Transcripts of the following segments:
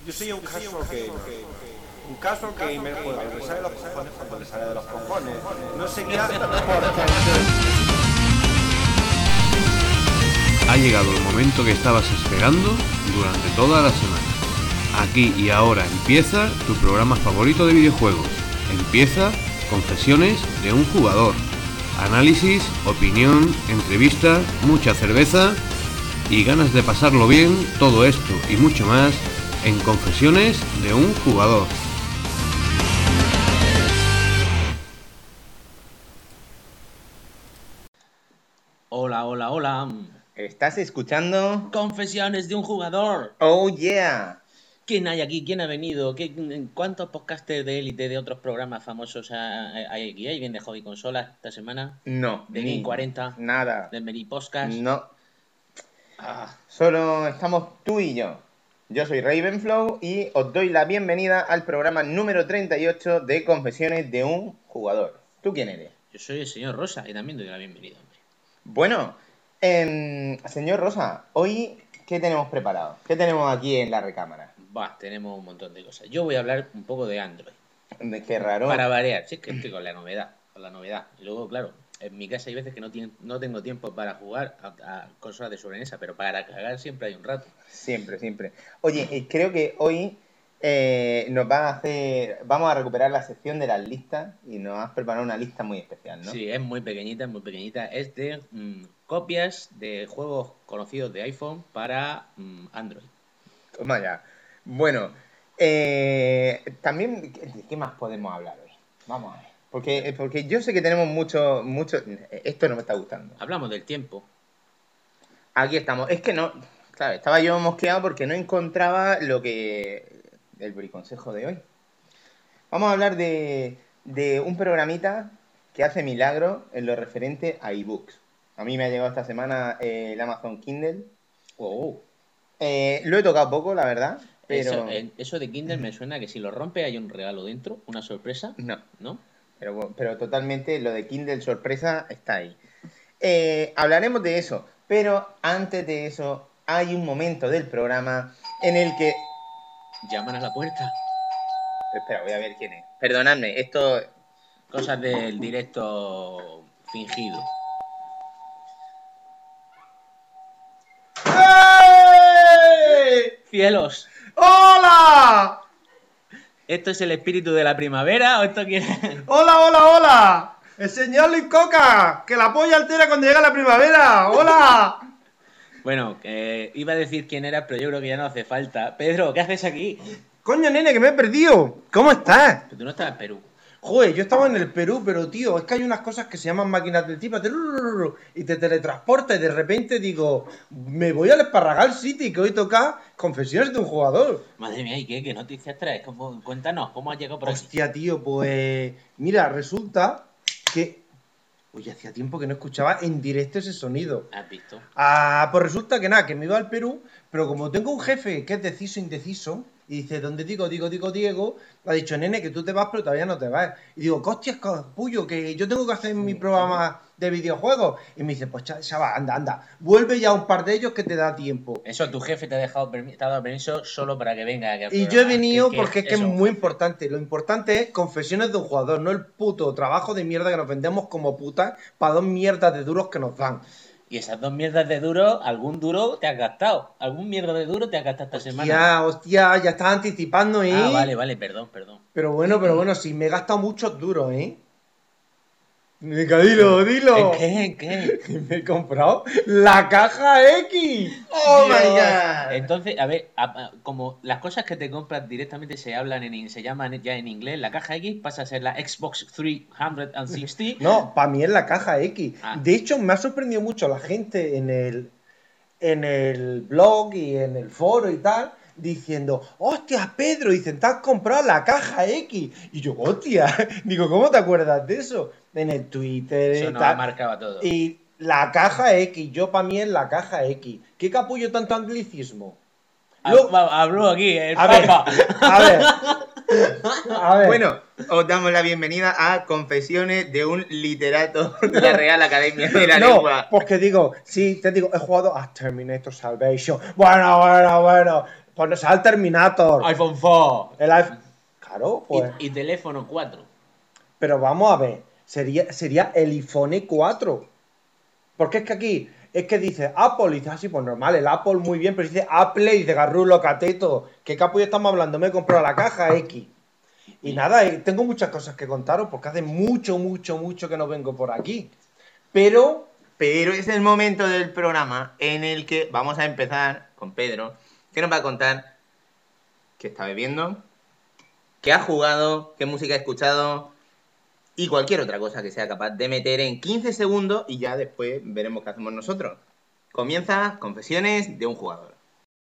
Yo soy un casual gamer. Un casual gamer juega lo que sale de los cojones cuando le sale de los cojones. No seguirá porque... Ha llegado el momento que estabas esperando durante toda la semana. Aquí y ahora empieza tu programa favorito de videojuegos. Empieza Confesiones de un jugador. Análisis, opinión, entrevistas, mucha cerveza y ganas de pasarlo bien. Todo esto y mucho más en Confesiones de un jugador. Hola, hola, hola. ¿Estás escuchando? Confesiones de un jugador. ¡Oh, yeah! ¿Quién hay aquí? ¿Quién ha venido? ¿Cuántos podcasters de élite de otros programas famosos hay aquí? ¿Hay bien de Hobby Consola esta semana? No. ¿De Game 40? Nada. ¿De Meri Podcast? No. Solo estamos tú y yo. Yo soy Ravenflow y os doy la bienvenida al programa número 38 de Confesiones de un jugador. ¿Tú quién eres? Yo soy el señor Rosa y también doy la bienvenida, hombre. Bueno, señor Rosa, hoy, ¿qué tenemos preparado? ¿Qué tenemos aquí en la recámara? Tenemos un montón de cosas. Yo voy a hablar un poco de Android. Qué raro. Para variar, sí, es que estoy con la novedad. Y luego, claro, en mi casa hay veces que no tengo tiempo para jugar a consolas de sobremesa, pero para cagar siempre hay un rato. Siempre. Oye, creo que hoy vamos a recuperar la sección de las listas y nos has preparado una lista muy especial, ¿no? Sí, es muy pequeñita. Es de copias de juegos conocidos de iPhone para Android. Toma ya. Bueno, también, ¿de qué más podemos hablar hoy? Vamos a ver. Porque yo sé que tenemos mucho... Esto no me está gustando. Hablamos del tiempo. Aquí estamos. Es que no... Claro, estaba yo mosqueado porque no encontraba el briconsejo de hoy. Vamos a hablar de un programita que hace milagros en lo referente a ebooks. A mí me ha llegado esta semana el Amazon Kindle. Wow. Lo he tocado poco, la verdad. Pero... Eso de Kindle me suena que si lo rompe hay un regalo dentro, una sorpresa. No. Pero totalmente lo de Kindle sorpresa está ahí. Hablaremos de eso. Pero antes de eso, hay un momento del programa en el que... Llaman a la puerta. Espera, voy a ver quién es. Perdonadme, esto... Cosas del directo fingido. ¡Hey! ¡Cielos! ¡Hola! ¿Esto es el espíritu de la primavera o esto quiere...? ¡Hola! ¡El señor Luis Coca! ¡Que la polla altera cuando llega la primavera! ¡Hola! Bueno, iba a decir quién era, pero yo creo que ya no hace falta. Pedro, ¿qué haces aquí? Coño, nene, que me he perdido. ¿Cómo estás? Pero tú no estás en Perú. Joder, yo estaba en el Perú, pero tío, es que hay unas cosas que se llaman máquinas del tipo y te teletransporta y de repente digo, me voy al Esparragal City, que hoy toca Confesiones de un jugador. Madre mía, ¿y qué noticias traes? Cuéntanos, ¿cómo has llegado por aquí? Hostia, tío, pues mira, resulta que... Oye, hacía tiempo que no escuchaba en directo ese sonido. ¿Has visto? Pues resulta que nada, que me iba al Perú, pero como tengo un jefe que es deciso, indeciso, y dice, ¿dónde Diego? Ha dicho, nene, que tú te vas, pero todavía no te vas. Y digo, coches, capullo, que yo tengo que hacer mi programa de videojuegos. Y me dice, pues chaval, anda, vuelve ya un par de ellos que te da tiempo. Eso, tu jefe te ha dado permiso solo para que venga aquí al programa. Y yo he venido porque es que es muy importante. Lo importante es Confesiones de un jugador, no el puto trabajo de mierda que nos vendemos como putas para 2 mierdas de duros que nos dan. Y esas 2 mierdas de duro, algún duro te has gastado. Algún mierda de duro te has gastado esta semana. Hostia, ya estás anticipando, ¿eh? Vale, perdón. Pero bueno, sí, me he gastado muchos duros, ¿eh? Venga, dilo. ¿En qué? Me he comprado la caja X. ¡Oh, my God! Entonces, a ver, como las cosas que te compras directamente se llaman ya en inglés, la caja X pasa a ser la Xbox 360. No, para mí es la caja X. Ah. De hecho, me ha sorprendido mucho la gente en el blog y en el foro y tal, diciendo, hostia, Pedro, dicen, te has comprado la caja X. Y yo, hostia, digo, ¿cómo te acuerdas de eso? En el Twitter Eso y nos tal. marcaba todo. Y la caja X, yo para mí es la caja X. ¿Qué capullo tanto anglicismo? Habló aquí el A ver, Papa. a ver. Bueno, os damos la bienvenida a Confesiones de un literato de la Real Academia de la No, Lengua. porque digo, sí, te digo, he jugado a Terminator Salvation. Bueno. Pues sale el Terminator. iPhone 4. Claro, pues. Y teléfono 4. Pero vamos a ver, sería el iPhone 4. Porque es que aquí, es que dice Apple, y dice así, pues normal, el Apple muy bien, pero dice Apple y dice Garrulo, Cateto. ¿Qué capullo estamos hablando? Me he comprado la caja X. Y nada, tengo muchas cosas que contaros, porque hace mucho que no vengo por aquí. Pero es el momento del programa en el que vamos a empezar con Pedro, que nos va a contar qué está bebiendo, qué ha jugado, qué música ha escuchado y cualquier otra cosa que sea capaz de meter en 15 segundos y ya después veremos qué hacemos nosotros. Comienza Confesiones de un jugador.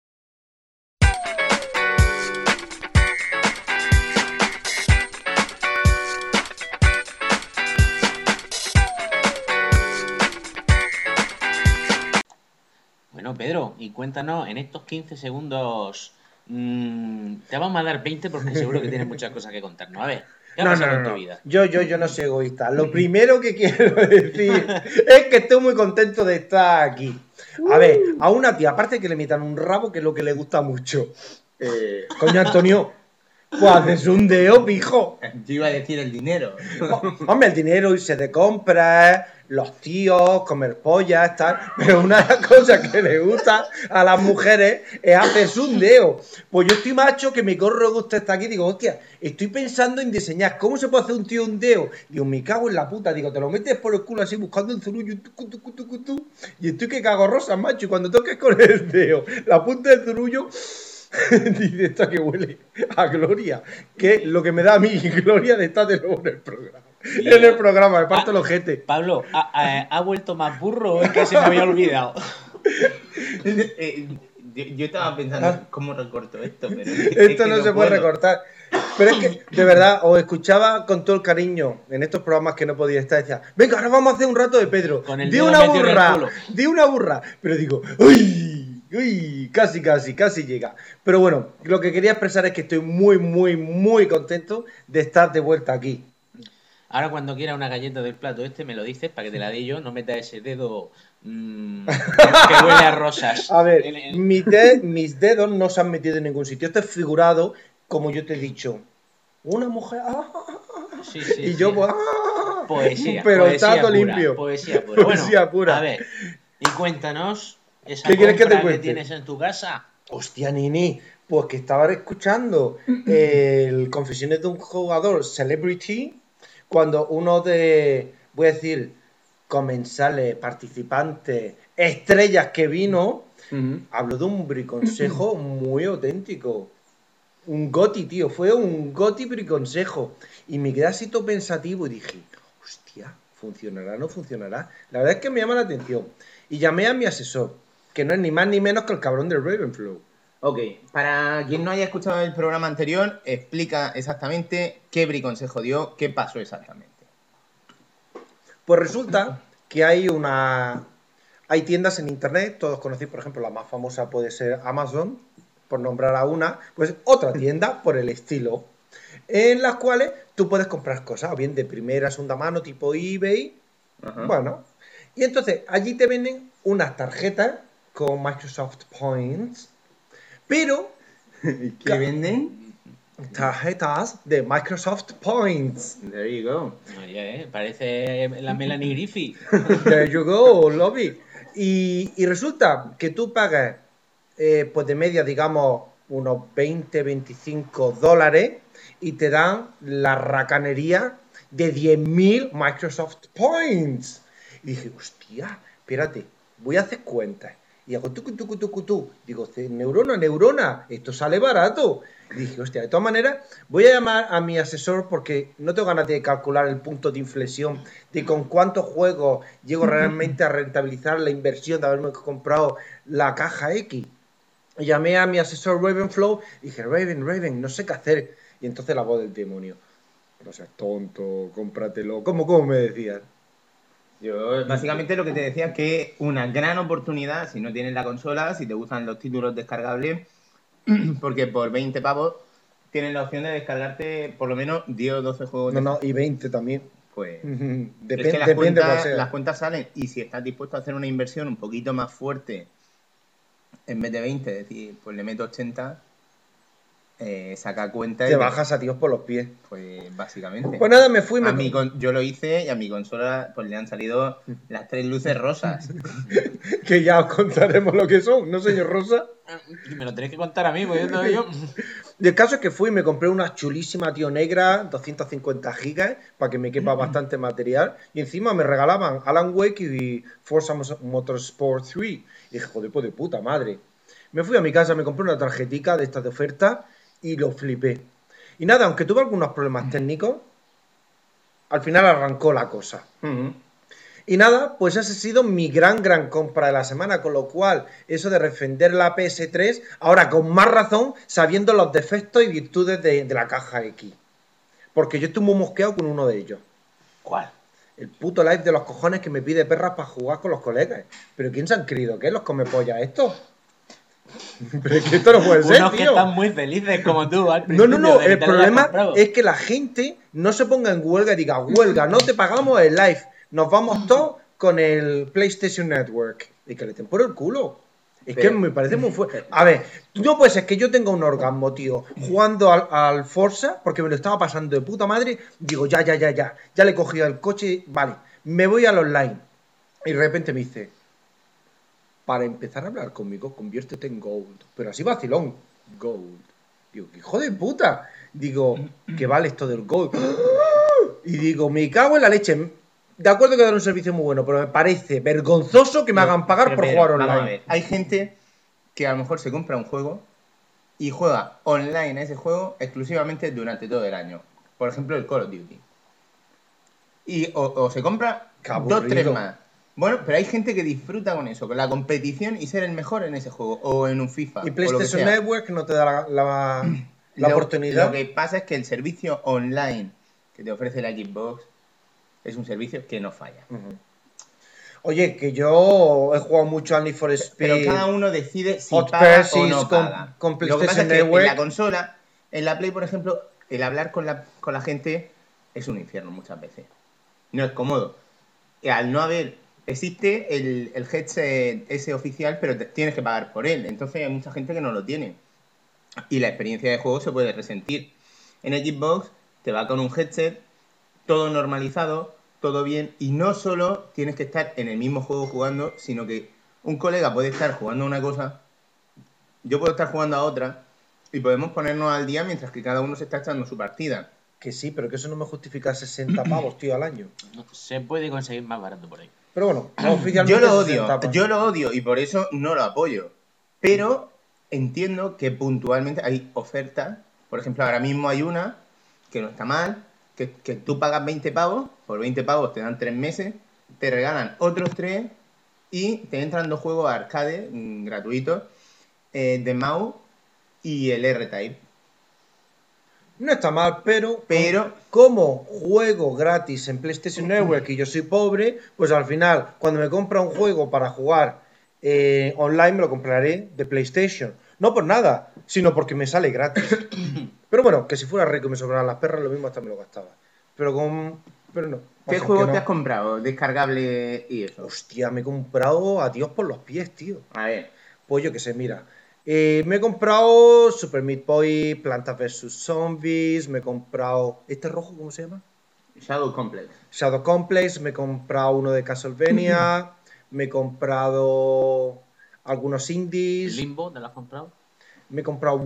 Bueno, Pedro, y cuéntanos, en estos 15 segundos, te vamos a dar 20 porque seguro que tienes muchas cosas que contarnos. A ver, ¿qué ha pasado en tu vida? Yo no soy egoísta. Lo primero que quiero decir es que estoy muy contento de estar aquí. A ver, a una tía, aparte que le metan un rabo, que es lo que le gusta mucho. Coño, Antonio, pues haces un dedo, pijo. Yo iba a decir el dinero. Hombre, el dinero, irse de compras, los tíos, comer pollas, tal. Pero una de las cosas que le gusta a las mujeres es hacerse un dedo. Pues yo estoy macho, que me corro gusto estar aquí. Digo, hostia, estoy pensando en diseñar cómo se puede hacer un tío un dedo. Digo, me cago en la puta. Digo, te lo metes por el culo así buscando un zurullo. Y estoy que cago rosas, macho. Y cuando toques con el dedo, la punta del zurullo. Dice, esto que huele a gloria, que es lo que me da a mí gloria de estar de nuevo en el programa. Mira. En el programa, me parto el ojete. Pablo, ¿ha vuelto más burro o es que se me había olvidado? Yo estaba pensando cómo recorto esto, pero Esto no se puede recortar. Pero es que, de verdad, os escuchaba con todo el cariño en estos programas que no podía estar. Decía, venga, ahora vamos a hacer un rato de Pedro. Con el Di dedo una metido en el burra, culo. di una burra. Pero digo, uy, casi llega. Pero bueno, lo que quería expresar es que estoy muy contento de estar de vuelta aquí. Ahora cuando quiera una galleta del plato me lo dices para que te la dé yo, no metas ese dedo que huele a rosas. A ver, mis dedos no se han metido en ningún sitio. Esto es figurado, como yo te he dicho. Una mujer. Sí, y yo, pues. Poesía. Pero poesía está todo pura, limpio. Poesía pura. Poesía Bueno, pura. A ver, y cuéntanos esa ¿Qué quieres que te compra cuente? tienes en tu casa. Hostia, Nini. Pues que estaba escuchando el Confesiones de un jugador Celebrity. Cuando uno de, voy a decir, comensales, participantes, estrellas que vino, habló de un briconsejo muy auténtico. Un goti, tío, fue un goti briconsejo. Y me quedé así todo pensativo y dije, hostia, ¿funcionará o no funcionará? La verdad es que me llama la atención. Y llamé a mi asesor, que no es ni más ni menos que el cabrón del Ravenflow. Ok, para quien no haya escuchado el programa anterior, explica exactamente qué briconsejo dio, qué pasó exactamente. Pues resulta que hay tiendas en internet, todos conocéis, por ejemplo, la más famosa puede ser Amazon, por nombrar a una, pues otra tienda por el estilo, en las cuales tú puedes comprar cosas, o bien de primera, segunda mano, tipo eBay, bueno, y entonces allí te venden unas tarjetas con Microsoft Points, pero ¿Qué venden? tarjetas de Microsoft Points. There you go. Oye, parece la Melanie Griffith. There you go, lobby. Y resulta que tú pagas, pues de media, digamos, unos 20, 25 dólares y te dan la racanería de 10.000 Microsoft Points. Y dije, hostia, espérate, voy a hacer cuentas. Y hago tucu. Digo, neurona, esto sale barato. Y dije, hostia, de todas maneras, voy a llamar a mi asesor porque no tengo ganas de calcular el punto de inflexión de con cuántos juegos llego realmente a rentabilizar la inversión de haberme comprado la caja X. Y llamé a mi asesor Ravenflow y dije, Raven, no sé qué hacer. Y entonces la voz del demonio, no seas tonto, cómpratelo. ¿Cómo me decías? Yo básicamente lo que te decía es que una gran oportunidad, si no tienes la consola, si te gustan los títulos descargables, porque por 20 pavos tienes la opción de descargarte por lo menos 10 o 12 juegos. No, y 20 también. Pues Depende, es que depende cuál sea. las cuentas salen y si estás dispuesto a hacer una inversión un poquito más fuerte en vez de 20, decir, pues le meto 80, saca cuenta Te bajas a Dios por los pies. Pues básicamente. Pues nada, me fui. Yo lo hice y a mi consola pues le han salido las 3 luces rosas. Que ya os contaremos lo que son, ¿no, señor Rosa? Me lo tenéis que contar a mí, pues yo... Y el caso es que fui y me compré una chulísima, tío, negra, 250 gigas, para que me quepa bastante material. Y encima me regalaban Alan Wake y Forza Motorsport 3. Y dije, joder, pues de puta madre. Me fui a mi casa, me compré una tarjetica de estas de oferta y lo flipé. Y nada, aunque tuve algunos problemas técnicos, al final arrancó la cosa. Y nada, pues esa ha sido mi gran compra de la semana, con lo cual, eso de defender la PS3, ahora con más razón, sabiendo los defectos y virtudes de la caja X. Porque yo estoy muy mosqueado con uno de ellos. ¿Cuál? El puto live de los cojones que me pide perras para jugar con los colegas. ¿Pero quién se han creído? ¿Qué? ¿Los comepollas estos? Pero es que esto no puede ser, Unos tío. que están muy felices como tú al No, principio. no, de que el te lo hayas problema comprado. es que la gente no se ponga en huelga y diga, huelga, no te pagamos el live, nos vamos todos con el PlayStation Network. Y que le den por el culo. Es que me parece muy fuerte. A ver, no puede ser que yo tenga un orgasmo, tío, jugando al Forza, porque me lo estaba pasando de puta madre. Digo, ya le he cogido el coche, vale, me voy al online. Y de repente me dice, para empezar a hablar conmigo, conviértete en Gold. Pero así vacilón, Gold. Digo, hijo de puta. Digo, ¿qué vale esto del Gold? Y digo, me cago en la leche. De acuerdo que dan un servicio muy bueno, pero me parece vergonzoso que me hagan pagar por jugar Vamos a online. ver, hay gente que a lo mejor se compra un juego y juega online a ese juego exclusivamente durante todo el año. Por ejemplo, el Call of Duty. Y o se compra Qué aburrido. 2, 3 más. Bueno, pero hay gente que disfruta con eso, con la competición y ser el mejor en ese juego, o en un FIFA. Y o lo que PlayStation sea. Network no te da la oportunidad. Lo que pasa es que el servicio online que te ofrece la Xbox es un servicio que no falla. Oye, que yo he jugado mucho al Need for Speed. Pero cada uno decide si Hot paga Pursuit o no paga. con Lo que pasa PlayStation es que Network. en la consola, en la Play, por ejemplo, el hablar con la gente es un infierno muchas veces. No es cómodo. Y al no haber... Existe el headset ese oficial, pero tienes que pagar por él. Entonces hay mucha gente que no lo tiene. Y la experiencia de juego se puede resentir. En Xbox te va con un headset, todo normalizado, todo bien. Y no solo tienes que estar en el mismo juego jugando, sino que un colega puede estar jugando a una cosa, yo puedo estar jugando a otra, y podemos ponernos al día mientras que cada uno se está echando su partida. Que sí, pero que eso no me justifica 60 pavos, tío, al año. Se puede conseguir más barato por ahí. Pero bueno, oficialmente Yo lo 60 odio, pavos. yo lo odio y por eso no lo apoyo. Pero entiendo que puntualmente hay ofertas. Por ejemplo, ahora mismo hay una que no está mal, que tú pagas 20 pavos, por 20 pavos te dan 3 meses, te regalan otros 3 y te entran 2 juegos arcade gratuitos de Mau y el R-Type. No está mal, pero Pero- como juego gratis en PlayStation Network y yo soy pobre, pues al final, cuando me compra un juego para jugar online, me lo compraré de PlayStation. No por nada, sino porque me sale gratis. Pero bueno, que si fuera rico y me sobraran las perras, lo mismo hasta me lo gastaba. Pero no. ¿Qué Así juego que no. te has comprado? Descargable y eso. Hostia, me he comprado a Dios por los pies, tío. A ver. Pues yo que sé, mira. Me he comprado Super Meat Boy, Plantas vs Zombies, me he comprado... ¿Este rojo cómo se llama? Shadow Complex. Shadow Complex, me he comprado uno de Castlevania, me he comprado algunos indies, ¿Limbo te lo has comprado? me he comprado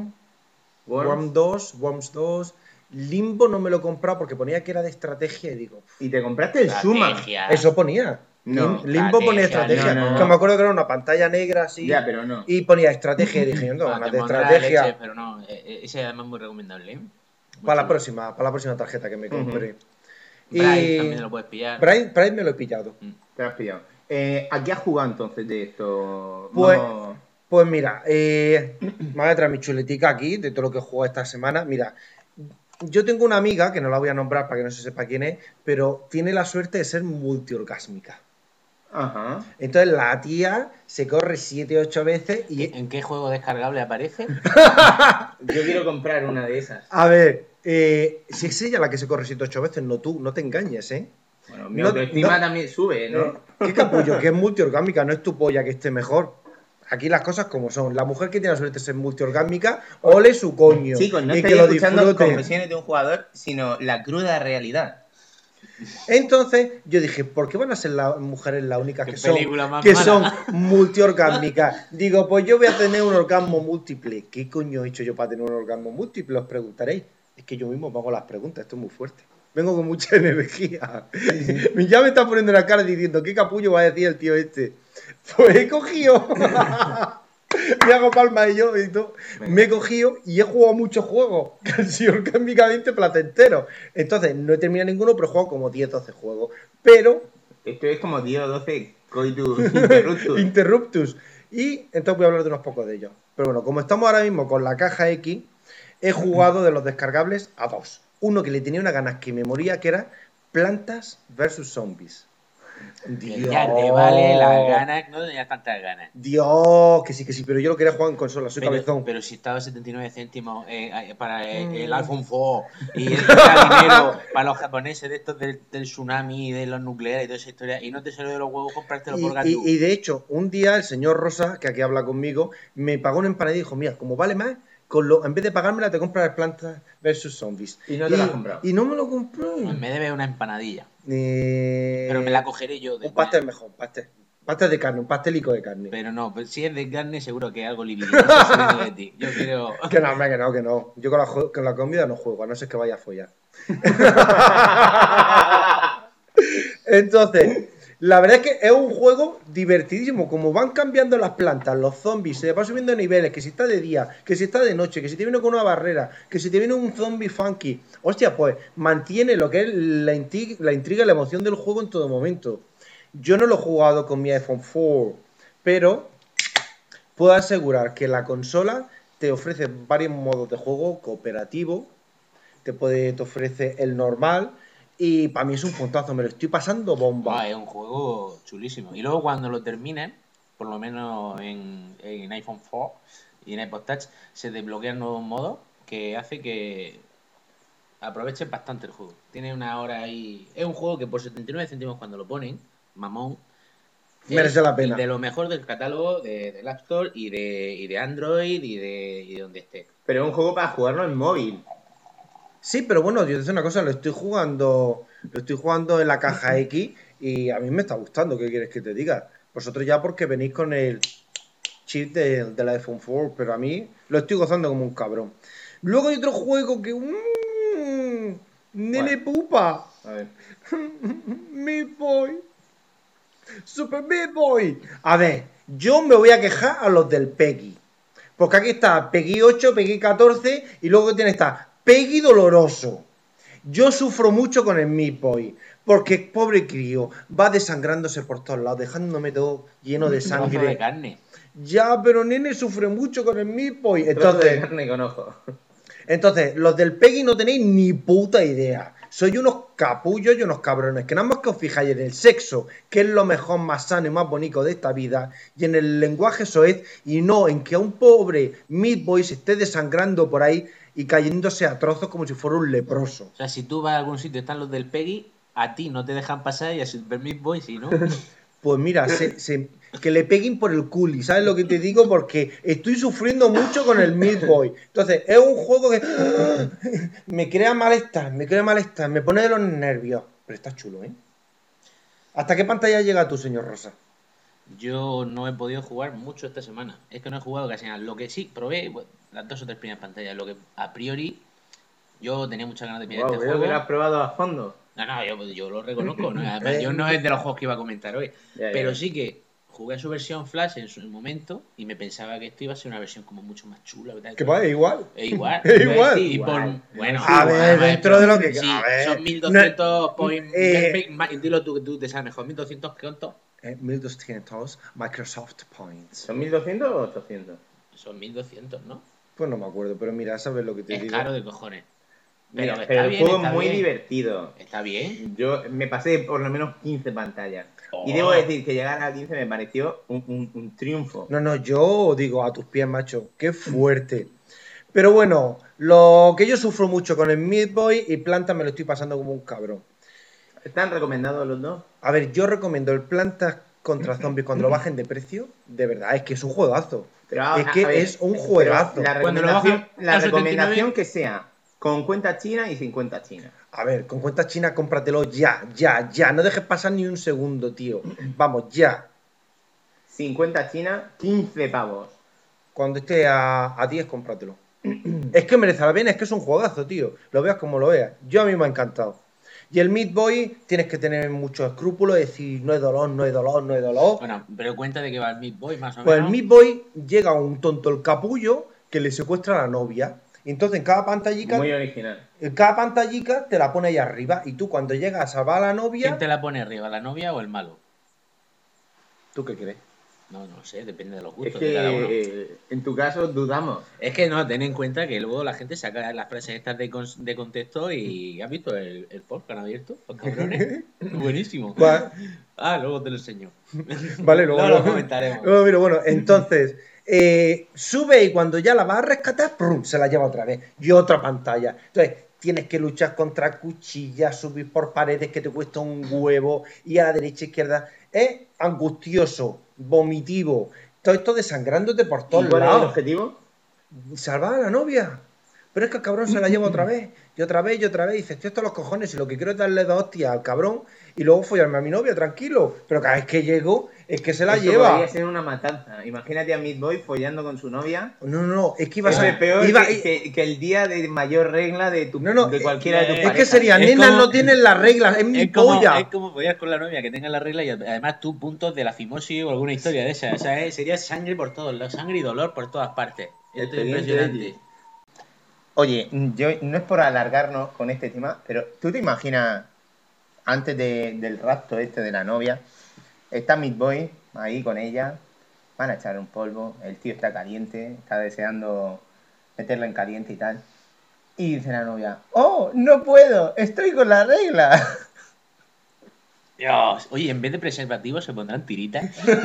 Worms 2, Limbo no me lo he comprado porque ponía que era de estrategia y digo, Y te compraste el Suma. Estrategia. eso ponía. No, Limbo ponía estrategia. no, Que me acuerdo que era una pantalla negra así Ya, pero no. y ponía estrategia y dije, no, Ah, una te de pondrá estrategia. leche, pero no, ese además es muy recomendable. Muy Para la chulo. próxima tarjeta que me compré. Bright también lo puedes pillar. Bright me lo he pillado. Te lo has pillado. ¿A qué has jugado entonces de esto? Pues, Vamos- pues mira, me voy a traer mi chuletica aquí de todo lo que he jugado esta semana. Mira, yo tengo una amiga, que no la voy a nombrar para que no se sepa quién es, pero tiene la suerte de ser multiorgásmica. Ajá. Entonces la tía se corre 7-8 veces y... ¿En qué juego descargable aparece? Yo quiero comprar una de esas. A ver, si es ella la que se corre 7-8 veces, no tú, no te engañes, ¿eh? Bueno, mi No- autoestima no- también sube, ¿no? ¿Qué capullo? Que es multiorgámica, no es tu polla que esté mejor. aquí las cosas como son. La mujer que tiene la suerte de ser multiorgásmica, ole su coño. Chicos, no y estáis que lo escuchando disfrute. confesiones de un jugador, sino la cruda realidad. Entonces yo dije, ¿por qué van a ser las mujeres las únicas Qué que son, película más que mala. son multiorgásmicas? Digo, pues yo voy a tener un orgasmo múltiple. ¿Qué coño he hecho yo para tener un orgasmo múltiple? Os preguntaréis. Es que yo mismo me hago las preguntas, esto es muy fuerte. Vengo con mucha energía. Ya me está poniendo la cara diciendo, ¿qué capullo va a decir el tío este? Pues he cogido... Me hago palmas y yo y todo. Me he cogido y he jugado muchos juegos que han sido orgánicamente placenteros. Entonces, no he terminado ninguno, pero he jugado como 10, 12 juegos. Pero, Esto es como 10 o 12 coitus interruptus. interruptus. Y entonces voy a hablar de unos pocos de ellos. Pero bueno, como estamos ahora mismo con la caja X, he jugado de los descargables a 2. Uno que le tenía unas ganas que me moría, que era Plantas vs Zombies. Que ya te vale las ganas, no tenías tantas ganas. Dios, que sí, pero yo lo quería jugar en consola, soy cabezón. Pero si estaba 79 céntimos para el iPhone 4 y era dinero para los japoneses de estos del tsunami y de los nucleares y toda esa historia, y no te salió de los huevos comprártelo por gato. Y de hecho, un día el señor Rosa, que aquí habla conmigo, me pagó una empanada y dijo, mira, como vale más, en vez de pagármela te compras las Plantas vs Zombies. Y no te la has comprado. Y no me lo compré. Pues me debe una empanadilla. Pero me la cogeré yo. Un pastel mejor, pastel. Pastel de carne, un pastelico de carne. Pero no, pues si es de carne seguro que es algo libidinoso de ti. Yo creo... Que no, hombre, que no. Yo con la comida no juego, a no ser que vaya a follar. Entonces, la verdad es que es un juego divertidísimo. Como van cambiando las plantas, los zombies, se va subiendo niveles, que si está de día, que si está de noche, que si te viene con una barrera, que si te viene un zombie funky. Hostia, pues mantiene lo que es la intriga y la emoción del juego en todo momento. Yo no lo he jugado con mi iPhone 4, pero puedo asegurar que la consola te ofrece varios modos de juego cooperativo, te ofrece el normal. Y para mí es un puntazo, me lo estoy pasando bomba. Es un juego chulísimo. Y luego cuando lo termines, por lo menos en iPhone 4 y en iPod Touch, se desbloquean nuevos modos que hace que aproveches bastante el juego. Tiene una hora ahí... Es un juego que por 79 céntimos cuando lo ponen, mamón, Merece la pena. De lo mejor del catálogo del App Store y de Android y de donde esté. Pero es un juego para jugarlo en móvil. Sí, pero bueno, yo te digo una cosa, lo estoy jugando en la caja X y a mí me está gustando, ¿qué quieres que te diga? Vosotros ya porque venís con el chip del iPhone 4, pero a mí lo estoy gozando como un cabrón. Luego hay otro juego que... ¡Nene pupa! A ver. Meat Boy. Super Meat Boy. A ver, yo me voy a quejar a los del Peggy. Porque aquí está Peggy 8, Peggy 14 y luego tiene esta Peggy doloroso. Yo sufro mucho con el Meat Boy. Porque pobre crío va desangrándose por todos lados, dejándome todo lleno de Trozo de sangre. carne. Ya, pero nene sufre mucho con el Meat Boy. Trozo de carne con ojo. Entonces, los del Peggy no tenéis ni puta idea. Sois unos capullos y unos cabrones. Que nada más que os fijáis en el sexo, que es lo mejor, más sano y más bonito de esta vida, y en el lenguaje soez, y no en que a un pobre Meat Boy se esté desangrando por ahí y cayéndose a trozos como si fuera un leproso. O sea, si tú vas a algún sitio y están los del Peggy, a ti no te dejan pasar y a Super Meat Boy sí, ¿no? Pues mira, que le peguen por el culi, ¿sabes lo que te digo? Porque estoy sufriendo mucho con el Meat Boy. Entonces, es un juego que me crea malestar, me pone de los nervios. Pero está chulo, ¿eh? ¿Hasta qué pantalla llega tú, señor Rosa? Yo no he podido jugar mucho esta semana. Es que no he jugado casi nada. Lo que sí, probé las 2 o 3 primeras pantallas. Lo que a priori yo tenía muchas ganas de pillar este Veo juego. que lo has probado a fondo. No, yo lo reconozco. ¿No? Además, yo no es de los juegos que iba a comentar hoy. Pero sí que jugué su versión Flash en su momento y me pensaba que esto iba a ser una versión como mucho más chula. ¿Verdad? Que va, es igual. Es igual. Es igual. Y bueno, a ver, dentro de lo que... Sí, a ver, son 1200 points. no, Dilo tú te sabes mejor. 1200, ¿cuánto? 1200 Microsoft Points. ¿Son 1200 o 800? Son 1200, ¿no? Pues no me acuerdo, pero mira, sabes lo que te Es digo. caro de cojones. Pero está el bien, juego está es muy bien. divertido. Está bien. Yo me pasé por lo menos 15 pantallas. Oh. Y debo decir que llegar a 15 me pareció un triunfo. No, yo digo a tus pies, macho, qué fuerte. Pero bueno, lo que yo sufro mucho con el Meat Boy y Planta me lo estoy pasando como un cabrón. ¿Están recomendados los dos? A ver, yo recomiendo el Plantas contra zombies cuando lo bajen de precio, de verdad, es que es un juegazo. Pero, Es que a ver, es un pero juegazo. La Cuando lo recomendación, bajan la a 79, recomendación que sea con cuenta china y sin cuenta china. A ver, con cuenta china, cómpratelo ya. No dejes pasar ni un segundo, tío. Vamos, ya. Sin cuenta china, 15 pavos. Cuando esté a 10, cómpratelo. Es que merece la pena, es que es un juegazo, tío. Lo veas como lo veas. Yo a mí me ha encantado. Y el Meat Boy tienes que tener muchos escrúpulos, decir, no hay dolor. Bueno, pero cuenta de que va el Meat Boy más o Pues el menos. Meat Boy llega un tonto el capullo que le secuestra a la novia. Entonces en cada pantallica, Muy original. te la pone ahí arriba. Y tú cuando llegas a salvar a la novia, ¿Quién te la pone arriba, la novia o el malo? ¿tú qué crees? No sé, depende de los Es gustos de cada uno. que en tu caso dudamos. Es que no, ten en cuenta que luego la gente saca las frases estas de contexto y ¿has visto el post que han abierto? Los cabrones. Buenísimo. ¿Cuál? Luego te lo enseño. Vale, luego Luego lo comentaremos. Luego, mira, bueno, entonces sube y cuando ya la vas a rescatar, ¡prum!, se la lleva otra vez. Y otra pantalla. Entonces, tienes que luchar contra cuchillas, subir por paredes que te cuesta un huevo, y a la derecha, izquierda. Es angustioso, vomitivo. Todo esto desangrándote por ¿Y todos cuál es el lados. objetivo? Salvar a la novia. Pero es que el cabrón se la lleva otra vez. Y otra vez. Y dices, tío, esto los cojones. Y lo que quiero es darle 2 hostias al cabrón y luego follarme a mi novia, tranquilo. Pero cada vez que llego, es que se la Eso lleva. podría ser una matanza. Imagínate a Meat Boy follando con su novia. No, es que iba a Eso ser es peor iba- que el día de mayor regla de, de cualquiera de tus Es parejas. que sería, Es nenas como- no tienen las reglas, es mi Es como polla. follar con la novia que tenga la regla y además tú puntos de la fimosis o alguna historia de esa. O sea, sería sangre por todos lados, sangre y dolor por todas partes. Esto es Expediente impresionante. X. Oye, yo no es por alargarnos con este tema, pero ¿tú te imaginas antes del rapto este de la novia? Está Meat Boy ahí con ella, van a echar un polvo, el tío está caliente, está deseando meterla en caliente y tal. Y dice la novia, ¡oh, no puedo! ¡Estoy con la regla! Dios. Oye, en vez de preservativos se pondrán tiritas.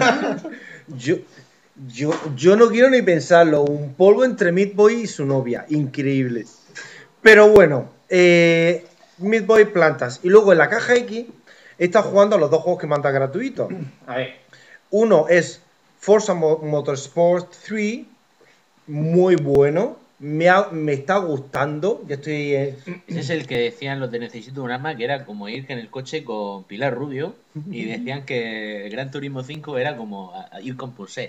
Yo no quiero ni pensarlo. Un polvo entre Meat Boy y su novia. Increíble. Pero bueno, Meat Boy plantas. Y luego en la caja X está jugando a los 2 juegos que mandan gratuitos. A ver, Uno es Forza Motorsport 3. Muy bueno. Me está gustando. Ya estoy... Ese es el que decían los de Necesito un arma, que era como ir en el coche con Pilar Rubio. Y decían que el Gran Turismo 5 era como ir con Pulsé.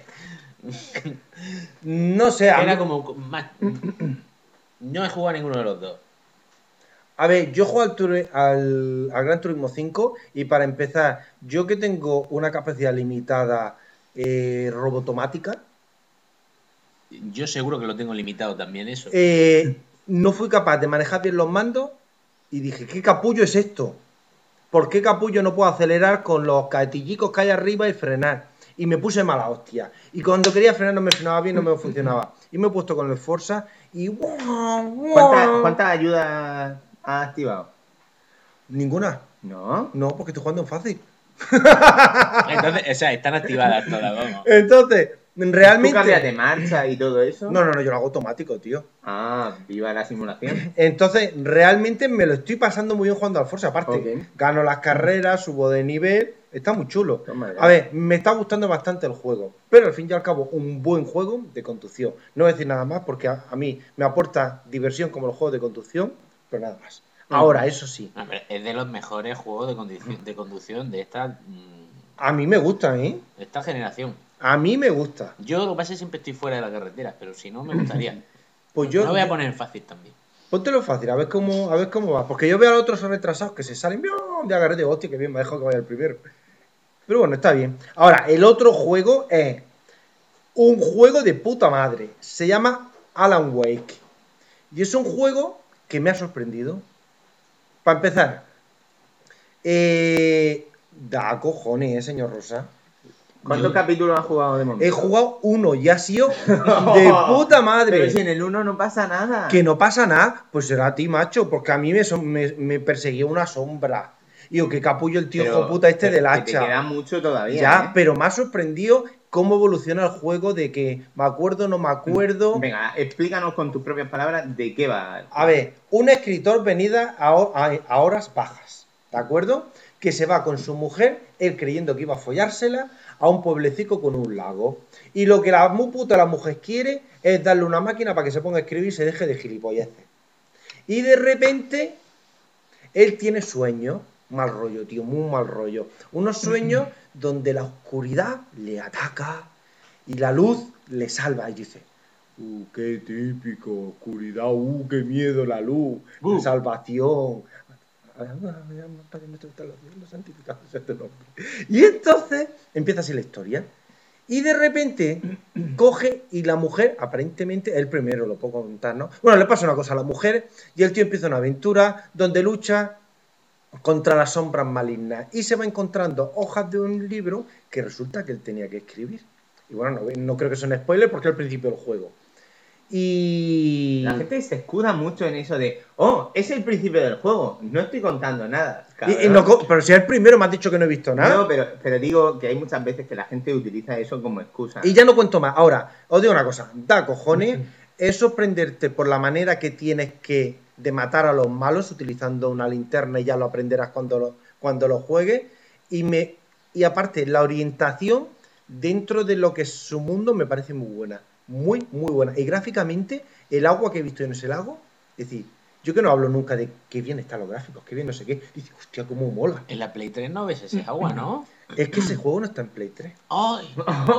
No sé. Era como más... No he jugado a ninguno de los dos. A ver, yo juego al Gran Turismo 5 y para empezar, yo que tengo una capacidad limitada robotomática, Yo seguro que lo tengo limitado también eso. no fui capaz de manejar bien los mandos y dije, ¿qué capullo es esto? ¿Por qué capullo no puedo acelerar con los caetillicos que hay arriba y frenar? Y me puse mala hostia. Y cuando quería frenar no me frenaba bien, no me funcionaba. Y me he puesto con el Forza y... ¿cuántas ayudas has activado? Ninguna. No. No, porque estoy jugando en fácil. Entonces, o sea, están activadas todas, vamos. Entonces, ¿Tú realmente... cambias de marcha y todo eso? No, yo lo hago automático, tío. Ah, viva la simulación. Entonces, realmente me lo estoy pasando muy bien jugando al Forza. Aparte, Ok. gano las carreras, subo de nivel. Está muy chulo. Toma ya. A ver, me está gustando bastante el juego. Pero al fin y al cabo, un buen juego de conducción. No voy a decir nada más porque a mí me aporta diversión como los juegos de conducción, pero nada más. Ahora, eso sí, Hombre, es de los mejores juegos de conducción de a mí me gusta, ¿eh? esta generación. A mí me gusta. Yo lo que pasa es que siempre estoy fuera de la carretera, pero si no, me gustaría. Pues yo... No voy a poner en fácil también. Póntelo fácil, a ver cómo va. Porque yo veo a los otros retrasados que se salen de agarré de hostia, que bien, me ha dejado que vaya el primero. Pero bueno, está bien. Ahora, el otro juego es un juego de puta madre. Se llama Alan Wake. Y es un juego que me ha sorprendido. Para empezar, da cojones, señor Rosa. ¿Cuántos capítulos has jugado de momento? He jugado uno y ha sido de puta madre. Pero si en el 1 no pasa nada. Que no pasa nada, pues será a ti, macho, porque a mí me perseguía una sombra. Y digo, qué capullo el tío Pero- hijo puta este pero del que hacha. Te queda mucho todavía. Ya, pero me ha sorprendido cómo evoluciona el juego de que me acuerdo, no me acuerdo. Venga, explícanos con tus propias palabras de qué va. A ver, un escritor venida a horas bajas, ¿de acuerdo? que se va con su mujer, él creyendo que iba a follársela, a un pueblecito con un lago. Y lo que la muy puta la mujer quiere es darle una máquina para que se ponga a escribir y se deje de gilipolleces. Y de repente, él tiene sueños, mal rollo, tío, muy mal rollo. Unos sueños donde la oscuridad le ataca y la luz le salva. Y dice, qué típico, oscuridad, qué miedo la luz, salvación. Y entonces empieza así la historia. Y de repente coge y la mujer, aparentemente, él primero lo puedo contar, ¿no? Bueno, le pasa una cosa a la mujer y el tío empieza una aventura donde lucha contra las sombras malignas y se va encontrando hojas de un libro que resulta que él tenía que escribir. Y bueno, no creo que sea un spoiler porque es el principio del juego. Y la gente se escuda mucho en eso de, es el principio del juego, no estoy contando nada. Pero si es el primero me has dicho que no he visto nada. No, pero digo que hay muchas veces que la gente utiliza eso como excusa. Y ya no cuento más. Ahora, os digo una cosa, da cojones, es sorprenderte por la manera que tienes de matar a los malos utilizando una linterna y ya lo aprenderás cuando lo juegues. Y aparte, la orientación dentro de lo que es su mundo me parece muy buena. Muy, muy buena. Y gráficamente, el agua que he visto en ese lago, es decir, yo que no hablo nunca de qué bien están los gráficos, qué bien no sé qué, dice, hostia, cómo mola. En la Play 3 no ves ese agua, ¿no? Es que ese juego no está en Play 3. ¡Ay!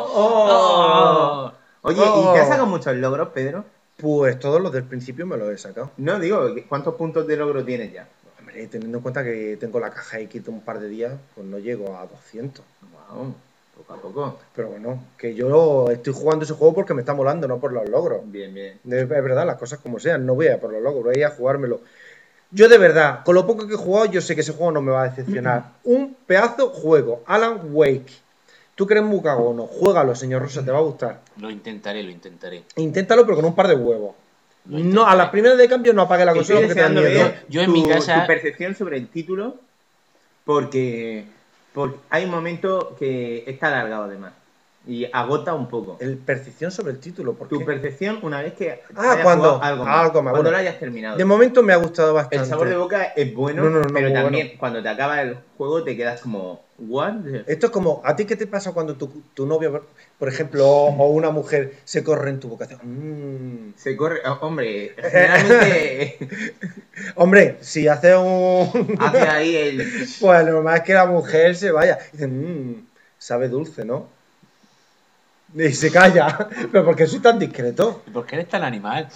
Oye, ¿y te has sacado muchos logros, Pedro? Pues todos los del principio me los he sacado. No, digo, ¿cuántos puntos de logro tienes ya? Hombre, teniendo en cuenta que tengo la caja X de un par de días, pues no llego a 200. Wow. Poco a poco. Pero bueno, que yo estoy jugando ese juego porque me está molando, no por los logros. Bien, bien. Es verdad, las cosas como sean, no voy a por los logros, voy a jugármelo. Yo de verdad, con lo poco que he jugado, yo sé que ese juego no me va a decepcionar. Un pedazo juego, Alan Wake. Tú crees muy cagono, juégalo, señor Rosa, te va a gustar. Lo intentaré. Inténtalo, pero con un par de huevos. No, a las primeras de cambio no apague la consola porque te da miedo. Yo en mi casa... Tu percepción sobre el título, porque hay un momento que está alargado además y agota un poco. El percepción sobre el título, ¿por qué? Tu percepción una vez que cuando cuando lo hayas terminado. De momento me ha gustado bastante. El sabor de boca es bueno, pero también cuando te acaba el juego te quedas como ¿what? Esto es como, ¿a ti qué te pasa cuando tu novia, por ejemplo, o una mujer se corre en tu boca? Se corre, hombre, generalmente hombre, si hace hace ahí el... Pues lo normal es que la mujer se vaya. Y dice, sabe dulce, ¿no? Y se calla. Pero ¿por qué soy tan discreto? ¿Y por qué eres tan animal?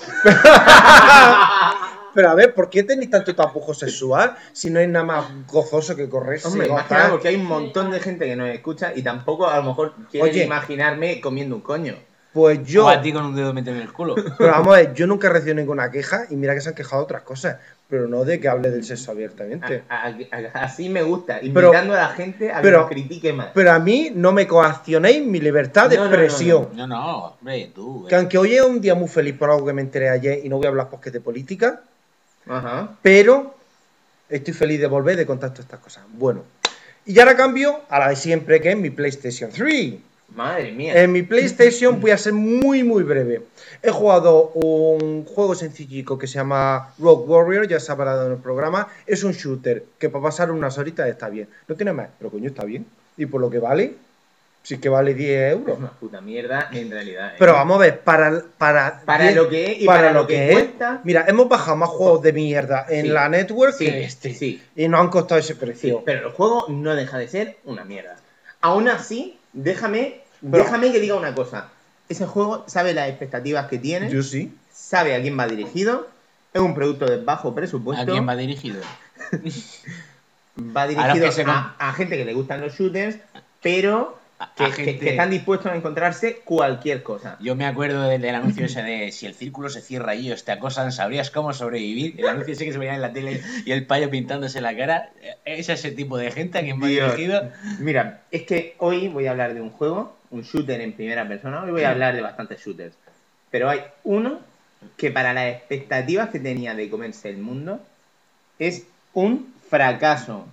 Pero a ver, ¿por qué tenéis tanto tapujo sexual si no hay nada más gozoso que correrse? Hombre, más que nada porque hay un montón de gente que nos escucha y tampoco a lo mejor quieren imaginarme comiendo un coño. Pues yo... O a ti con un dedo meterme en el culo. Pero vamos a ver, yo nunca he recibido ninguna queja y mira que se han quejado de otras cosas, pero no de que hable del sexo abiertamente. Así me gusta, invitando a la gente a que nos critique más. Pero a mí no me coaccionéis mi libertad de expresión. No, hombre, tú. Que aunque hoy es un día muy feliz por algo que me enteré ayer y no voy a hablar porque de política, ajá, pero estoy feliz de volver de contar todas estas cosas. Bueno, y ahora cambio a la de siempre, que es mi PlayStation 3. Madre mía. En mi PlayStation voy a ser muy muy breve. He jugado un juego sencillico que se llama Rogue Warrior, ya se ha hablado en el programa. Es un shooter que para pasar unas horitas está bien. No tiene más, pero coño, está bien. Y por lo que vale, sí que vale 10 euros. Es una puta mierda en realidad. Pero vamos a ver, para lo que es y para lo que cuesta. Mira, hemos bajado más juegos de mierda en la network que este. Sí. Y no han costado ese precio. Sí, pero el juego no deja de ser una mierda. Aún así, déjame que diga una cosa. Ese juego sabe las expectativas que tiene. Yo sí. Sabe a quién va dirigido. Es un producto de bajo presupuesto. ¿A quién va dirigido? Va dirigido a gente que le gustan los shooters, pero que están dispuestos a encontrarse cualquier cosa. Yo me acuerdo del anuncio ese de si el círculo se cierra y ellos te acosan, ¿sabrías cómo sobrevivir? El anuncio ese que se veía en la tele y el payo pintándose la cara. ¿Es ese tipo de gente a quien va dirigido? Mira, es que hoy voy a hablar de un juego, un shooter en primera persona. Hoy voy a hablar de bastantes shooters. Pero hay uno que para las expectativas que tenía de comerse el mundo es un fracaso.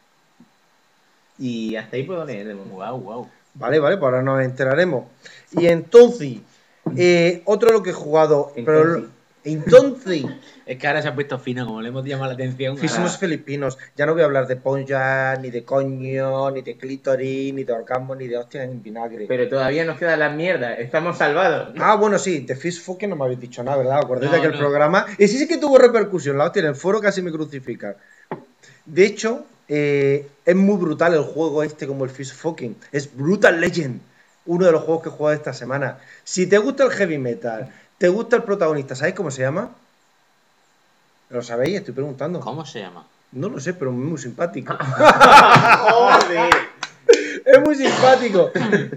Y hasta ahí puedo leer de momento. Wow. Vale, pues ahora nos enteraremos. Y entonces, otro de lo que he jugado... Entonces, Es que ahora se ha puesto fino, como le hemos llamado la atención. que somos filipinos, ya no voy a hablar de ponja, ni de coño, ni de clítoris, ni de orgasmo, ni de hostias en vinagre. Pero todavía nos quedan las mierdas. Estamos salvados. Ah, bueno, sí, de Fish Fucking no me habéis dicho nada, ¿verdad? ¿Acordáis No, de aquel no. programa? Ese sí que tuvo repercusión, la hostia, en el foro casi me crucifican. De hecho, es muy brutal el juego este como el Fish Fucking. Es Brutal Legend, uno de los juegos que he jugado esta semana. Si te gusta el heavy metal, te gusta el protagonista, ¿sabéis cómo se llama? ¿Lo sabéis? Estoy preguntando. ¿Cómo se llama? No lo sé, pero es muy simpático. ¡Joder! Es muy simpático.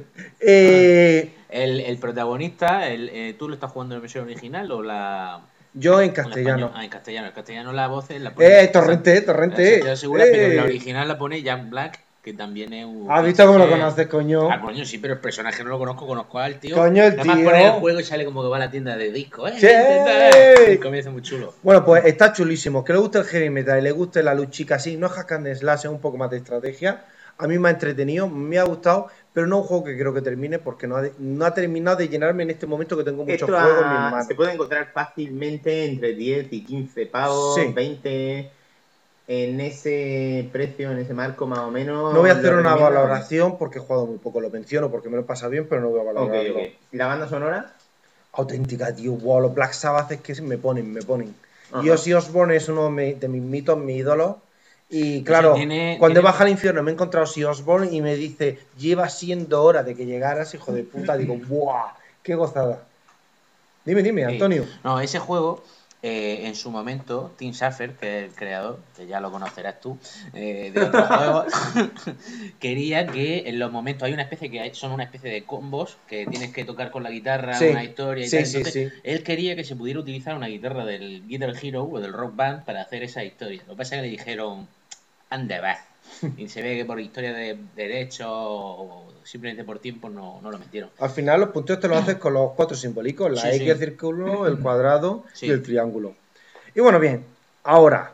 El protagonista, ¿tú lo estás jugando en versión original o la...? Yo en o castellano. en castellano. En castellano la voz es la pone... Torrente. Estoy segura, pero en la original la pone Jack Black, que también es un... ¿Has visto cómo lo conoces, coño? Ah, coño, sí, pero el personaje no lo conozco al tío. Coño, el Nada más tío. pone el juego y sale como que va a la tienda de discos, ¡Sí! Y comienza muy chulo. Bueno, pues está chulísimo. Que le guste el heavy metal y le guste la luchica así, no es hack and slash, es un poco más de estrategia. A mí me ha entretenido, me ha gustado, pero no es un juego que creo que termine porque no ha terminado de llenarme en este momento que tengo muchos Esto juegos en mis manos. se puede encontrar fácilmente entre 10 y 15 pavos, Sí. 20 en ese precio, en ese marco más o menos. No voy a hacer ¿lo una recomiendas? valoración porque he jugado muy poco, lo menciono porque me lo pasa bien, pero no voy a Ok, valorarlo. ok. ¿La banda sonora? Auténtica, tío. Wow, los Black Sabbath es que me ponen. Ajá. Y Ozzy Osbourne es uno de mis mitos, mis ídolos. Y claro, tiene- cuando tiene- baja al infierno me he encontrado a Ozzy Osbourne y me dice, lleva siendo hora de que llegaras, hijo de puta. Digo, ¡buah! ¡Qué gozada! Dime, Sí. Antonio. No, ese juego, en su momento, Tim Schafer, que es el creador, que ya lo conocerás tú, de otros juegos, quería que en los momentos, hay una especie son una especie de combos que tienes que tocar con la guitarra, Sí. una historia y Sí, tal. sí, Entonces, sí. él quería que se pudiera utilizar una guitarra del Guitar Hero o del Rock Band para hacer esa historia. Lo que pasa es que le dijeron, ande va. Y se ve que por historia de derechos o simplemente por tiempo no lo metieron. Al final los puntos te los haces con los 4 simbólicos, la Sí, X, sí. el círculo, el cuadrado Sí. y el triángulo. Y bueno, bien, ahora,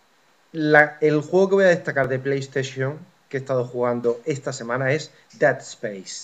el juego que voy a destacar de PlayStation que he estado jugando esta semana es Dead Space.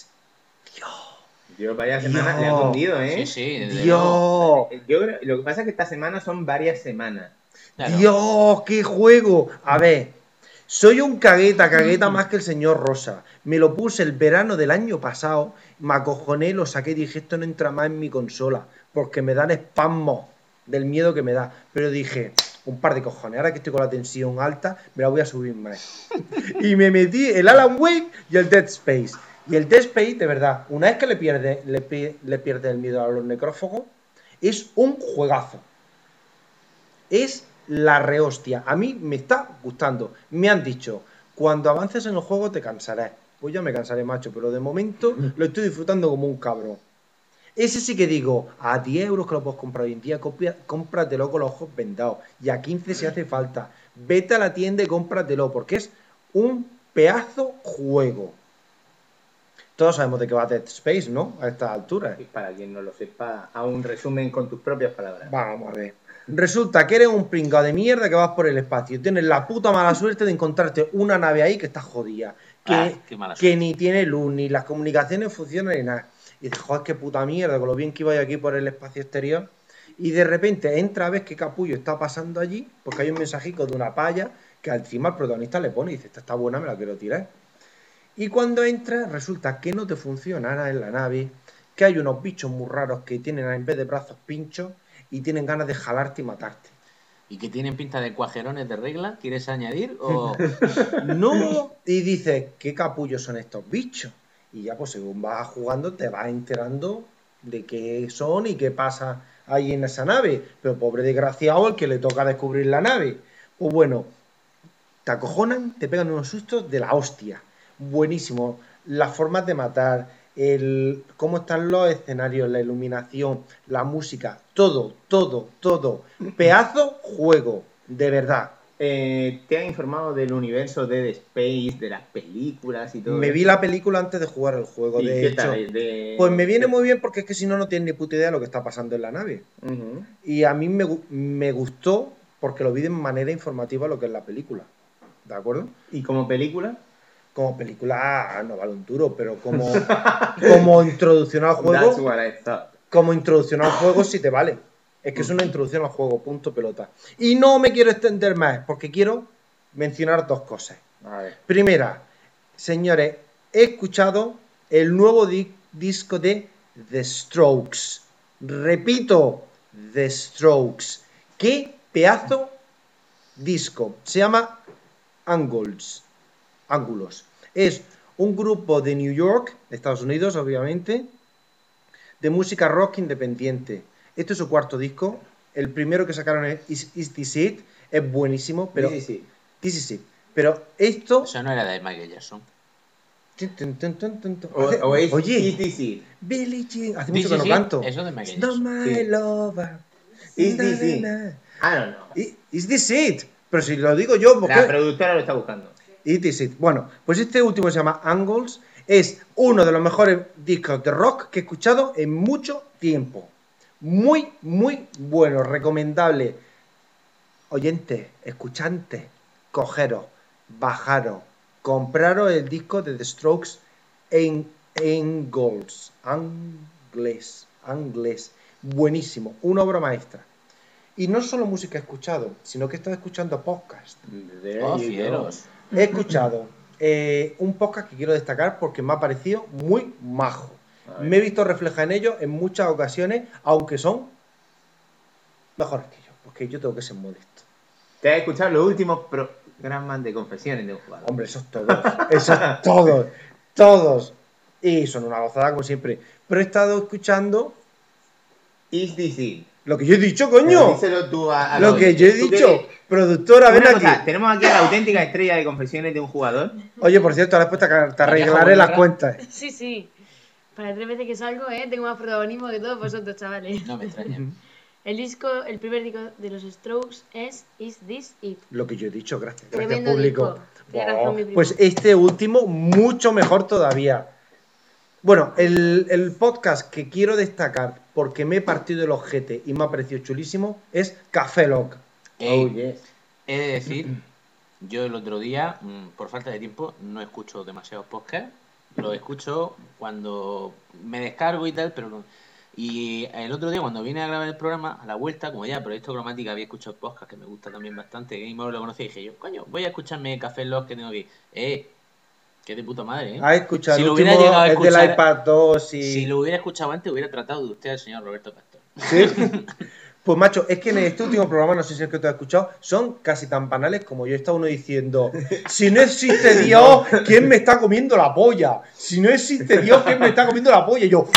Yo vaya semana le ha Dios. hundido, ¿eh? Sí, sí, desde luego. ¡Dios! Yo creo, lo que pasa es que esta semana son varias semanas. Claro. ¡Dios! ¡Qué juego! A ver, soy un cagueta más que el señor Rosa. Me lo puse el verano del año pasado, me acojoné, lo saqué y dije, esto no entra más en mi consola, porque me dan espasmos del miedo que me da. Pero dije, un par de cojones, ahora que estoy con la tensión alta, me la voy a subir más. Y me metí el Alan Wake y el Dead Space. Y el Dead Space, de verdad, una vez que le pierde el miedo a los necrófagos, es un juegazo. Es la rehostia. A mí me está gustando. Me han dicho, cuando avances en el juego te cansarás. Pues ya me cansaré, macho, pero de momento lo estoy disfrutando como un cabrón. Ese sí que digo, a 10 euros que lo puedes comprar hoy en día, cómpratelo con los ojos vendados. Y a 15 si hace falta. Vete a la tienda y cómpratelo, porque es un pedazo juego. Todos sabemos de qué va Dead Space, ¿no? A estas alturas. Y para quien no lo sepa, a un resumen con tus propias palabras. Vamos a ver. Resulta que eres un pringao de mierda que vas por el espacio. Tienes la puta mala suerte de encontrarte una nave ahí que está jodida. Qué mala Que suerte. ni tiene luz, ni las comunicaciones funcionan ni nada. Y dices, joder, qué puta mierda, con lo bien que iba yo aquí por el espacio exterior. Y de repente entra a ver qué capullo está pasando allí, porque hay un mensajico de una palla que encima el protagonista le pone y dice, esta está buena, me la quiero tirar. Y cuando entras, resulta que no te funciona nada en la nave, que hay unos bichos muy raros que tienen en vez de brazos pinchos y tienen ganas de jalarte y matarte. ¿Y que tienen pinta de cuajerones de regla? ¿Quieres añadir? O... No, y dices, ¿qué capullos son estos bichos? Y ya pues según vas jugando te vas enterando de qué son y qué pasa ahí en esa nave. Pero pobre desgraciado el que le toca descubrir la nave. Pues bueno, te acojonan, te pegan unos sustos de la hostia. Buenísimo. Las formas de matar, cómo están los escenarios, la iluminación, la música, todo. Pedazo juego, de verdad. ¿Te han informado del universo de Dead Space, de las películas y todo Me vi eso? la película antes de jugar el juego, ¿Y de qué hecho. tal? Pues me viene muy bien porque es que si no, no tienes ni puta idea de lo que está pasando en la nave. Ujú. Y a mí me gustó porque lo vi de manera informativa lo que es la película. ¿De acuerdo? ¿Y como película? Como película no vale un duro, pero como introducción al That's juego, what I thought. como introducción al juego sí te vale. Es que es una introducción al juego, punto pelota. Y no me quiero extender más, porque quiero mencionar dos cosas. A ver. Primera, señores, he escuchado el nuevo disco de The Strokes. Repito, The Strokes. ¡Qué pedazo disco! Se llama Ángulos. Es un grupo de New York, de Estados Unidos, obviamente, de música rock independiente. Este es su cuarto disco. El primero que sacaron es Is This It. Es buenísimo, pero... Sí. This Is It. Pero esto... Eso no era de Michael Jackson. O es Oye, ETC. Billie Jean. Hace This mucho que no Is It, canto. eso de Michael It's not Jackson. my Sí. lover. Is Na, This It. na, na. Ah, no. Is This It. Pero si lo digo yo, ¿por La qué? productora lo está buscando. It is it. Bueno, pues este último se llama Angles. Es uno de los mejores discos de rock que he escuchado en mucho tiempo. Muy, muy bueno, recomendable. Oyentes, escuchantes, cogeros, bajaros, compraros el disco de The Strokes en Angles. Buenísimo, una obra maestra. Y no solo música he escuchado, sino que he estado escuchando podcast. Oh, fieros. He escuchado un podcast que quiero destacar porque me ha parecido muy majo. A ver. Me he visto reflejado en ellos en muchas ocasiones, aunque son mejores que yo, porque yo tengo que ser modesto. Te has escuchado los últimos programas de confesiones de un jugador. Hombre, todos. Y son una gozada como siempre. Pero he estado escuchando Is This It. lo que yo he dicho, Pero coño. díselo tú a Lo los que yo he oyentes. ¿Tú dicho. qué? Productora, ven Una aquí. cosa, tenemos aquí a la auténtica estrella de confesiones de un jugador. Oye, por cierto, ahora después te vieja arreglaré las bonita. cuentas. Sí, sí. Para 3 veces que salgo, tengo más protagonismo que todos vosotros, chavales. No me extraña. El primer disco de los Strokes es Is This It. Lo que yo he dicho, gracias Tremendo público. disco. Tiene razón, mi primo. Pues este último, mucho mejor todavía. Bueno, el podcast que quiero destacar, porque me he partido el ojete y me ha parecido chulísimo, es Café Lock. Ey, yes. he de decir, yo el otro día, por falta de tiempo, no escucho demasiados podcasts. Los escucho cuando me descargo y tal, pero no. Y el otro día, cuando vine a grabar el programa, a la vuelta, como ya Proyecto Cromática había escuchado podcast, que me gusta también bastante, Game Over lo conocí, y dije yo, coño, voy a escucharme Café Lock que tengo aquí. Qué de puta madre, ¿Has escuchado Si el lo hubiera último? llegado a Es del escuchar- iPad 2 y... Si lo hubiera escuchado antes, hubiera tratado de usted al señor Roberto Pastor. ¿Sí? Pues macho, es que en este último programa, no sé si es que tú has escuchado, son casi tan banales como yo. Está uno diciendo, si no existe Dios, ¿quién me está comiendo la polla? Si no existe Dios, ¿quién me está comiendo la polla? Y yo,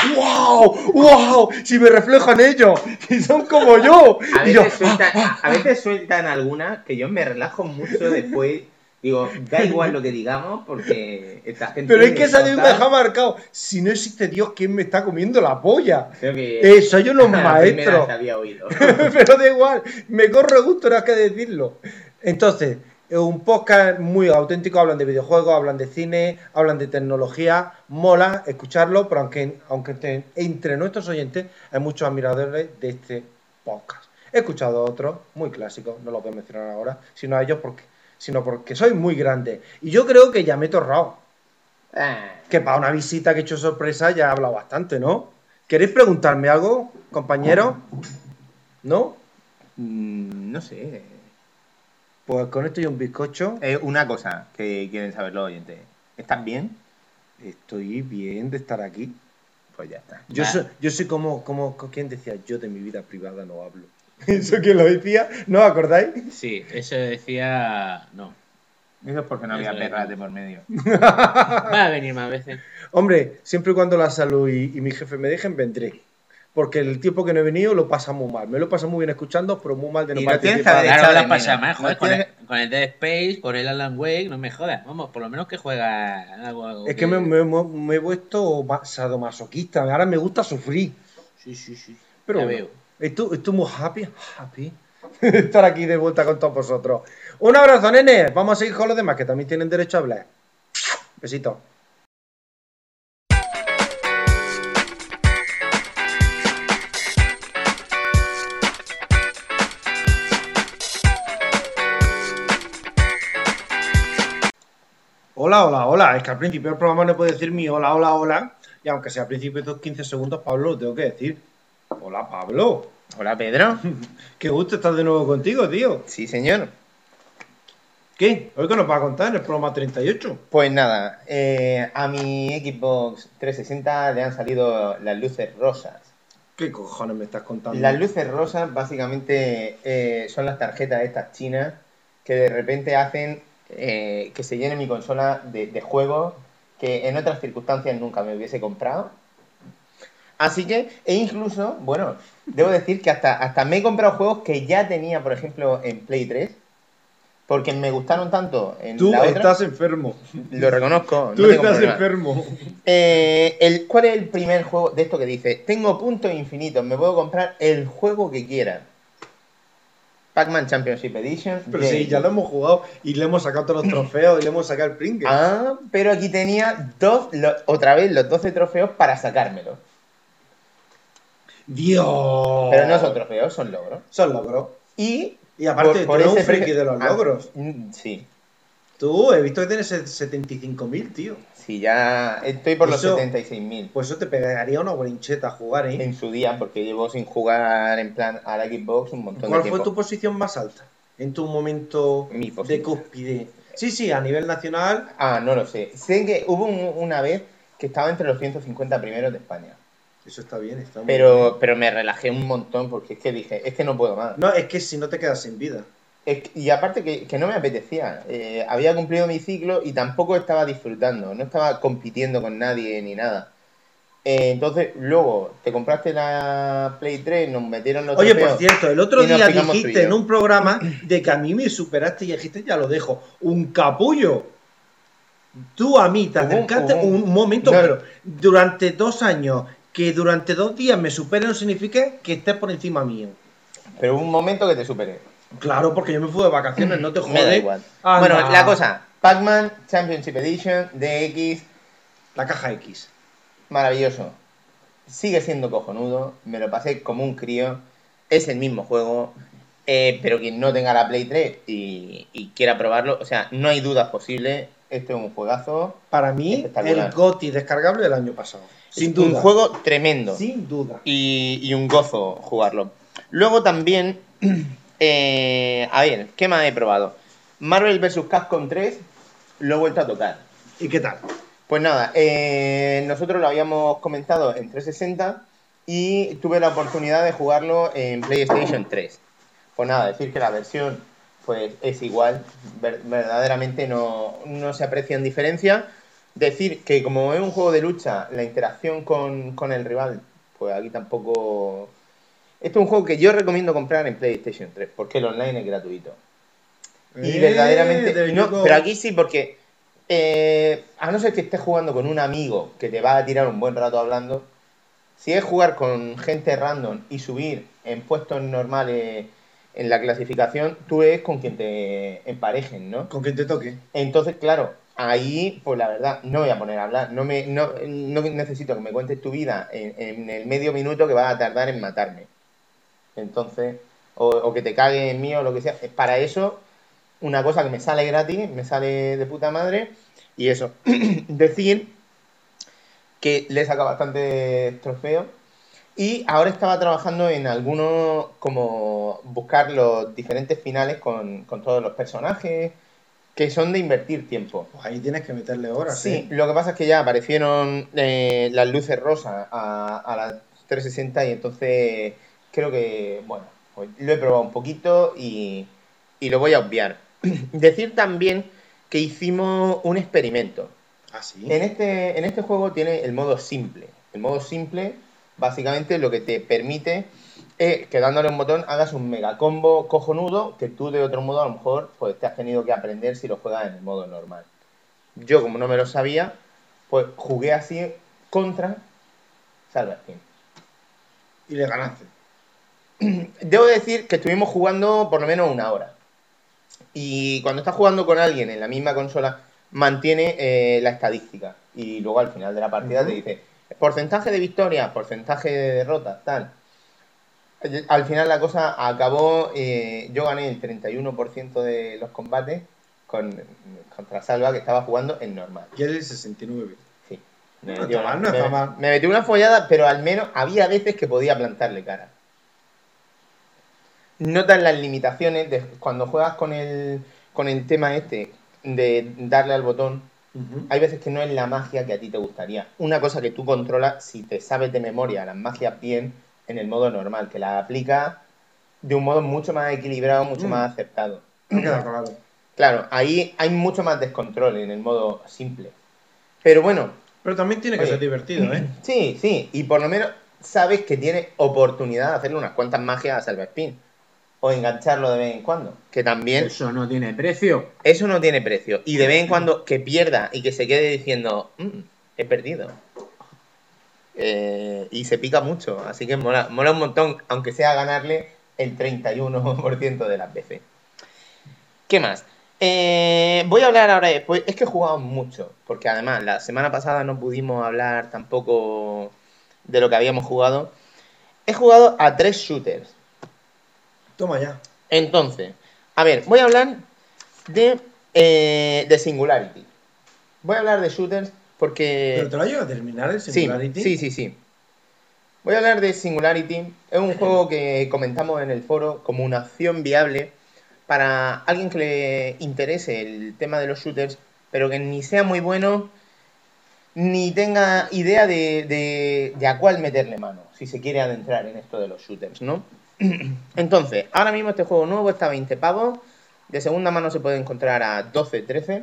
¡wow! Si me reflejo en ellos, que son como yo. A Y yo, veces sueltan algunas que yo me relajo mucho después. Digo, da igual lo que digamos porque esta gente... pero es que esa de me total, deja marcado, si no existe Dios, ¿quién me está comiendo la polla? creo que Soy unos la primera maestros. se había oído. Pero da igual, me corre gusto, no hay que decirlo. Entonces, es un podcast muy auténtico, hablan de videojuegos, hablan de cine, hablan de tecnología, mola escucharlo, pero aunque entre nuestros oyentes hay muchos admiradores de este podcast. He escuchado otros muy clásicos, no los voy a mencionar ahora, sino a ellos sino porque soy muy grande. Y yo creo que ya me he torrado, que para una visita que he hecho sorpresa ya he hablado bastante, ¿no? ¿Queréis preguntarme algo, compañero? ¿No? No sé. Pues con esto y un bizcocho. Una cosa que quieren saber los oyentes. ¿Estás bien? Estoy bien de estar aquí. Pues ya está. Yo soy como quien decía, yo de mi vida privada no hablo. ¿Eso quién lo decía? ¿No os acordáis? Sí, eso decía... No. Eso es porque no había Eso es. perras de por medio. Va a venir más veces. Hombre, siempre y cuando la salud y mi jefe me dejen, vendré. Porque el tiempo que no he venido lo pasa muy mal. Me lo pasa muy bien escuchando, pero muy mal de no Y lo tienes que participar. haber Claro, echado la de pasa menos. mal, joder, No con tienes- con el Dead Space, con el Alan Wake, no me jodas. Vamos, por lo menos que juega algo. Es que me he vuelto sadomasoquista. Ahora me gusta sufrir. Sí. Pero Ya bueno, veo. estoy muy happy estar aquí de vuelta con todos vosotros. Un abrazo, nene. Vamos a seguir con los demás que también tienen derecho a hablar. Besito. Hola. Es que al principio del programa no puedo decir mi hola. Y aunque sea al principio de estos 15 segundos, Pablo, lo tengo que decir. Hola, Pablo. Hola, Pedro. Qué gusto estar de nuevo contigo, tío. Sí, señor. ¿Qué? ¿Hoy qué nos vas a contar en el programa 38? Pues nada, a mi Xbox 360 le han salido las luces rosas. ¿Qué cojones me estás contando? Las luces rosas básicamente son las tarjetas estas chinas que de repente hacen que se llene mi consola de juegos que en otras circunstancias nunca me hubiese comprado. Así que, e incluso, bueno, debo decir que hasta me he comprado juegos que ya tenía, por ejemplo, en Play 3, porque me gustaron tanto en Tú la otra. estás enfermo. Lo reconozco. Tú no tengo estás problema. enfermo. ¿Cuál es el primer juego de esto que dice? Tengo puntos infinitos, me puedo comprar el juego que quiera. Pac-Man Championship Edition. Pero sí, ya lo hemos jugado y le hemos sacado todos los trofeos y le hemos sacado el Pringle. Ah, pero aquí tenía otra vez los 12 trofeos para sacármelo. ¡Dios! Pero no son trofeos, son logros. Son logros. Y aparte, tú eres un friki precio- de los logros. Sí, Tú, he visto que tienes 75.000, tío. sí, ya estoy por los Eso- 76.000 Pues eso te pegaría una brincheta a jugar, ¿eh? en su día, porque llevo sin jugar en plan a la Xbox un montón de ¿Cuál tiempo. fue tu posición más alta? En tu momento Mi de posición. cúspide. Sí, a nivel nacional. Ah, no lo sé. Sé que hubo una vez que estaba entre los 150 primeros de España. Eso está bien, está muy Pero me relajé un montón porque es que dije, es que no puedo más. bien. No, es que si no te quedas sin vida. Y aparte que no me apetecía. Había cumplido mi ciclo y tampoco estaba disfrutando. No estaba compitiendo con nadie ni nada. Entonces, luego, te compraste la Play 3, nos metieron los Oye, por trofeos cierto, el otro y nos día picamos tú y dijiste yo. en un programa de que a mí me superaste y dijiste, ya lo dejo, un capullo. Tú a mí te Hubo un- acercaste hubo un- un momento, no. pero durante 2 años, que durante 2 días me supere no significa que estés por encima mío. Pero hubo un momento que te superé. Claro, porque yo me fui de vacaciones, no te jodes. Me da igual. Anda. Bueno, la cosa, Pac-Man Championship Edition DX, La caja X. maravilloso. Sigue siendo cojonudo, me lo pasé como un crío. Es el mismo juego, pero quien no tenga la Play 3 y quiera probarlo, o sea, no hay dudas posibles. Este es un juegazo. Para mí, Espectacular. el GOTY descargable del año pasado. Sin Es duda. un juego tremendo. Sin duda. Y un gozo jugarlo. Luego también, a ver, ¿qué más he probado? Marvel vs. Capcom 3 lo he vuelto a tocar. ¿Y qué tal? Pues nada, nosotros lo habíamos comentado en 360 y tuve la oportunidad de jugarlo en PlayStation 3. Pues nada, decir que la versión pues es igual, verdaderamente no se aprecian diferencias. Decir que como es un juego de lucha, la interacción con el rival, pues aquí tampoco... Este es un juego que yo recomiendo comprar en PlayStation 3, porque el online es gratuito. Y verdaderamente... de No, Yugo. pero aquí sí, porque a no ser que estés jugando con un amigo que te va a tirar un buen rato hablando, si es jugar con gente random y subir en puestos normales en la clasificación, tú es con quien te emparejen, ¿no? Con quien te toque. Entonces, claro, ahí, pues la verdad, no me voy a poner a hablar. No necesito que me cuentes tu vida en el medio minuto que vas a tardar en matarme. Entonces, o que te cague en mí o lo que sea. Para eso, una cosa que me sale gratis, me sale de puta madre. Y eso, decir que le he sacado bastantes trofeos. Y ahora estaba trabajando en algunos, como buscar los diferentes finales con todos los personajes, que son de invertir tiempo. Pues ahí tienes que meterle horas. Sí, lo que pasa es que ya aparecieron las luces rosas a la 360 y entonces creo que, bueno, pues lo he probado un poquito y lo voy a obviar. Decir también que hicimos un experimento. ¿Ah, sí? En este juego tiene el modo simple. El modo simple, básicamente, lo que te permite es que dándole un botón hagas un mega combo cojonudo que tú de otro modo a lo mejor pues te has tenido que aprender si lo juegas en el modo normal. Yo, como no me lo sabía, pues jugué así contra Salvastín. Y le ganaste. Debo decir que estuvimos jugando por lo menos 1 hora. Y cuando estás jugando con alguien en la misma consola, mantiene la estadística. Y luego al final de la partida te dice porcentaje de victoria, porcentaje de derrotas, tal. Al final la cosa acabó, yo gané el 31% de los combates contra Salva, que estaba jugando en normal. Y él el 69. Sí. No está mal, no está mal. Me metí una follada, pero al menos había veces que podía plantarle cara. notas las limitaciones de cuando juegas con el tema este de darle al botón. Hay veces que no es la magia que a ti te gustaría. Una cosa que tú controlas si te sabes de memoria las magias bien en el modo normal, que las aplicas de un modo mucho más equilibrado, mucho más acertado. No queda claro. Claro, ahí hay mucho más descontrol en el modo simple. Pero bueno. Pero también tiene que ser divertido, ¿eh? Sí, sí. Y por lo menos sabes que tienes oportunidad de hacerle unas cuantas magias a Salvaspin. O engancharlo de vez en cuando. Que también. Eso no tiene precio. Eso no tiene precio. Y de vez en cuando que pierda y que se quede diciendo, he perdido. Y se pica mucho. Así que mola un montón, aunque sea ganarle el 31% de las veces. ¿Qué más? Voy a hablar ahora después. Es que he jugado mucho. Porque además la semana pasada no pudimos hablar tampoco de lo que habíamos jugado. He jugado a 3 shooters. Toma ya. Entonces, a ver, voy a hablar de Singularity. Voy a hablar de shooters porque... ¿Pero te lo ayuda a terminar el Singularity? Sí. Voy a hablar de Singularity. Es un juego que comentamos en el foro como una opción viable para alguien que le interese el tema de los shooters, pero que ni sea muy bueno ni tenga idea de a cuál meterle mano, si se quiere adentrar en esto de los shooters, ¿no? Entonces, ahora mismo este juego nuevo está a 20 pavos. De segunda mano se puede encontrar a 12, 13.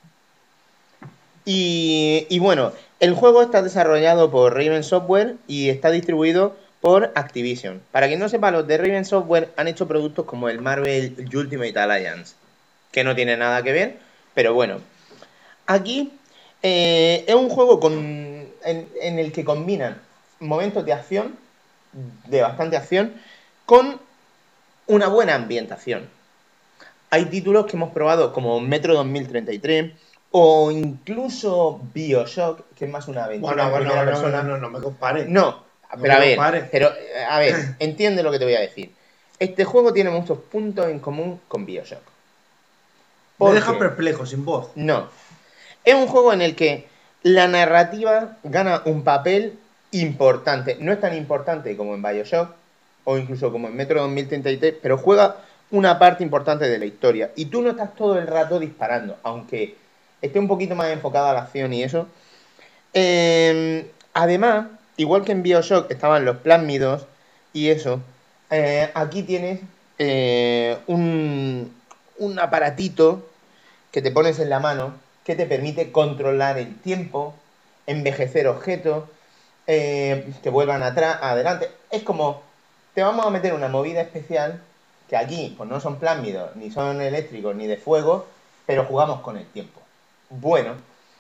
Y bueno, el juego está desarrollado por Raven Software y está distribuido por Activision. Para quien no sepa, los de Raven Software han hecho productos como el Marvel Ultimate Alliance, que no tiene nada que ver, pero bueno. Aquí es un juego en el que combinan momentos de acción, de bastante acción, con una buena ambientación. Hay títulos que hemos probado como Metro 2033 o incluso BioShock, que es más una aventura en primera persona. No me compares. No, pero a ver, entiende lo que te voy a decir. Este juego tiene muchos puntos en común con BioShock. Me deja perplejo, sin voz. No. Es un juego en el que la narrativa gana un papel importante. No es tan importante como en BioShock, o incluso como en Metro 2033, pero juega una parte importante de la historia. Y tú no estás todo el rato disparando, aunque esté un poquito más enfocado a la acción y eso. Además, igual que en BioShock estaban los plásmidos y eso, aquí tienes un aparatito que te pones en la mano que te permite controlar el tiempo, envejecer objetos, que vuelvan atrás, adelante. Es como... te vamos a meter una movida especial que aquí pues no son plásmidos, ni son eléctricos, ni de fuego, pero jugamos con el tiempo. Bueno,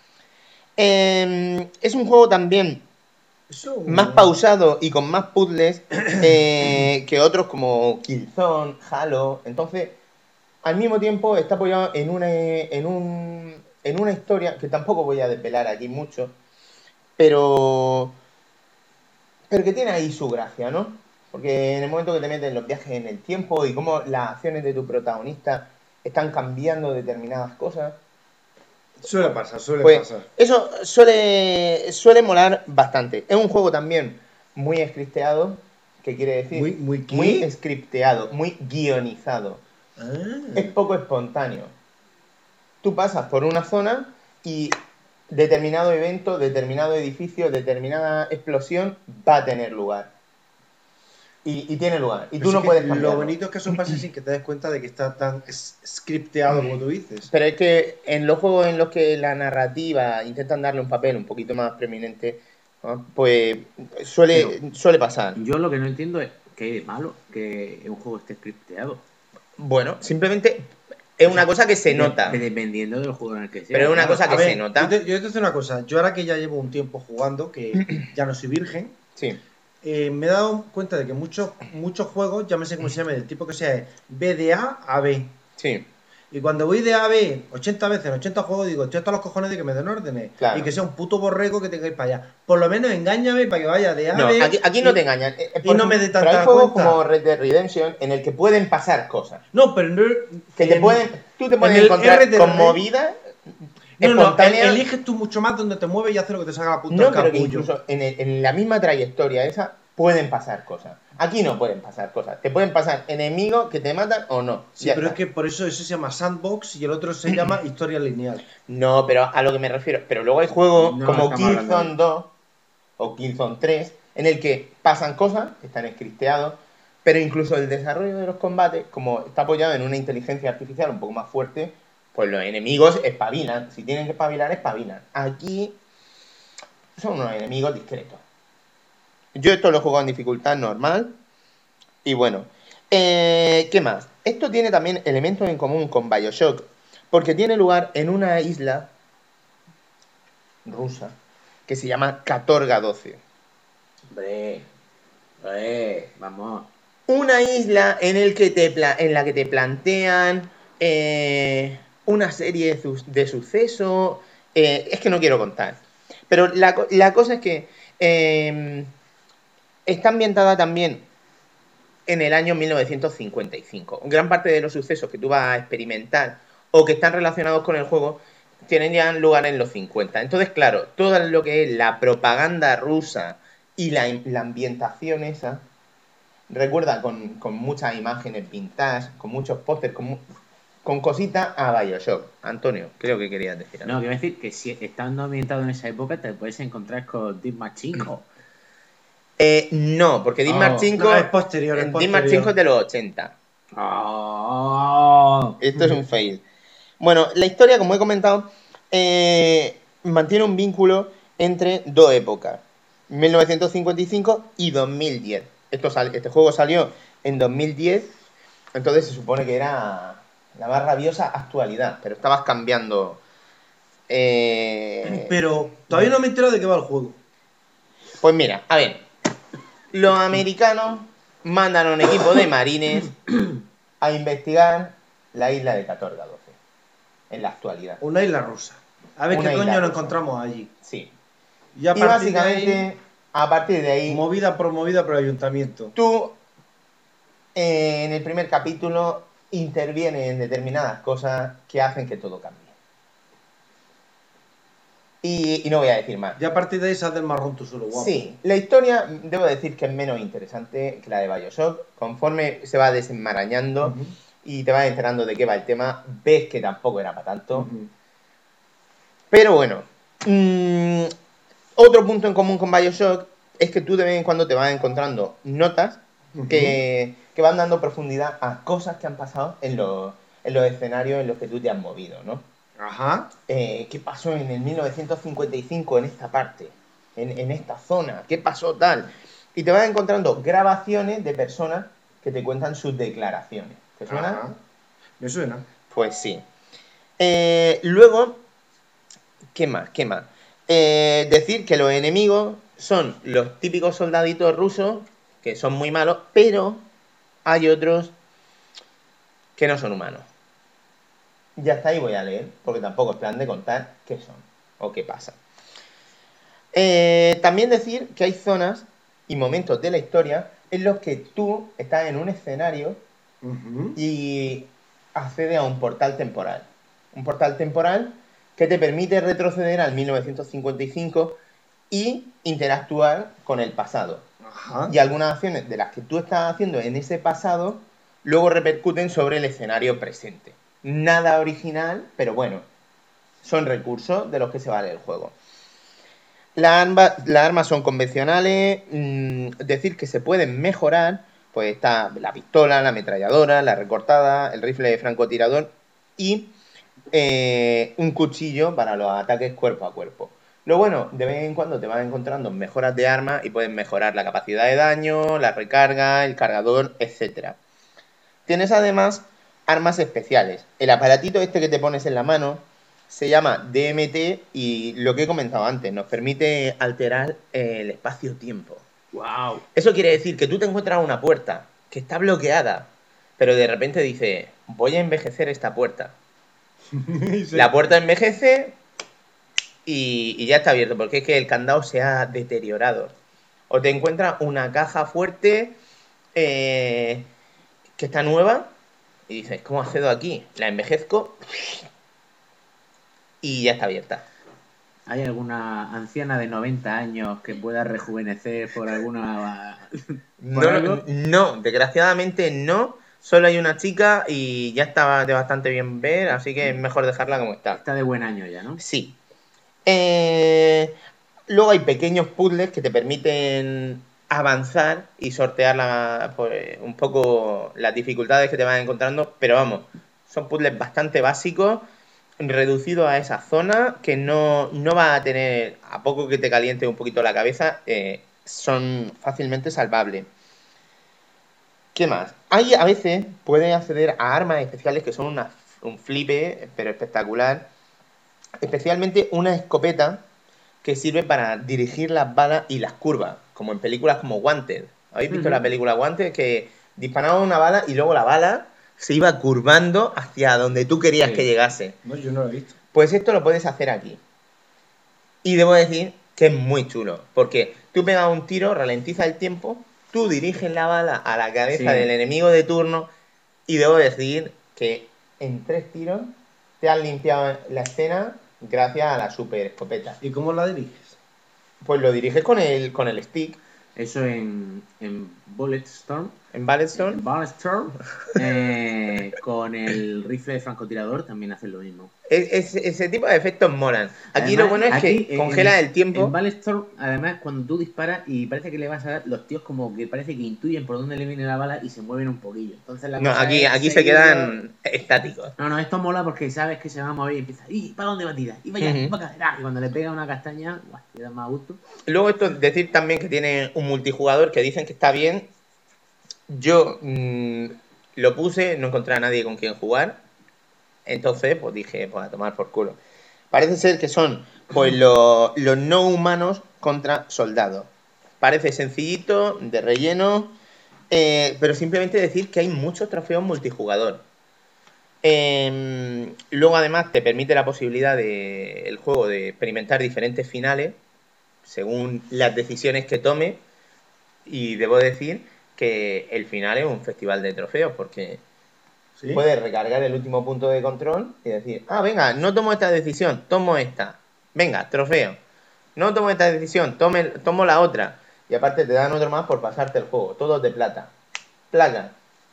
es un juego también más pausado y con más puzzles que otros como Killzone, Halo. Entonces, al mismo tiempo está apoyado en una historia que tampoco voy a desvelar aquí mucho, pero que tiene ahí su gracia, ¿no? Porque en el momento que te meten los viajes en el tiempo y cómo las acciones de tu protagonista están cambiando determinadas cosas. Suele pasar. Eso suele molar bastante. Es un juego también muy scripteado, que quiere decir muy scripteado, muy guionizado. Es poco espontáneo. Tú pasas por una zona y determinado evento, determinado edificio, determinada explosión va a tener lugar. Y tiene lugar. Y tú no puedes cambiarlo. Lo bonito es que eso pase sin que te des cuenta de que está tan scripteado como tú dices. Pero es que en los juegos en los que la narrativa intentan darle un papel un poquito más preeminente, ¿no? Pues suele pasar. Yo lo que no entiendo es que es malo que un juego esté scripteado. Bueno, simplemente es una cosa que se nota. Dependiendo del juego en el que sea. Pero es una cosa que se nota. Yo te voy a decir una cosa. Yo ahora que ya llevo un tiempo jugando, que ya no soy virgen, sí. Me he dado cuenta de que muchos juegos, ya me sé cómo se llama, del tipo que sea B de A a B. Sí. Y cuando voy de A a B 80 veces en 80 juegos, digo, estoy hasta los cojones de que me den órdenes. Claro. Y que sea un puto borrego que tengáis para allá. Por lo menos engáñame para que vaya de A a B. Aquí no te engañan. Y no me dé tanta pero hay juegos cuenta. como Red Dead Redemption en el que pueden pasar cosas. No, pero no. Que tú te puedes encontrar con movidas. No, eliges tú mucho más donde te mueves y haces lo que te salga la puta del pero que capullo. incluso en la misma trayectoria esa pueden pasar cosas. Aquí no pueden pasar cosas. Te pueden pasar enemigos que te matan o no. Sí, Ya pero está. es que por eso se llama Sandbox y el otro se llama Historia Lineal. No, pero a lo que me refiero. Pero luego hay juegos No como estamos hablando Killzone 2 o Killzone 3 en el que pasan cosas, que están scripteados, pero incluso el desarrollo de los combates, como está apoyado en una inteligencia artificial un poco más fuerte, pues los enemigos espabilan. Si tienen que espabilar, espabilan. Aquí son unos enemigos discretos. Yo esto lo he jugado en dificultad normal. Y bueno, ¿qué más? Esto tiene también elementos en común con BioShock, porque tiene lugar en una isla rusa que se llama Katorga 12. Hombre, vamos. Una isla en la que te plantean una serie de sucesos. Es que no quiero contar. Pero la cosa es que está ambientada también en el año 1955. Gran parte de los sucesos que tú vas a experimentar o que están relacionados con el juego tienen ya lugar en los 50. Entonces, claro, todo lo que es la propaganda rusa y la ambientación esa, recuerda con muchas imágenes vintage, con muchos pósters, con cositas a BioShock. Antonio, creo que querías decir algo. No, quiero decir que si estando ambientado en esa época te puedes encontrar con Deep Machinko. No, porque Deep Oh, Marchinko no, es posterior, es Deep posterior. Marchinko es de los 80. Oh. Esto es un fail. Bueno, la historia, como he comentado, mantiene un vínculo entre dos épocas, 1955 y 2010. Este juego salió en 2010, entonces se supone que era la más rabiosa actualidad, pero estabas cambiando. Pero todavía no me he enterado de qué va el juego. Pues mira, a ver, los americanos mandan a un equipo de marines a investigar la isla de Katorga 12, en la actualidad. Una isla rusa. A ver Una qué isla coño nos rusa. encontramos allí. Sí. Y a Y partir de básicamente, ahí, a partir de ahí, movida promovida por el ayuntamiento. tú en el primer capítulo intervienes en determinadas cosas que hacen que todo cambie. Y no voy a decir más. Y a partir de ahí sale del marrón tú solo, guapo. Sí, la historia debo decir que es menos interesante que la de BioShock. Conforme se va desenmarañando Ujú. y te vas enterando de qué va el tema, ves que tampoco era para tanto. Ujú. Pero bueno, otro punto en común con BioShock es que tú de vez en cuando te vas encontrando notas que van dando profundidad a cosas que han pasado en los escenarios en los que tú te has movido, ¿no? Ajá. ¿Qué pasó en el 1955 en esta parte? En esta zona. ¿Qué pasó tal? Y te vas encontrando grabaciones de personas que te cuentan sus declaraciones. ¿Te suena? Ajá. Me suena. Pues sí. Luego, ¿qué más? ¿Qué más? Decir que los enemigos son los típicos soldaditos rusos, que son muy malos, pero hay otros que no son humanos. Ya está, ahí voy a leer, porque tampoco es plan de contar qué son o qué pasa. También decir que hay zonas y momentos de la historia en los que tú estás en un escenario Ujú. y accedes a un portal temporal. Un portal temporal que te permite retroceder al 1955 y interactuar con el pasado. Ajá. Y algunas acciones de las que tú estás haciendo en ese pasado luego repercuten sobre el escenario presente. Nada original, pero bueno, son recursos de los que se vale el juego. Las armas son convencionales, decir que se pueden mejorar, pues está la pistola, la ametralladora, la recortada, el rifle de francotirador y un cuchillo para los ataques cuerpo a cuerpo. Lo bueno, de vez en cuando te vas encontrando mejoras de armas y puedes mejorar la capacidad de daño, la recarga, el cargador, etc. Tienes además armas especiales. El aparatito este que te pones en la mano se llama DMT y lo que he comentado antes, nos permite alterar el espacio-tiempo. Wow. Eso quiere decir que tú te encuentras una puerta que está bloqueada, pero de repente dices, voy a envejecer esta puerta. La puerta envejece y ya está abierto, porque es que el candado se ha deteriorado. O te encuentras una caja fuerte que está nueva y dices, ¿cómo accedo aquí? La envejezco y ya está abierta. ¿Hay alguna anciana de 90 años que pueda rejuvenecer por alguna... por algo? No, desgraciadamente no. Solo hay una chica y ya está de bastante bien ver, así que es mejor dejarla como está. Está de buen año ya, ¿no? Sí. Luego hay pequeños puzzles que te permiten avanzar y sortear pues, un poco las dificultades que te vas encontrando, pero vamos, son puzzles bastante básicos, reducidos a esa zona, que no va a tener, a poco que te caliente un poquito la cabeza, son fácilmente salvables. ¿Qué más? Hay a veces puedes acceder a armas especiales que son un flipe, pero espectacular. Especialmente una escopeta que sirve para dirigir las balas y las curvas, como en películas como Wanted. ¿Habéis visto la película Wanted? Que disparaba una bala y luego la bala se iba curvando hacia donde tú querías que llegase. No, yo no lo he visto. Pues esto lo puedes hacer aquí. Y debo decir que es muy chulo, porque tú pegas un tiro, ralentiza el tiempo, tú diriges la bala a la cabeza del enemigo de turno y debo decir que en 3 tiros te has limpiado la escena gracias a la super escopeta. ¿Y cómo la diriges? Pues lo diriges con el stick. Eso en Bulletstorm. En Bulletstorm. En Bulletstorm. Con el rifle de francotirador también hacen lo mismo. Ese tipo de efectos molan. Aquí Además, lo bueno es que congela el tiempo. En Bulletstorm, además, cuando tú disparas y parece que le vas a dar, los tíos como que parece que intuyen por dónde le viene la bala y se mueven un poquillo. Entonces no, aquí se quedan estáticos. No, esto mola porque sabes que se va a mover y empieza, ¿y para dónde va a tirar? Y vaya, y cuando le pega una castaña, le da más gusto. Luego esto decir también que tiene un multijugador que dicen que está bien. Yo lo puse, no encontré a nadie con quien jugar. Entonces, pues dije, pues a tomar por culo. Parece ser que son pues los no humanos contra soldados. Parece sencillito, de relleno, pero simplemente decir que hay muchos trofeos multijugador. Luego además te permite la posibilidad del juego de experimentar diferentes finales según las decisiones que tome, y debo decir que el final es un festival de trofeos porque puedes recargar el último punto de control y decir, venga, no tomo esta decisión, tomo esta, venga, trofeo, no tomo esta decisión, tomo la otra, y aparte te dan otro más por pasarte el juego, todos de plata, placa,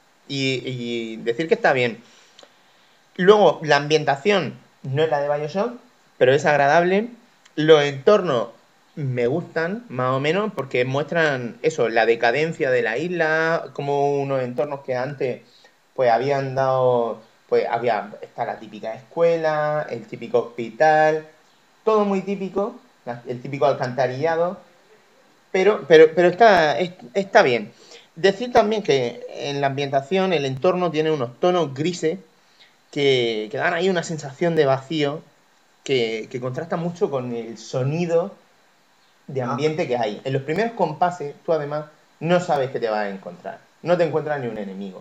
y decir que está bien. Luego, la ambientación no es la de BioShock, pero es agradable. Los entornos me gustan, más o menos, porque muestran eso, la decadencia de la isla, como unos entornos que antes pues habían dado, pues está la típica escuela, el típico hospital, todo muy típico, el típico alcantarillado, pero está bien. Decir también que en la ambientación el entorno tiene unos tonos grises que dan ahí una sensación de vacío que contrasta mucho con el sonido de ambiente que hay. En los primeros compases, tú además no sabes qué te vas a encontrar. No te encuentras ni un enemigo.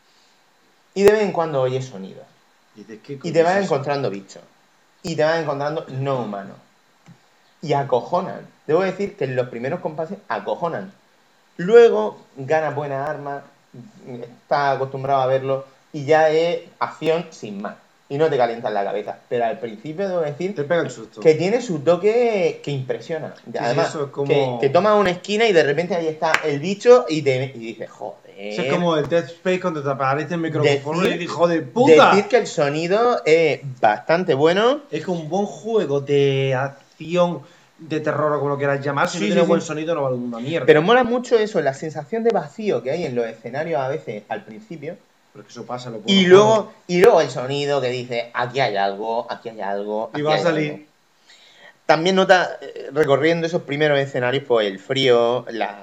Y de vez en cuando oyes sonidos. Y te vas encontrando bichos. Y te vas encontrando no humanos. Y acojonan. Debo decir que en los primeros compases acojonan. Luego ganas buenas armas, estás acostumbrado a verlo, y ya es acción sin más. Y no te calientas la cabeza. Pero al principio debo decir te pega el susto. Que tiene su toque que impresiona. Además, eso es como... que tomas una esquina y de repente ahí está el bicho y dices, joder. Eso es como el Dead Space cuando te aparece el micrófono y dices, joder, puta. Decir que el sonido es bastante bueno. Es que un buen juego de acción, de terror o como lo quieras llamar, si no tiene buen sonido no vale una mierda. Pero mola mucho eso, la sensación de vacío que hay en los escenarios a veces al principio. Porque eso pasa, y luego el sonido que dice, aquí hay algo, aquí hay algo. Y va a salir. Algo. También nota, recorriendo esos primeros escenarios, pues el frío,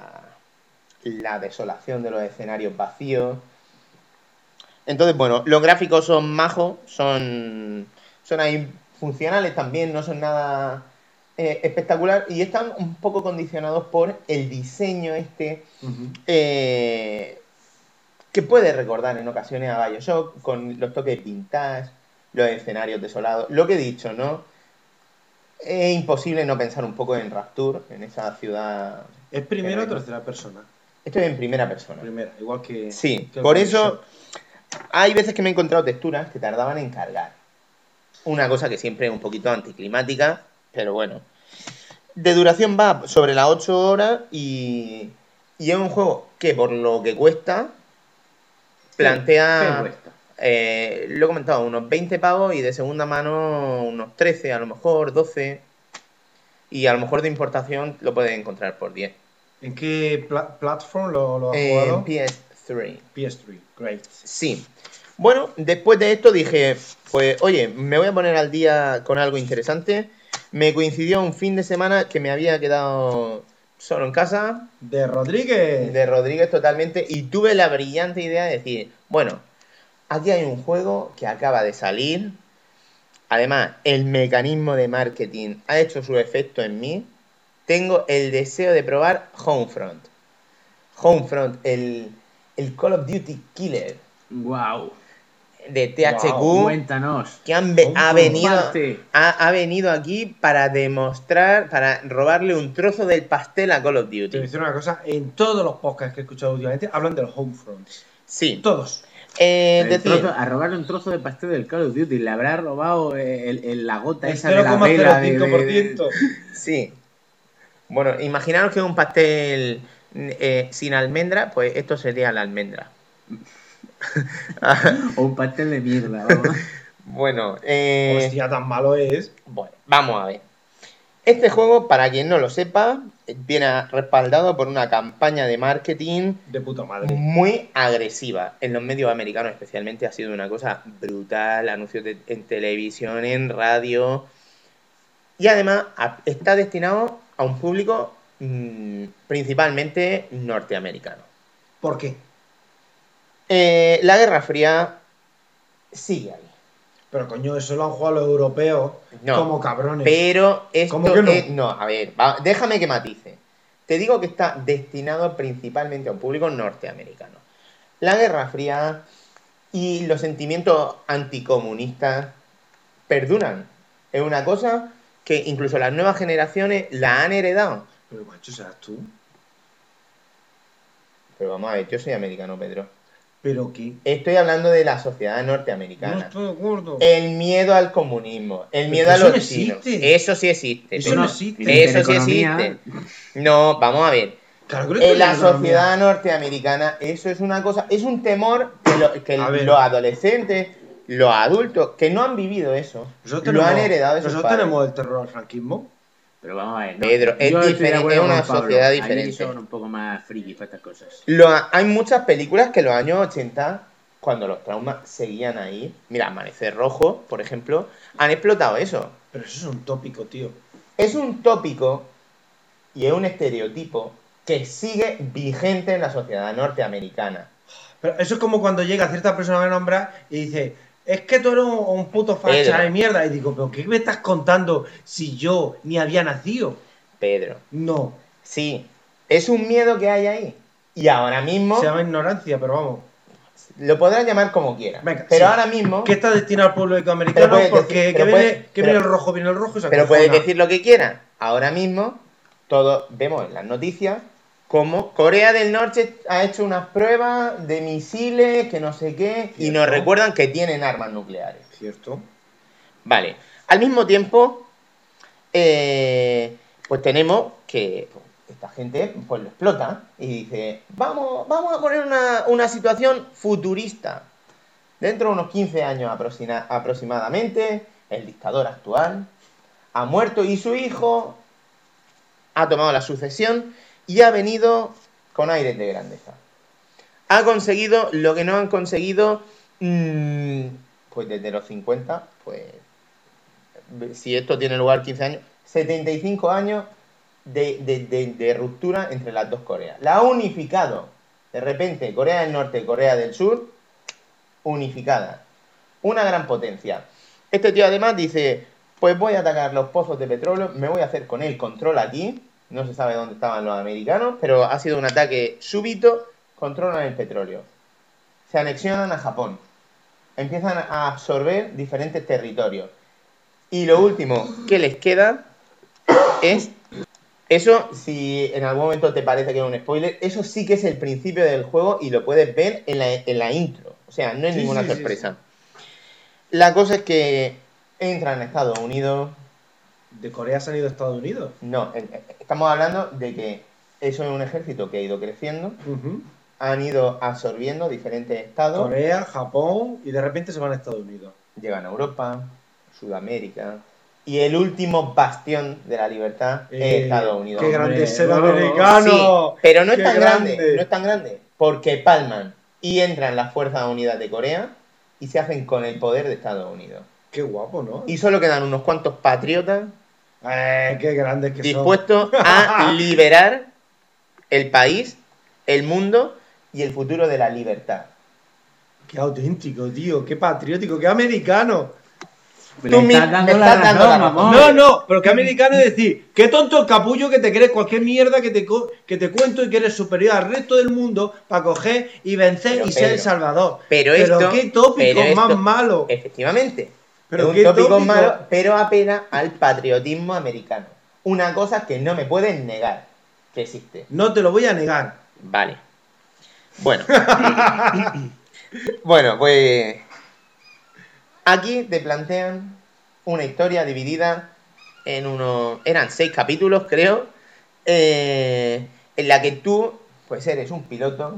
la desolación de los escenarios vacíos. Entonces, bueno, los gráficos son majos, son ahí funcionales también, no son nada espectacular, y están un poco condicionados por el diseño que puede recordar en ocasiones a BioShock, con los toques vintage, los escenarios desolados. Lo que he dicho, ¿no? Es imposible no pensar un poco en Rapture, en esa ciudad. ¿Es primera o tercera persona? Esto es en primera persona. Primera, igual que... Sí, por eso hay veces que me he encontrado texturas que tardaban en cargar. Una cosa que siempre es un poquito anticlimática, Pero bueno. De duración va sobre las 8 horas y es un juego que por lo que cuesta plantea, ¿Qué cuesta? lo he comentado, unos 20 pavos y de segunda mano unos 13, a lo mejor 12. Y a lo mejor de importación lo puedes encontrar por 10. ¿En qué platform lo has En jugado? PS3. PS3, great. Sí. Bueno, después de esto dije, pues oye, me voy a poner al día con algo interesante. Me coincidió un fin de semana que me había quedado solo en casa, De Rodríguez. de Rodríguez totalmente, y tuve la brillante idea de decir, bueno, aquí hay un juego que acaba de salir. Además, el mecanismo de marketing ha hecho su efecto en mí. Tengo el deseo de probar Homefront. Homefront, el Call of Duty Killer Wow. de THQ, Cuéntanos. que Comparte. ha venido aquí para demostrar, para robarle un trozo del pastel a Call of Te voy a Duty. decir una cosa, en todos los podcasts que he escuchado últimamente hablan del Homefront. Sí. Todos. A robarle un trozo de pastel del Call of Duty. Le habrá robado la gota El esa de la vela. 0,05%. Sí. Bueno, imaginaros que un pastel sin almendra, pues esto sería la almendra. O un pastel de mierda, vamos. Bueno, Hostia, tan malo es. bueno, vamos a ver. Este juego, para quien no lo sepa, viene respaldado por una campaña de marketing De puta madre. muy agresiva. En los medios americanos especialmente ha sido una cosa brutal. Anuncios en televisión, en radio. Y además está destinado a un público principalmente norteamericano. ¿Por qué? La Guerra Fría sigue ahí. Pero coño, eso lo han jugado los europeos No, como cabrones. Pero esto ¿Cómo que no? no, a ver, déjame que matice. Te digo que está destinado principalmente a un público norteamericano. La Guerra Fría y los sentimientos anticomunistas perduran. Es una cosa que incluso las nuevas generaciones la han heredado. Pero macho, serás tú. Pero vamos a ver, yo soy americano, Pedro. ¿Pero qué? Estoy hablando de la sociedad No norteamericana. estoy de acuerdo. El miedo al comunismo, el miedo Pero a eso los no chinos. existe. Eso sí existe. Eso Pedro. no existe. Eso sí Intereconomía. existe. No, vamos a ver. Claro que no estoy En la de acuerdo, sociedad norteamericana, eso es una cosa, es un temor que A ver. los adolescentes, los adultos que no han vivido eso, Nosotros lo han tenemos- heredado de sus Nosotros padres. tenemos el terror al franquismo. Pero vamos a ver. Pedro, es Yo estoy de diferente, acuerdo es una con Pablo. sociedad Ahí diferente. son un poco más friki para estas cosas. Hay muchas películas que en los años 80, cuando los traumas seguían ahí, mira, Amanecer Rojo, por ejemplo, han explotado eso. Pero eso es un tópico, tío. Es un tópico y es un estereotipo que sigue vigente en la sociedad norteamericana. Pero eso es como cuando llega cierta persona que nombra y dice, es que tú eres un puto facha Pedro. de mierda. Y digo, ¿pero qué me estás contando si yo ni había nacido? Pedro, No. sí, es un miedo que hay ahí. Y ahora mismo, Se llama ignorancia, pero vamos. lo podrás llamar como quieras. Venga, pero sí. ahora mismo, ¿Qué está destinado al pueblo Pero americano? puedes Porque decir- que pero viene, puedes- que viene pero- el rojo, viene el rojo y se pero puedes acojona. decir lo que quieras. Ahora mismo, todos vemos en las noticias cómo Corea del Norte ha hecho unas pruebas de misiles, que no sé qué, y nos Cierto. recuerdan que tienen armas nucleares. Cierto. Vale. Al mismo tiempo, pues tenemos que pues, esta gente pues lo explota y dice, vamos a poner una situación futurista. Dentro de unos 15 años aproximadamente, el dictador actual ha muerto y su hijo ha tomado la sucesión y ha venido con aires de grandeza. Ha conseguido lo que no han conseguido pues desde los 50, pues si esto tiene lugar 15 años, 75 años de ruptura entre las dos Coreas. La ha unificado. De repente, Corea del Norte y Corea del Sur, unificada. Una gran potencia. Este tío además dice, pues voy a atacar los pozos de petróleo, me voy a hacer con el control aquí. No se sabe dónde estaban los americanos, pero ha sido un ataque súbito, controlan el petróleo. Se anexionan a Japón. Empiezan a absorber diferentes territorios. Y lo último que les queda es... Eso, si en algún momento te parece que es un spoiler, eso sí que es el principio del juego y lo puedes ver en la intro. O sea, no es Sí, ninguna sí, sí, sorpresa. La cosa es que entran a Estados Unidos, de Corea se han ido a Estados Unidos. No, estamos hablando de que eso es un ejército que ha ido creciendo, han ido absorbiendo diferentes estados, Corea, Japón y de repente se van a Estados Unidos. llegan a Europa, Sudamérica, y el último bastión de la libertad es Estados Unidos. ¡Qué grande es ser Hombre, americano! Sí, pero no es ¡Qué tan grande, grande! no es tan grande, porque palman y entran las Fuerzas Unidas de Corea y se hacen con el poder de Estados Unidos. ¡Qué guapo, ¿no? Y solo quedan unos cuantos patriotas ¡Qué grandes que son! dispuestos a liberar el país, el mundo y el futuro de la libertad. ¡Qué auténtico, tío! ¡Qué patriótico! ¡Qué americano! Me Tú estás me dando estás la dando la razón, razón. mamón. No, pero qué americano es decir, qué tonto el capullo que te crees cualquier mierda que te cuento y que eres superior al resto del mundo para coger y vencer Pero, y ser Pedro, el salvador. pero esto- qué tópico pero más esto- malo. Efectivamente. Pero es un qué tópico tópico. malo, pero apela al patriotismo americano. Una cosa que no me pueden negar que existe. No te lo voy a negar. Vale. Bueno. Bueno, pues aquí te plantean una historia dividida en unos... Eran 6 capítulos, creo. En la que tú, pues eres un piloto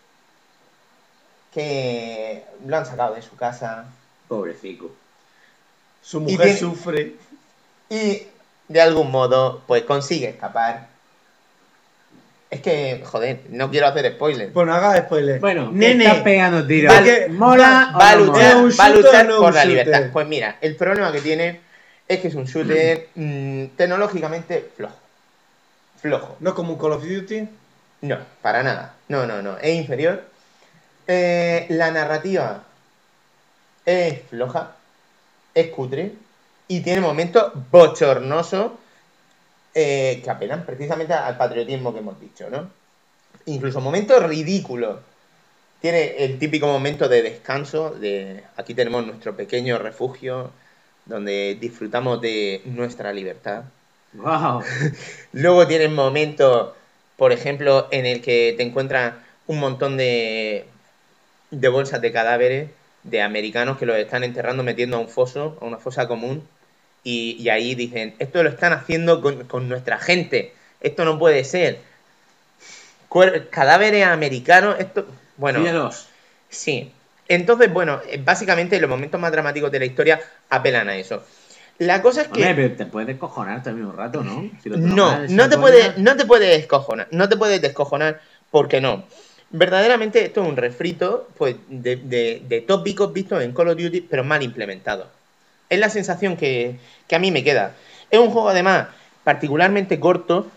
que lo han sacado de su casa Pobrecito. Su Y mujer tiene- sufre. y de algún modo, pues consigue escapar. Es que, joder, no quiero hacer spoilers. Pues no hagas spoiler. Bueno, nene. estás pegando tiros. Vale, ¿Mola Va a o no luchar, ¿Es un mola? va a shooter luchar o no por un la shooter? libertad. Pues mira, el problema que tiene es que es un shooter tecnológicamente flojo. Flojo. No es como un Call of Duty. No, para nada. No. Es inferior. La narrativa es floja. Es cutre. Y tiene momentos bochornosos que apelan precisamente al patriotismo que hemos dicho, ¿no? Incluso momentos ridículos. Tiene el típico momento de descanso, de aquí tenemos nuestro pequeño refugio, donde disfrutamos de nuestra libertad. Wow. Luego tienes momentos, por ejemplo, en el que te encuentras un montón de bolsas de cadáveres de americanos que los están enterrando metiendo a un foso, a una fosa común, y ahí dicen, esto lo están haciendo con nuestra gente, esto no puede ser. Cadáveres americanos, esto... Bueno, Míralos. sí. Entonces, bueno, básicamente los momentos más dramáticos de la historia apelan a eso. La cosa es que... Hombre, pero te puedes descojonar también un rato, ¿no? Si lo tomas No, mal, no esa te coña. puedes descojonar, no te puedes descojonar, porque no. Verdaderamente esto es un refrito pues, de tópicos vistos en Call of Duty, pero mal implementados. Es la sensación que a mí me queda. Es un juego además particularmente corto,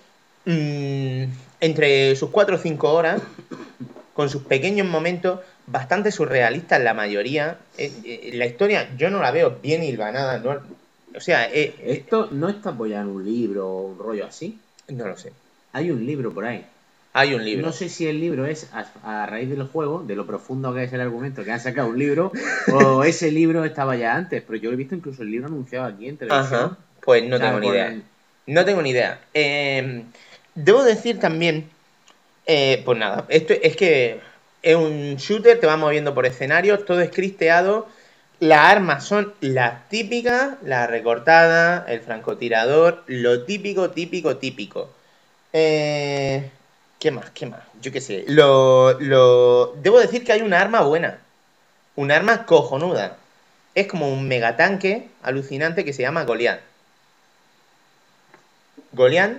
entre sus 4 o 5 horas, con sus pequeños momentos, bastante surrealistas la mayoría. La historia yo no la veo bien hilvanada, no, o sea, Esto no está apoyado en un libro o un rollo así. no lo sé. Hay un libro por ahí. Hay un libro. No sé si el libro es a raíz del juego, de lo profundo que es el argumento, que han sacado un libro, o ese libro estaba ya antes, pero yo he visto incluso el libro anunciado aquí en televisión. Ajá, pues no O sea, tengo ni por idea. el- No tengo ni idea. Debo decir también, pues nada, esto es que es un shooter, te vas moviendo por escenarios, todo es cristeado, las armas son las típicas, la recortada, el francotirador, lo típico. ¿Qué más? Yo qué sé. Debo decir que hay una arma buena, un arma cojonuda. Es como un megatanque alucinante que se llama Goliath. Goliath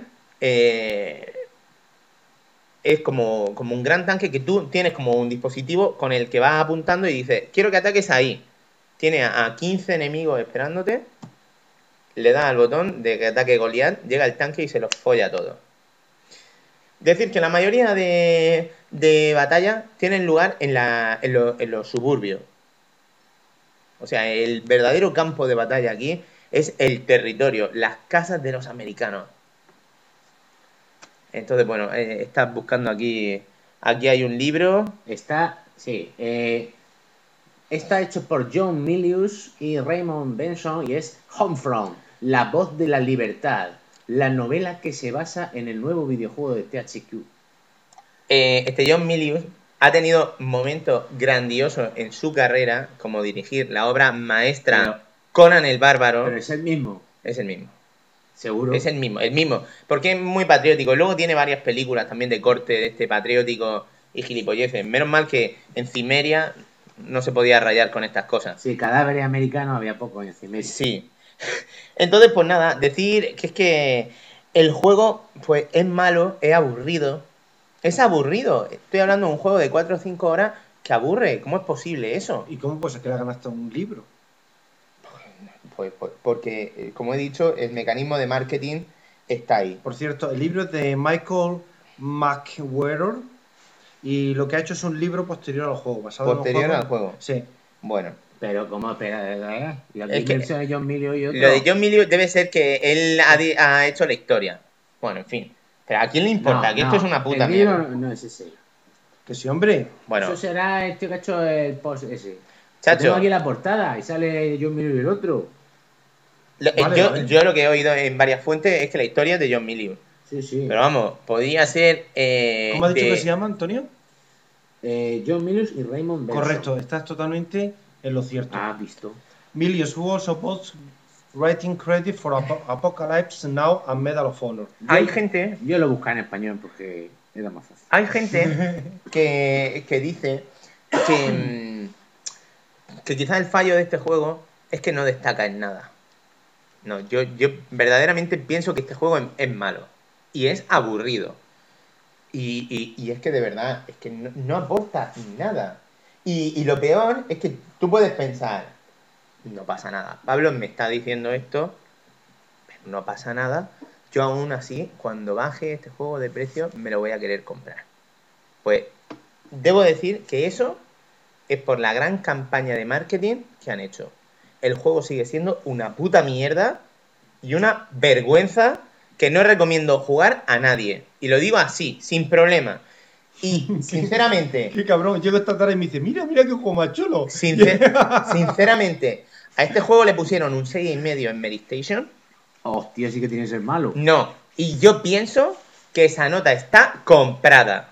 es como un gran tanque que tú tienes como un dispositivo con el que vas apuntando y dices, quiero que ataques ahí. Tiene a 15 enemigos esperándote, le das al botón de que ataque Goliath, llega el tanque y se los folla a todos. Decir que la mayoría de batallas tienen lugar en los suburbios. O sea, el verdadero campo de batalla aquí es el territorio, las casas de los americanos. Entonces, bueno, estás buscando aquí. Aquí hay un libro. Está hecho por John Milius y Raymond Benson y es Homefront, la voz de la libertad, la novela que se basa en el nuevo videojuego de THQ. John Milius ha tenido momentos grandiosos en su carrera, como dirigir la obra maestra Pero- Conan el Bárbaro. Pero es el mismo. Es el mismo. Seguro. Es el mismo. Porque es muy patriótico. Luego tiene varias películas también de corte de este patriótico y gilipolleces. Menos mal que en Cimeria no se podía rayar con estas cosas. Sí, cadáveres americanos había poco en Cimeria. Sí. Entonces, pues nada, decir que es que el juego pues es malo, es aburrido. Es aburrido. Estoy hablando de un juego de 4 o 5 horas que aburre. ¿Cómo es posible eso? ¿Y cómo pues es que le ganaste un libro? Pues porque, como he dicho, el mecanismo de marketing está ahí. Por cierto, el libro es de Michael McWhorter y lo que ha hecho es un libro posterior al juego. Basado Posterior en los al juego. Sí. Bueno. Pero, ¿cómo? Espera, ¿y aquí Es que versión de John Milio y otro? Lo de John Milius debe ser que él ha hecho la historia. Bueno, en fin. Pero ¿a quién le importa? Que esto es una puta el libro mierda. no es ese. Que sí, hombre. Bueno, Eso será el tío que ha hecho el post ese. Chacho. Tengo aquí la portada y sale John Milio y el otro. Vale. yo lo que he oído en varias fuentes es que la historia es de John Milius. Sí. Pero vamos, podría ser. ¿Cómo has dicho que se llama, Antonio? John Milius y Raymond Benson. Correcto, estás totalmente en lo cierto. Ah, visto. Milius, who also both writing credit for Apocalypse Now and Medal of Honor. Hay gente. Yo lo buscaba en español porque era más fácil. Hay gente que dice que quizás el fallo de este juego es que no destaca en nada. No, yo verdaderamente pienso que este juego es malo. Y es aburrido. Y es que de verdad, es que no aporta nada. Y lo peor es que tú puedes pensar, no pasa nada. Pablo me está diciendo esto, pero no pasa nada. Yo aún así, cuando baje este juego de precio, me lo voy a querer comprar. Pues debo decir que eso es por la gran campaña de marketing que han hecho. El juego sigue siendo una puta mierda y una vergüenza que no recomiendo jugar a nadie. Y lo digo así, sin problema. Y sinceramente, Qué cabrón, llego esta tarde y me dice, mira qué juego más chulo. sinceramente, a este juego le pusieron un 6,5 en Medistation. Hostia, sí que tiene que ser malo. No, y yo pienso que esa nota está comprada.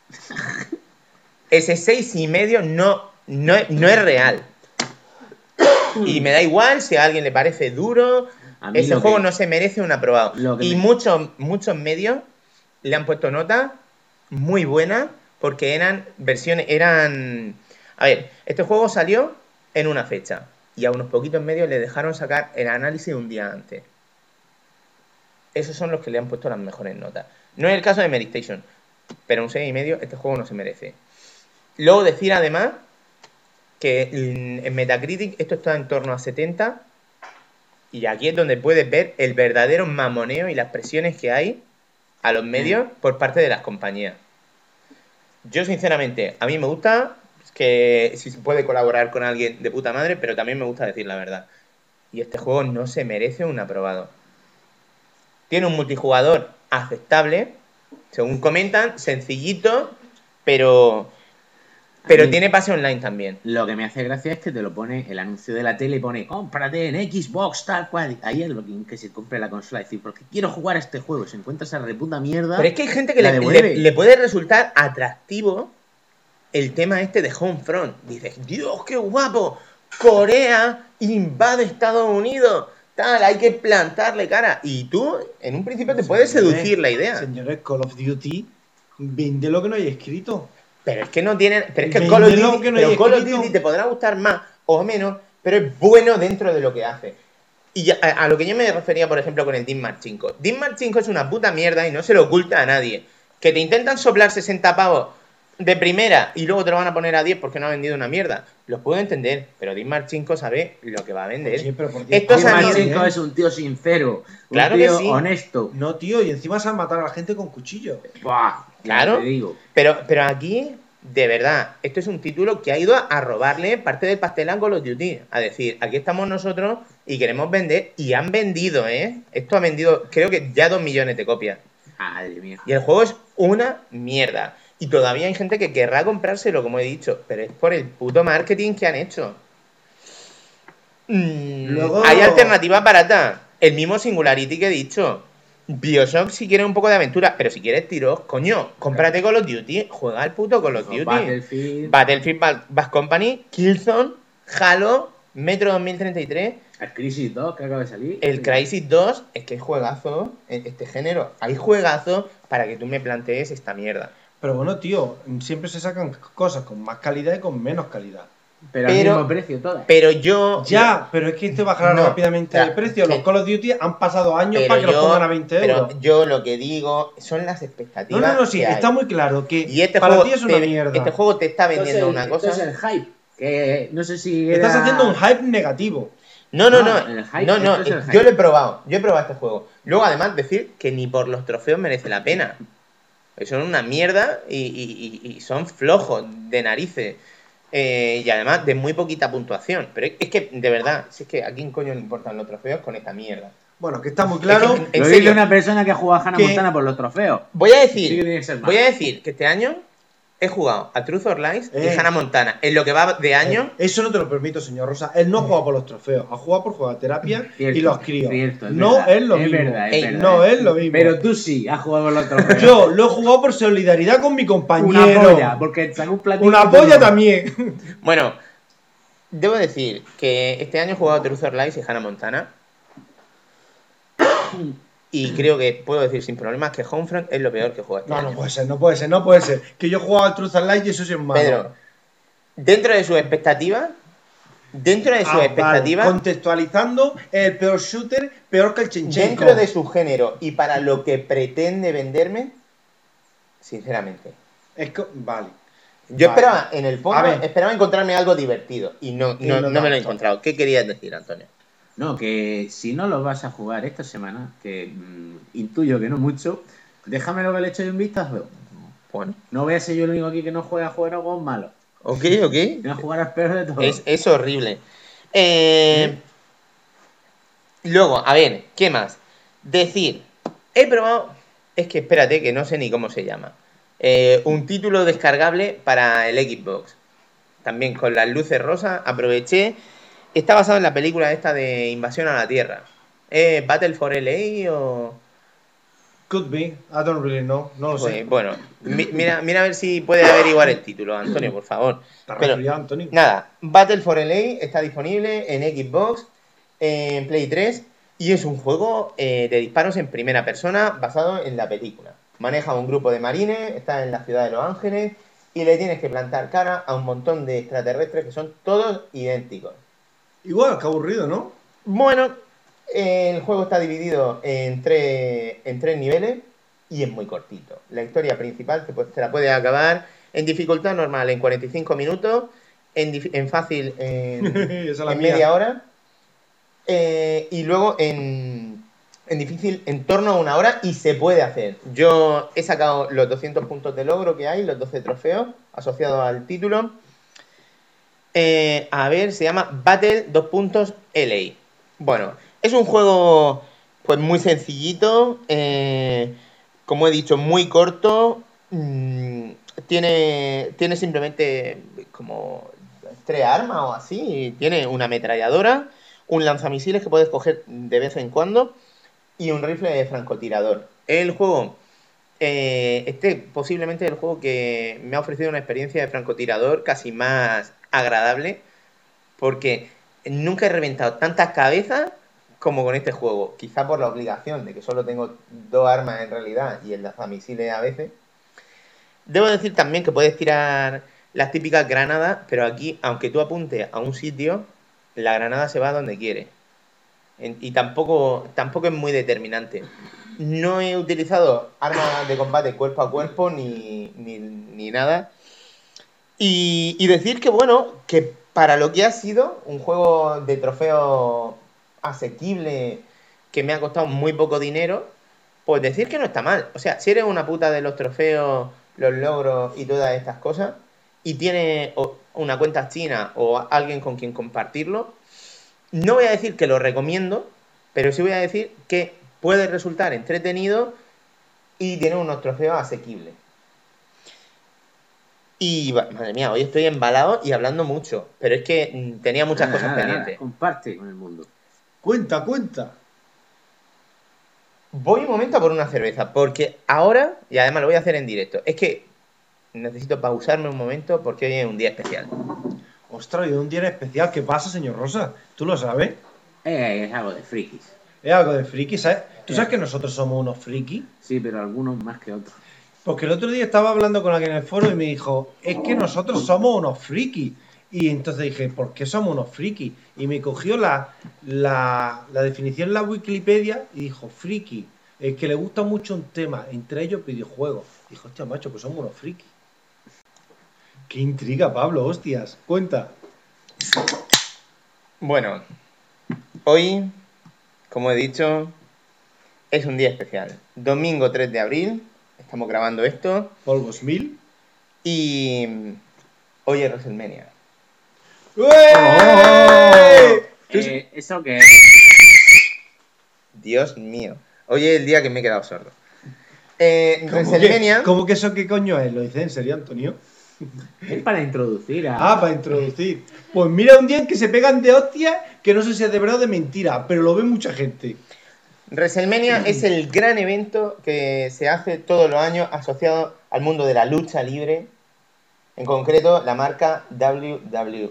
Ese 6,5 no es real. Y me da igual si a alguien le parece duro. A mí Ese lo juego que- no se merece un aprobado. lo que Y me- muchos medios le han puesto nota muy buena porque eran versiones. A ver, este juego salió en una fecha y a unos poquitos medios le dejaron sacar el análisis un día antes. Esos son los que le han puesto las mejores notas. No es el caso de Medistation, pero un 6,5 este juego no se merece. Luego decir además que en Metacritic esto está en torno a 70 y aquí es donde puedes ver el verdadero mamoneo y las presiones que hay a los medios por parte de las compañías. Yo sinceramente, a mí me gusta que si se puede colaborar con alguien de puta madre, pero también me gusta decir la verdad. Y este juego no se merece un aprobado. Tiene un multijugador aceptable, según comentan, sencillito, pero tiene pase online también. Lo que me hace gracia es que te lo pone el anuncio de la tele y pone cómprate en Xbox tal cual. Ahí es lo que se compre la consola. Es decir, porque quiero jugar a este juego. Se encuentra esa reputa mierda. Pero es que hay gente que la devuelve. le puede resultar atractivo el tema este de Homefront. Dices, Dios, qué guapo. Corea invade Estados Unidos. Tal, hay que plantarle cara. Y tú, en un principio, te puede seducir la idea. Señores, Call of Duty, vende lo que no hay escrito. Pero es que no tienen. Pero es que Vende Call of lo Duty, que no pero hay Call of escrito. Duty te podrá gustar más o menos, pero es bueno dentro de lo que hace. Y a lo que yo me refería, por ejemplo, con el Team March 5. Team March 5 es una puta mierda y no se lo oculta a nadie. Que te intentan soplar 60 pavos de primera y luego te lo van a poner a 10 porque no ha vendido una mierda. Los puedo entender, pero Team March 5 sabe lo que va a vender. Sí, pero por Estos Tim amigos- Marchenko es un tío sincero. Claro un que tío sí. honesto. No, tío, y encima se van a matar a la gente con cuchillo. Buah, Claro. Te digo. Pero aquí, de verdad, esto es un título que ha ido a robarle parte del pastel a Call of Duty. A decir, aquí estamos nosotros y queremos vender. Y han vendido, ¿eh? Esto ha vendido, creo que ya 2 millones de copias. Madre mía. Y el juego es una mierda. Y todavía hay gente que querrá comprárselo, como he dicho. Pero es por el puto marketing que han hecho. Luego- Hay alternativas baratas. El mismo Singularity que he dicho. Bioshock si quieres un poco de aventura. Pero si quieres tiros, coño, cómprate Call of Duty. Juega al puto Call of Duty. Battlefield. Battlefield Bad Company, Killzone, Halo, Metro 2033. El Crisis 2 que acaba de salir. El Crysis 2 es que hay juegazo en este género. Hay juegazo para que tú me plantees esta mierda. Pero bueno, tío, siempre se sacan cosas con más calidad y con menos calidad. Pero al mismo precio todas. Pero yo... Ya, pero es que esto bajará No, rápidamente o sea, de precio. Los que- Call of Duty han pasado años pero para que los yo- pongan a 20 euros. Pero yo lo que digo son las expectativas. No, sí, que hay. está muy claro que Y este para juego ti es una te, mierda. este juego te está vendiendo una cosa. Esto es el hype. Que no sé si. Estás era- haciendo un hype negativo. No, el hype, no, esto es el hype. yo lo he probado. Yo he probado este juego. Luego, además, decir que ni por los trofeos merece la pena. Son una mierda y son flojos de narices. Y además de muy poquita puntuación. Pero es que, de verdad, si es que a quién coño le importan los trofeos con esta mierda. Bueno, que está muy claro. Es que, en Lo serio, dice una persona que ha jugado a Hannah que- Montana por los trofeos. voy a Sí que tiene que ser más. decir que este año he jugado a Truth or Lies y Hannah Montana. En lo que va de año, Eso no te lo permito, señor Rosa. Él no ha jugado por los trofeos, ha jugado por jugar terapia Cierto, y los críos. cierto, es No verdad, es lo es mismo. verdad, es Ey, verdad. no es lo mismo. Pero tú sí has jugado por los trofeos. Yo lo he jugado por solidaridad con mi Una compañero. polla, porque sacó un platino. Una y tú polla no. también. bueno, debo decir que este año he jugado a Truth or Lies y Hannah Montana. Y creo que puedo decir sin problemas que Homefront es lo peor que he jugado este No, año. no puede ser. Que yo he jugado al Truth and Light y eso sí es malo. Pedro, dentro de sus expectativas, Vale. Contextualizando, el peor shooter, peor que el Chinchenko. dentro de su género y para lo que pretende venderme, sinceramente. Vale. Yo Vale. esperaba, en el fondo, A ver. esperaba encontrarme algo divertido y no Y no me lo he tanto. encontrado. ¿Qué querías decir, Antonio? No, que si no lo vas a jugar esta semana, que intuyo que no mucho, déjamelo que le eche un vistazo. Bueno, No voy a ser yo el único aquí que no juega a jugar a juegos malos. ok. Voy a jugar al peor de todos. Es horrible. Luego, a ver, ¿qué más? Decir, he probado, es que espérate, que no sé ni cómo se llama. Un título descargable para el Xbox. También con las luces rosas, aproveché. Está basado en la película esta de Invasión a la Tierra. ¿Battle for LA o...? Could be. I don't really know. No lo sé. Pues, bueno, mira a ver si puede averiguar el título, Antonio, por favor. Está Pero, resfriado, Antonio. nada, Battle for LA está disponible en Xbox, en Play 3 y es un juego de disparos en primera persona basado en la película. Maneja un grupo de marines, está en la ciudad de Los Ángeles y le tienes que plantar cara a un montón de extraterrestres que son todos idénticos. Igual, qué aburrido, ¿no? Bueno, el juego está dividido en tres niveles y es muy cortito. La historia principal te la puedes acabar en dificultad normal en 45 minutos, en fácil Esa es la en mía. media hora y luego en difícil en torno a 1 hora y se puede hacer. Yo he sacado los 200 puntos de logro que hay, los 12 trofeos asociados al título. A ver, se llama Battle LA. Bueno, es un juego pues muy sencillito, como he dicho, muy corto. Tiene simplemente como 3 armas o así. Tiene una ametralladora, un lanzamisiles que puedes coger de vez en cuando y un rifle de francotirador. El juego, posiblemente el juego que me ha ofrecido una experiencia de francotirador casi más agradable, porque nunca he reventado tantas cabezas como con este juego. Quizá por la obligación de que solo tengo 2 armas en realidad y el lanzamisiles a veces. Debo decir también que puedes tirar las típicas granadas, pero aquí, aunque tú apuntes a un sitio, la granada se va a donde quiere. Y tampoco es muy determinante. No he utilizado armas de combate cuerpo a cuerpo ni nada. Y decir que, bueno, que para lo que ha sido un juego de trofeo asequible que me ha costado muy poco dinero, pues decir que no está mal. O sea, si eres una puta de los trofeos, los logros y todas estas cosas, y tienes una cuenta china o alguien con quien compartirlo, no voy a decir que lo recomiendo, pero sí voy a decir que puede resultar entretenido y tiene unos trofeos asequibles. Y madre mía, hoy estoy embalado y hablando mucho, pero es que tenía muchas cosas pendientes. Comparte con el mundo. Cuenta. Voy un momento a por una cerveza, porque ahora, y además lo voy a hacer en directo, es que necesito pausarme un momento porque hoy es un día especial. Ostras, y un día especial. ¿Qué pasa, señor Rosa? ¿Tú lo sabes? Es algo de frikis. Es algo de friki, ¿sabes? ¿Tú sabes que nosotros somos unos frikis? Sí, pero algunos más que otros. Porque el otro día estaba hablando con alguien en el foro y me dijo, es que nosotros somos unos frikis. Y entonces dije, ¿por qué somos unos frikis? Y me cogió la definición en la Wikipedia y dijo, friki, el que le gusta mucho un tema, entre ellos videojuegos. Dijo, hostia, macho, pues somos unos frikis. Qué intriga, Pablo, hostias. Cuenta. Bueno, hoy, como he dicho, es un día especial. Domingo 3 de abril, estamos grabando esto Polvos 1000. y hoy es WrestleMania. ¿Eso qué es? Dios mío, hoy es el día que me he quedado sordo. WrestleMania... ¿Cómo que eso qué coño es? ¿Lo dices en serio, Antonio? Es para introducir a... Ah, para introducir. Pues mira un día en que se pegan de hostias, que no sé si es de verdad o de mentira, pero lo ve mucha gente. WrestleMania es el gran evento que se hace todos los años asociado al mundo de la lucha libre, en concreto la marca WWE.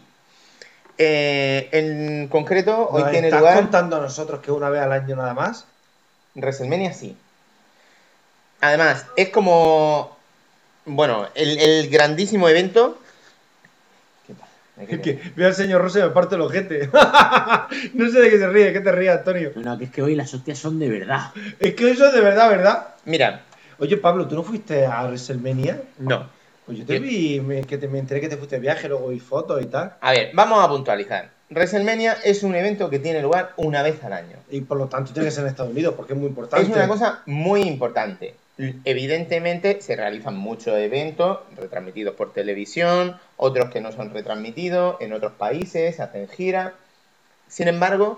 En concreto, hoy ¿Nos tiene estás lugar... contando a nosotros que una vez al año nada más? WrestleMania sí. Además, es como... Bueno, el grandísimo evento... ¿Qué pasa? Es que veo al señor Rosa y me parte el ojete. No sé de qué se ríe, ¿qué te ríes, Antonio? No, que es que hoy las hostias son de verdad. Es que eso es de verdad, ¿verdad? Mira, Oye, Pablo, ¿tú no fuiste a WrestleMania? no. Pues yo te vi, me enteré que te fuiste de viaje, luego vi fotos y tal. A ver, vamos a puntualizar. WrestleMania es un evento que tiene lugar una vez al año. Y por lo tanto tiene que ser en Estados Unidos, porque es muy importante. Es una cosa muy importante. Evidentemente se realizan muchos eventos retransmitidos por televisión, otros que no son retransmitidos en otros países, se hacen giras. Sin embargo,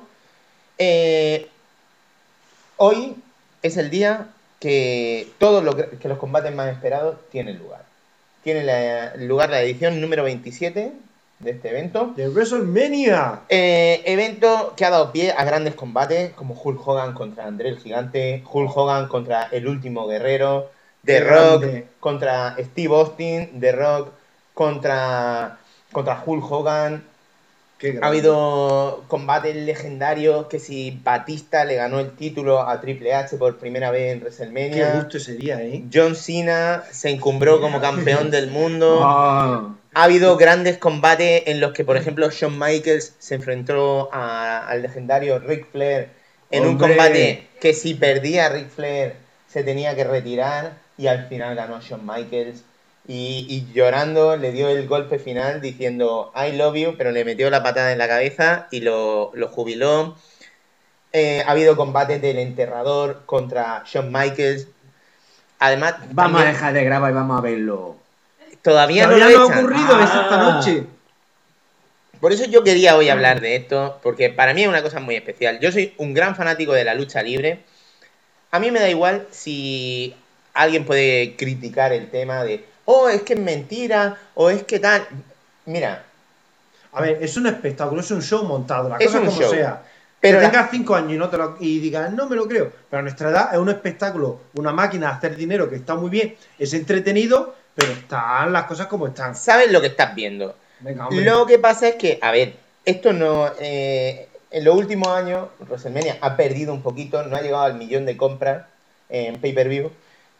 hoy es el día que que los combates más esperados tienen lugar. Tiene lugar la edición número 27 de este evento. ¡De WrestleMania! Evento que ha dado pie a grandes combates como Hulk Hogan contra André el Gigante, Hulk Hogan contra El Último Guerrero, The Qué Rock grande. contra Steve Austin, The Rock contra Hulk Hogan. Qué Ha grande. habido combates legendarios que si Batista le ganó el título a Triple H por primera vez en Qué WrestleMania. gusto sería, ¿eh? John Cena se encumbró como campeón del mundo. Oh. Ha habido grandes combates en los que, por ejemplo, Shawn Michaels se enfrentó al legendario Ric Flair en un ¡Hombre! combate que si perdía Ric Flair se tenía que retirar y al final ganó Shawn Michaels y llorando le dio el golpe final diciendo I love you, pero le metió la patada en la cabeza y lo jubiló. Ha habido combates del enterrador contra Shawn Michaels. Además, Vamos a también- dejar de grabar y vamos a verlo. todavía no Todavía lo no ha echan. ocurrido, es esta noche. Por eso yo quería hoy hablar de esto, porque para mí es una cosa muy especial. Yo soy un gran fanático de la lucha libre. A mí me da igual si alguien puede criticar el tema de, oh, es que es mentira, o es que tal. Mira, A ver, es un espectáculo, es un show montado, la Es cosa un como show. sea. Pero que la- tengas 5 años y digas, no me lo creo. Pero a nuestra edad es un espectáculo, una máquina de hacer dinero que está muy bien, es entretenido, pero están las cosas como están. sabes lo que estás viendo. Venga, hombre. Lo que pasa es que, a ver, esto no... en los últimos años, WrestleMania ha perdido un poquito, no ha llegado al 1.000.000 de compras en pay-per-view,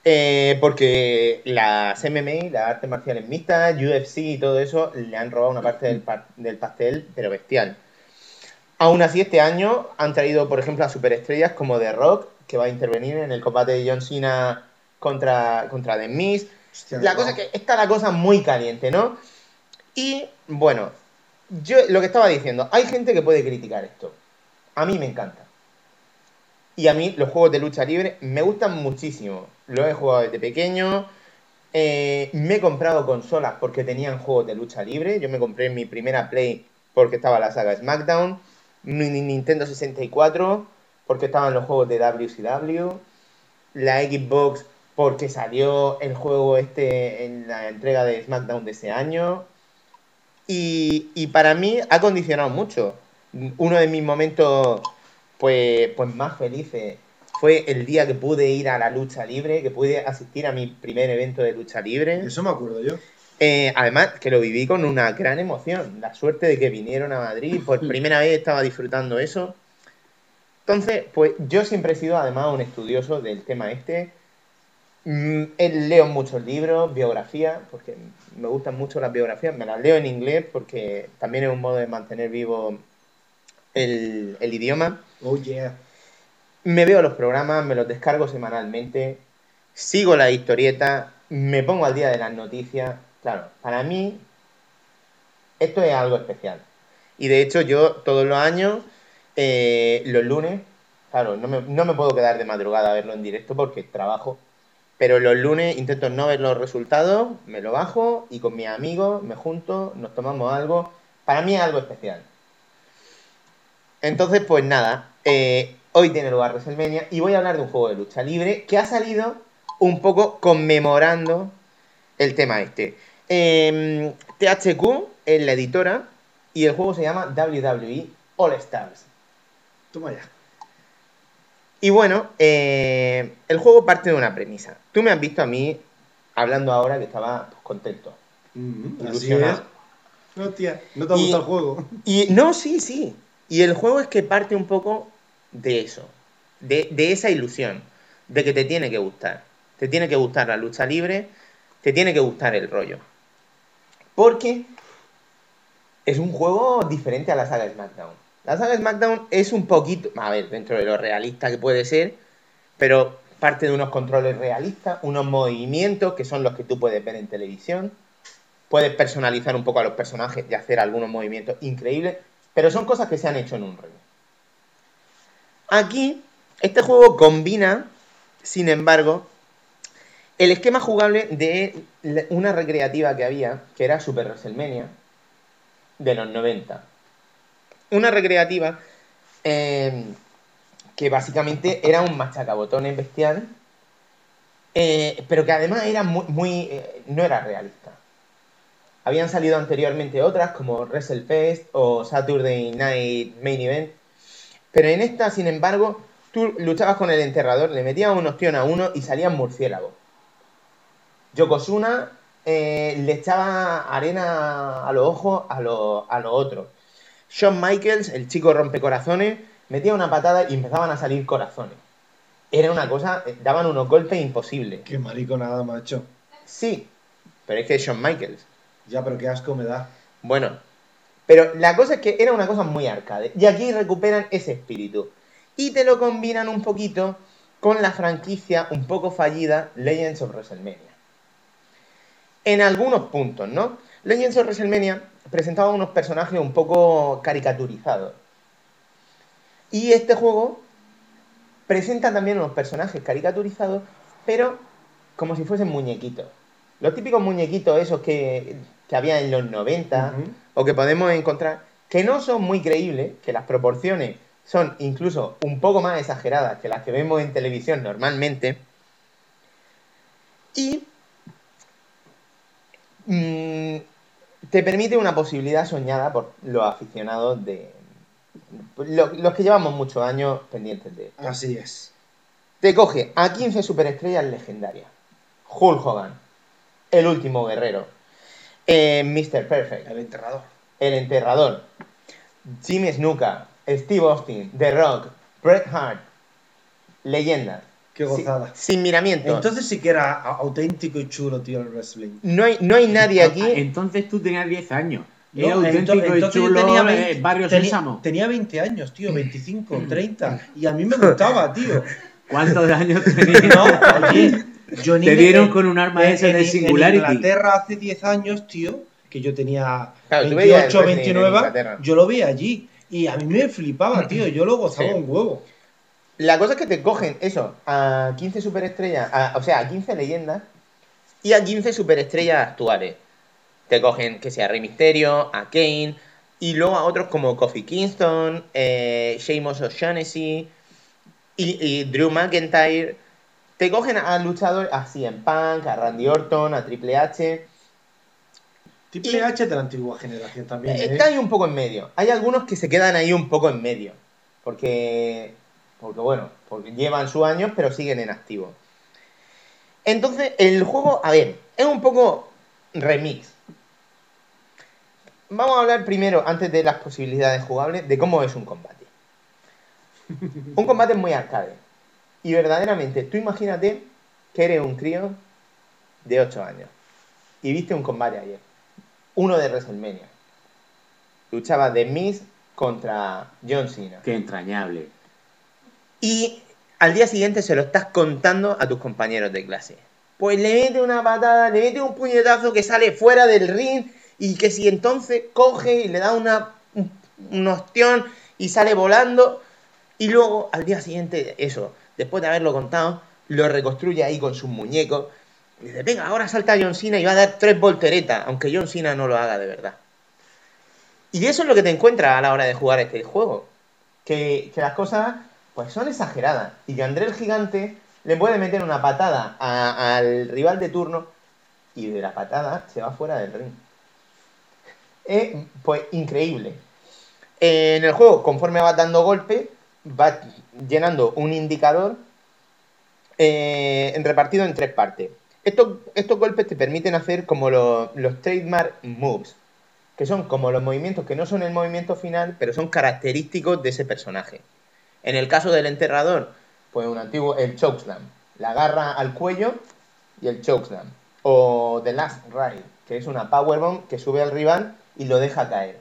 porque las MMA, las artes marciales mixtas, UFC y todo eso, le han robado una parte del pastel, pero bestial. Aún así, este año han traído, por ejemplo, a superestrellas como The Rock, que va a intervenir en el combate de John Cena contra The Miz. Hostia, La no. cosa es que está la cosa muy caliente, ¿no? Y, bueno, yo lo que estaba diciendo, hay gente que puede criticar esto. A mí me encanta. Y a mí los juegos de lucha libre me gustan muchísimo. Los he jugado desde pequeño. Me he comprado consolas porque tenían juegos de lucha libre. Yo me compré mi primera Play porque estaba la saga SmackDown. Mi Nintendo 64 porque estaban los juegos de WCW. La Xbox porque salió el juego este en la entrega de SmackDown de ese año. Y para mí ha condicionado mucho. Uno de mis momentos pues más felices fue el día que pude ir a la lucha libre, que pude asistir a mi primer evento de lucha libre. Eso me acuerdo yo. Además, que lo viví con una gran emoción. La suerte de que vinieron a Madrid. Por primera vez estaba disfrutando eso. Entonces, pues yo siempre he sido además un estudioso del tema este. Leo muchos libros, biografías, porque me gustan mucho las biografías. Me las leo en inglés porque también es un modo de mantener vivo el idioma. Oh, yeah. Me veo los programas, me los descargo semanalmente, sigo la historieta, me pongo al día de las noticias. Claro, para mí esto es algo especial. Y de hecho yo todos los años, los lunes, claro, no me puedo quedar de madrugada a verlo en directo porque trabajo, pero los lunes intento no ver los resultados, me lo bajo y con mis amigos me junto, nos tomamos algo. Para mí es algo especial. Entonces, pues nada, hoy tiene lugar WrestleMania y voy a hablar de un juego de lucha libre que ha salido un poco conmemorando el tema este. THQ es la editora y el juego se llama WWE All Stars. Toma ya. Y bueno, el juego parte de una premisa. Tú me has visto a mí hablando ahora que estaba pues, contento, Así ilusionado. es. Hostia, ¿no te ha gustado el juego? Y no, sí. Y el juego es que parte un poco de eso, de esa ilusión, de que te tiene que gustar. Te tiene que gustar la lucha libre, te tiene que gustar el rollo. Porque es un juego diferente a la saga SmackDown. La saga SmackDown es un poquito, a ver, dentro de lo realista que puede ser, pero parte de unos controles realistas, unos movimientos que son los que tú puedes ver en televisión. Puedes personalizar un poco a los personajes y hacer algunos movimientos increíbles, pero son cosas que se han hecho en un ring. Aquí, este juego combina, sin embargo, el esquema jugable de una recreativa que había, que era Super WrestleMania, de los 90. Una recreativa que básicamente era un machacabotones bestial, pero que además era no era realista. Habían salido anteriormente otras como WrestleFest o Saturday Night Main Event, pero en esta, sin embargo, tú luchabas con el enterrador, le metías un ostión a uno y salían murciélagos. Yokozuna le echaba arena a los ojos a los otros. Shawn Michaels, el chico rompecorazones, metía una patada y empezaban a salir corazones. Era una cosa, daban unos golpes imposibles. Qué mariconada, macho. Sí, pero es que es Shawn Michaels. Ya, pero qué asco me da. Bueno, pero la cosa es que era una cosa muy arcade. Y aquí recuperan ese espíritu. Y te lo combinan un poquito con la franquicia un poco fallida Legends of WrestleMania. En algunos puntos, ¿no? Legends of WrestleMania presentaba unos personajes un poco caricaturizados. Y este juego presenta también unos personajes caricaturizados, pero como si fuesen muñequitos. Los típicos muñequitos esos que había en los 90 o que podemos encontrar, que no son muy creíbles, que las proporciones son incluso un poco más exageradas que las que vemos en televisión normalmente. Y te permite una posibilidad soñada por los aficionados de los que llevamos muchos años pendientes de esto. Así es. Te coge a 15 superestrellas legendarias. Hulk Hogan, el último guerrero, Mr. Perfect, el enterrador, Jimmy Snuka, Steve Austin, The Rock, Bret Hart, leyenda. Qué gozada. Sin miramientos. Entonces sí que era auténtico y chulo, tío, el wrestling. No hay nadie aquí. Entonces tú tenías 10 años. No, Era auténtico y entonces chulo, yo tenía 20, Barrio Sésamo. tenía 20 años, tío, 25, 30. Y a mí me gustaba, tío. ¿Cuántos años tenías? No, oye, yo Te dieron con un arma esa en el Singularity. En Inglaterra hace 10 años, tío, que yo tenía Claro, tú veías 28, el wrestling en 29, Inglaterra. yo lo veía allí. Y a mí me flipaba, tío, yo lo gozaba Sí. un huevo. La cosa es que te cogen eso, a 15 superestrellas, o sea, a 15 leyendas y a 15 superestrellas actuales. Te cogen que sea Rey Mysterio, a Kane, y luego a otros como Kofi Kingston, Sheamus O'Shaughnessy y Drew McIntyre. Te cogen a luchadores a CM Punk, a Randy Orton, a Triple H. Triple H de la antigua generación también, Está ahí un poco en medio. Hay algunos que se quedan ahí un poco en medio. Porque llevan sus años, pero siguen en activo. Entonces, el juego, a ver, es un poco remix. Vamos a hablar primero, antes de las posibilidades jugables, de cómo es un combate. Un combate es muy arcade. Y verdaderamente, tú imagínate que eres un crío de 8 años y viste un combate ayer. Uno de WrestleMania. Luchaba The Miz contra John Cena. Qué entrañable. Y al día siguiente se lo estás contando a tus compañeros de clase. Pues le mete una patada, le mete un puñetazo que sale fuera del ring y que si entonces coge y le da un ostión y sale volando y luego al día siguiente, eso, después de haberlo contado, lo reconstruye ahí con sus muñecos y dice, venga, ahora salta John Cena y va a dar 3 volteretas, aunque John Cena no lo haga de verdad. Y eso es lo que te encuentras a la hora de jugar este juego. Que las cosas pues son exageradas. Y que André el Gigante le puede meter una patada al rival de turno y de la patada se va fuera del ring. Pues increíble. En el juego, conforme vas dando golpes, vas llenando un indicador repartido en 3 partes. Estos golpes te permiten hacer como los trademark moves, que son como los movimientos que no son el movimiento final, pero son característicos de ese personaje. En el caso del enterrador, pues el chokeslam, la garra al cuello y el chokeslam. O The Last Ride, que es una powerbomb que sube al rival y lo deja caer.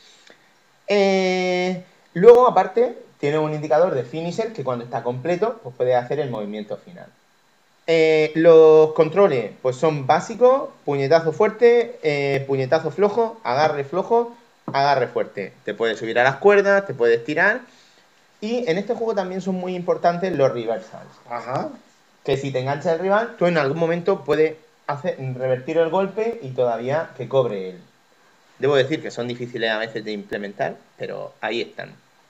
Luego, aparte, tiene un indicador de finisher que cuando está completo, pues puede hacer el movimiento final. Los controles pues son básicos: puñetazo fuerte, puñetazo flojo, agarre fuerte. Te puedes subir a las cuerdas, te puedes tirar. Y en este juego también son muy importantes los reversals. Ajá. Que si te engancha el rival, tú en algún momento puedes revertir el golpe y todavía que cobre él. Debo decir que son difíciles a veces de implementar, pero ahí están.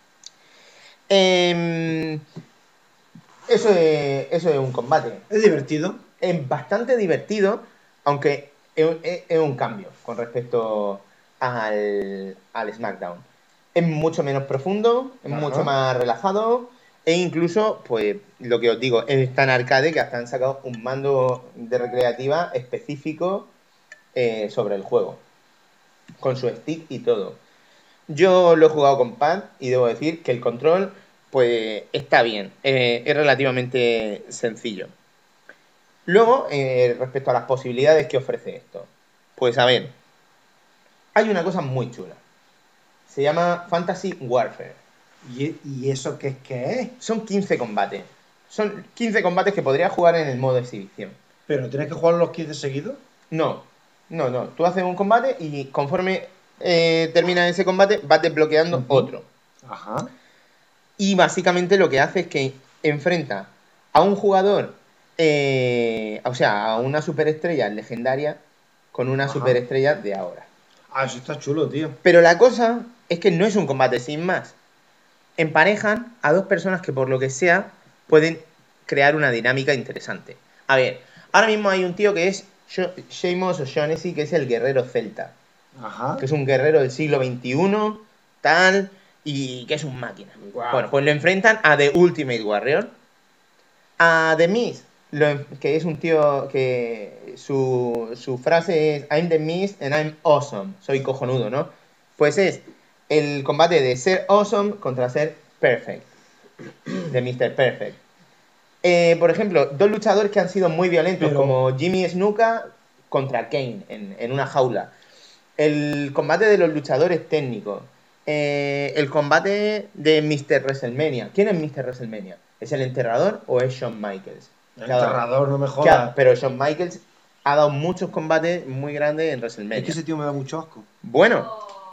Eso es un combate. Es divertido. Es bastante divertido, aunque es un cambio con respecto al SmackDown. Es mucho menos profundo, es mucho más relajado e incluso, pues, lo que os digo, es tan arcade que hasta han sacado un mando de recreativa específico sobre el juego, con su stick y todo. Yo lo he jugado con pad y debo decir que el control pues está bien, es relativamente sencillo. Luego, respecto a las posibilidades que ofrece esto, pues a ver, hay una cosa muy chula. Se llama Fantasy Warfare. ¿Y eso qué es? Son 15 combates. Son 15 combates que podrías jugar en el modo exhibición. ¿Pero tienes que jugar los 15 seguidos? No. Tú haces un combate y conforme termina ese combate vas desbloqueando otro. Ajá. Y básicamente lo que hace es que enfrenta a un jugador, o sea, a una superestrella legendaria con una superestrella de ahora. Ah, eso está chulo, tío. Pero la cosa es que no es un combate sin más. Emparejan a 2 personas que por lo que sea pueden crear una dinámica interesante. A ver, ahora mismo hay un tío que es Sheamus O'Shaughnessy, que es el guerrero celta. Ajá. Que es un guerrero del siglo XXI, tal, y que es un máquina. Wow. Bueno, pues lo enfrentan a The Ultimate Warrior. A The Miz, que es un tío que su frase es I'm The Miz and I'm awesome. Soy cojonudo, ¿no? Pues es el combate de ser awesome contra ser perfect. De Mr. Perfect. Por ejemplo, 2 luchadores que han sido muy violentos, como Jimmy Snuka contra Kane en una jaula. El combate de los luchadores técnicos. El combate de Mr. WrestleMania. ¿Quién es Mr. WrestleMania? ¿Es el enterrador o es Shawn Michaels? El enterrador, no me jodas. Claro, pero Shawn Michaels ha dado muchos combates muy grandes en WrestleMania. Es que ese tío me da mucho asco. Bueno,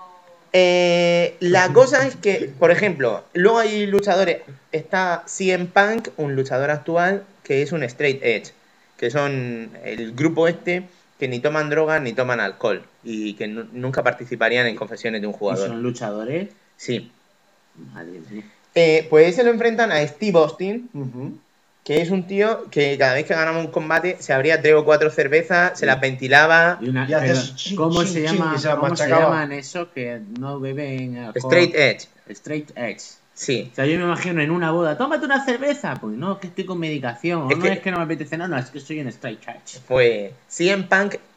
la cosa es que, por ejemplo, luego hay luchadores. Está CM Punk, un luchador actual, que es un straight edge. Que son el grupo que ni toman drogas ni toman alcohol. Y que nunca participarían en confesiones de un ¿Y jugador. son luchadores? Sí. Madre mía. Pues se lo enfrentan a Steve Austin, Uh-huh. que es un tío que cada vez que ganaba un combate se abría 3 o 4 cervezas, se las ventilaba. Y una- Y haces pero, chin, ¿cómo chin, se chin, llama? y se la ¿Cómo se machacaba. llaman eso que no beben alcohol? Straight edge. Straight edge. Sí. O sea, yo me imagino en una boda, tómate una cerveza. Pues no, es que estoy con medicación. O Es no que- es que no me apetece, no, es que soy en straight edge. Pues CM Punk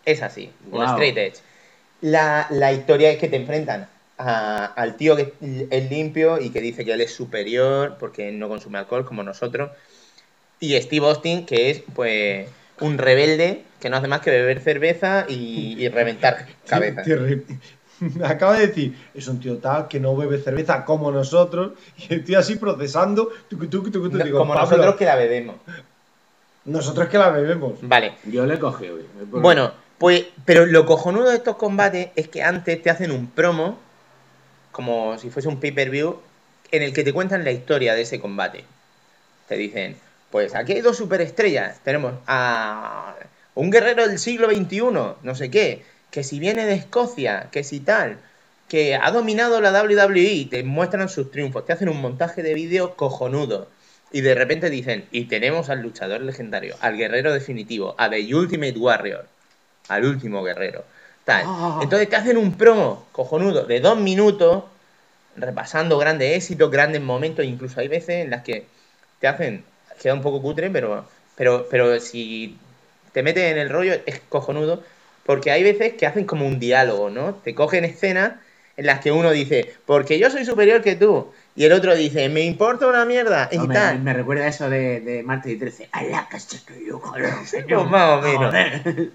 Es así, un Guau. straight edge. La historia es que te enfrentan al tío que es limpio y que dice que él es superior porque no consume alcohol como nosotros. Y Steve Austin, que es pues un rebelde que no hace más que beber cerveza y reventar cabezas. Me acaba de decir, es un tío tal que no bebe cerveza como nosotros y estoy así procesando. No, Digo, como Pablo, nosotros que la bebemos. nosotros que la bebemos. Vale. Yo le cogí hoy. Bueno, pues, pero lo cojonudo de estos combates es que antes te hacen un promo, como si fuese un pay-per-view, en el que te cuentan la historia de ese combate. Te dicen, pues aquí hay 2 superestrellas. Tenemos a un guerrero del siglo XXI, no sé qué, que si viene de Escocia, que si tal, que ha dominado la WWE, te muestran sus triunfos, te hacen un montaje de vídeo cojonudo. Y de repente dicen, y tenemos al luchador legendario, al guerrero definitivo, a The Ultimate Warrior, al último guerrero. Tal. Entonces te hacen un promo cojonudo de 2 minutos, repasando grandes éxitos, grandes momentos, incluso hay veces en las que te hacen, queda un poco cutre, pero si te metes en el rollo es cojonudo, porque hay veces que hacen como un diálogo, ¿no? Te cogen escenas en las que uno dice, porque yo soy superior que tú, y el otro dice, me importa una mierda, y Hombre, tal. me recuerda eso de Martes y 13. A la casa que yo, joder, Pues más o menos. Joder.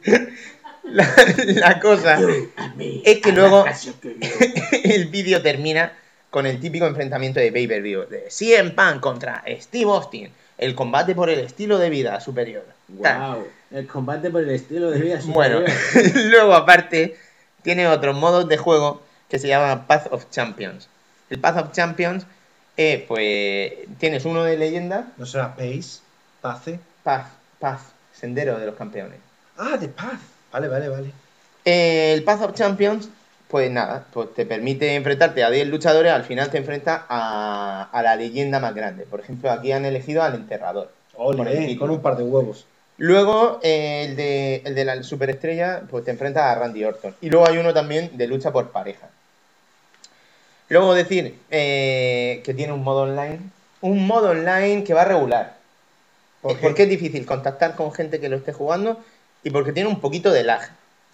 La cosa A mí, es que a la luego casa que yo. el vídeo termina con el típico enfrentamiento de pay-per-view de CM Punk contra Steve Austin, el combate por el estilo de vida superior. Tal. Wow, el combate por el estilo de vida Bueno, superior. luego aparte tiene otros modos de juego que se llama Path of Champions. El Path of Champions pues tienes uno de leyenda, ¿No será Pace? ¿Pace? Path, Sendero de los Campeones. Ah, de Paz. Vale. El Path of Champions, pues nada, pues te permite enfrentarte a 10 luchadores, al final te enfrentas a la leyenda más grande. Por ejemplo, aquí han elegido al Enterrador. Con el Ole, título. con un par de huevos. Luego, el de la superestrella, pues te enfrentas a Randy Orton. Y luego hay uno también de lucha por pareja. Luego decir que tiene un modo online. Un modo online que va regular. Porque es difícil contactar con gente que lo esté jugando y porque tiene un poquito de lag.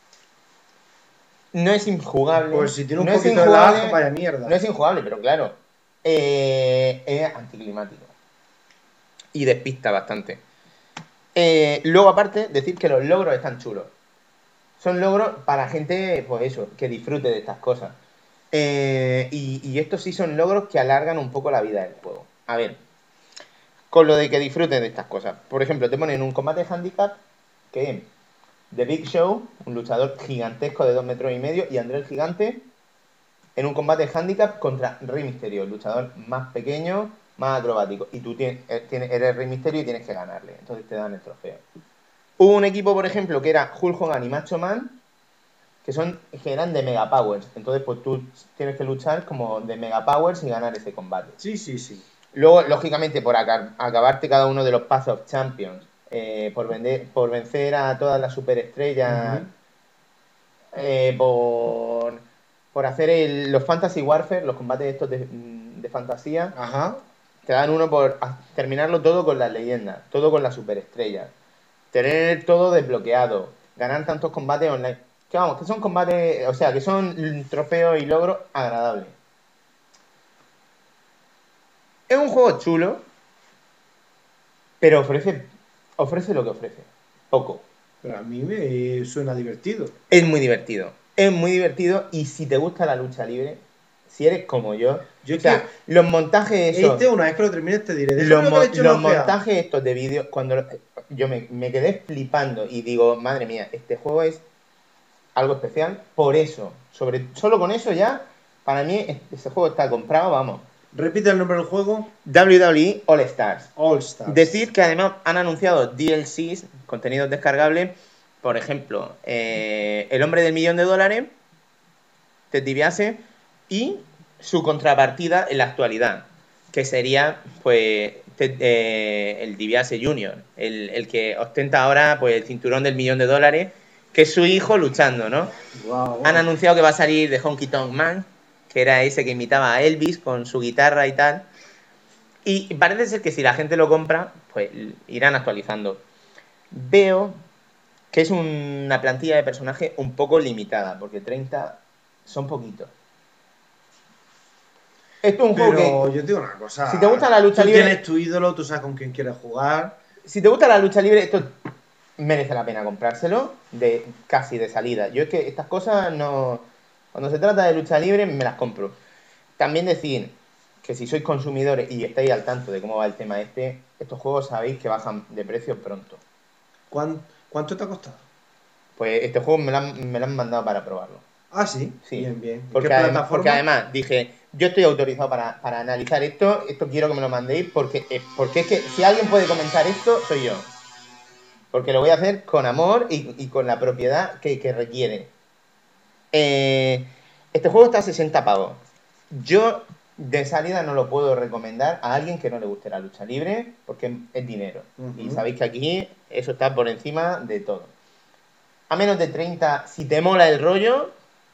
No es injugable. Pues si tiene un no es poquito de injugable, lag, vaya mierda. No es injugable, pero claro. Es anticlimático. Y despista bastante. Luego, aparte, decir que los logros están chulos. Son logros para gente, pues eso, que disfrute de estas cosas. Y estos sí son logros que alargan un poco la vida del juego. A ver, con lo de que disfruten de estas cosas. Por ejemplo, te ponen un combate de handicap que The Big Show, un luchador gigantesco de 2,5 metros, y André el Gigante en un combate de handicap contra Rey Mysterio, el luchador más pequeño, más acrobático. Y tú eres Rey Mysterio y tienes que ganarle. Entonces te dan el trofeo. Hubo un equipo, por ejemplo, que era Hulk Hogan y Macho Man, que eran de Mega Powers. Entonces, pues tú tienes que luchar como de Mega Powers y ganar ese combate. Sí. Luego, lógicamente, por acabarte cada uno de los Path of Champions, por vencer a todas las superestrellas, por hacer los Fantasy Warfare, los combates estos de fantasía, Ajá. te dan uno por terminarlo todo con las leyendas, todo con las superestrellas, tener todo desbloqueado, ganar tantos combates online. Que vamos, que son combates, o sea, que son trofeos y logros agradables. Es un juego chulo, pero ofrece lo que ofrece. Poco. Pero a mí me suena divertido. Es muy divertido. Es muy divertido y si te gusta la lucha libre, si eres como yo, Yo o sea, los montajes esos, Una vez que lo termines te diré. los, Déjame mo- que le eche los una ojeada. montajes estos de vídeo, cuando yo me quedé flipando y digo, madre mía, este juego es algo especial. Por eso, solo con eso ya, para mí ese juego está comprado, vamos. Repite el nombre del juego. WWE All Stars. All Stars. Decir que además han anunciado DLCs, contenidos descargables, por ejemplo, El hombre del millón de dólares, Ted DiBiase, y su contrapartida en la actualidad, que sería pues el DiBiase Jr., el que ostenta ahora pues el cinturón del millón de dólares, que es su hijo luchando, ¿no? Wow. Han anunciado que va a salir The Honky Tonk Man, que era ese que imitaba a Elvis con su guitarra y tal. Y parece ser que si la gente lo compra, pues irán actualizando. Veo que es una plantilla de personaje un poco limitada, porque 30 son poquitos. Esto es un juego Pero que, yo te digo una cosa. si te gusta la lucha tú libre- tienes tu ídolo, tú sabes con quién quieres jugar. si te gusta la lucha libre, esto merece la pena comprárselo casi de salida. Yo es que estas cosas no... Cuando se trata de lucha libre, me las compro. También decir que si sois consumidores y estáis al tanto de cómo va el tema estos juegos sabéis que bajan de precio pronto. ¿Cuánto te ha costado? Pues este juego me lo han mandado para probarlo. Ah, sí. Sí. Bien, bien. ¿En Porque, qué plataforma? porque además dije, yo estoy autorizado para analizar esto quiero que me lo mandéis porque es que si alguien puede comentar esto, soy yo. Porque lo voy a hacer con amor y con la propiedad que requiere. Este juego está a 60 pavos. Yo de salida no lo puedo recomendar a alguien que no le guste la lucha libre porque es dinero. Ujú. Y sabéis que aquí eso está por encima de todo. A menos de 30, si te mola el rollo,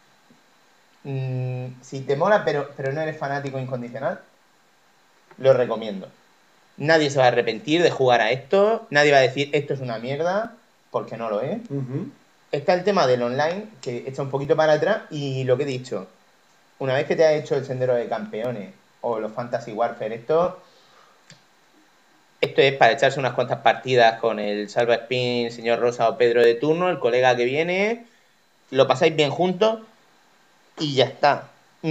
si te mola pero no eres fanático incondicional, lo recomiendo. Nadie se va a arrepentir de jugar a esto, nadie va a decir esto es una mierda, porque no lo es. Ujú. Está el tema del online, que echa un poquito para atrás, y lo que he dicho, una vez que te has hecho el Sendero de Campeones o los Fantasy Warfare, esto es para echarse unas cuantas partidas con el Salva Spin, señor Rosa o Pedro de turno, el colega que viene, lo pasáis bien juntos y ya está.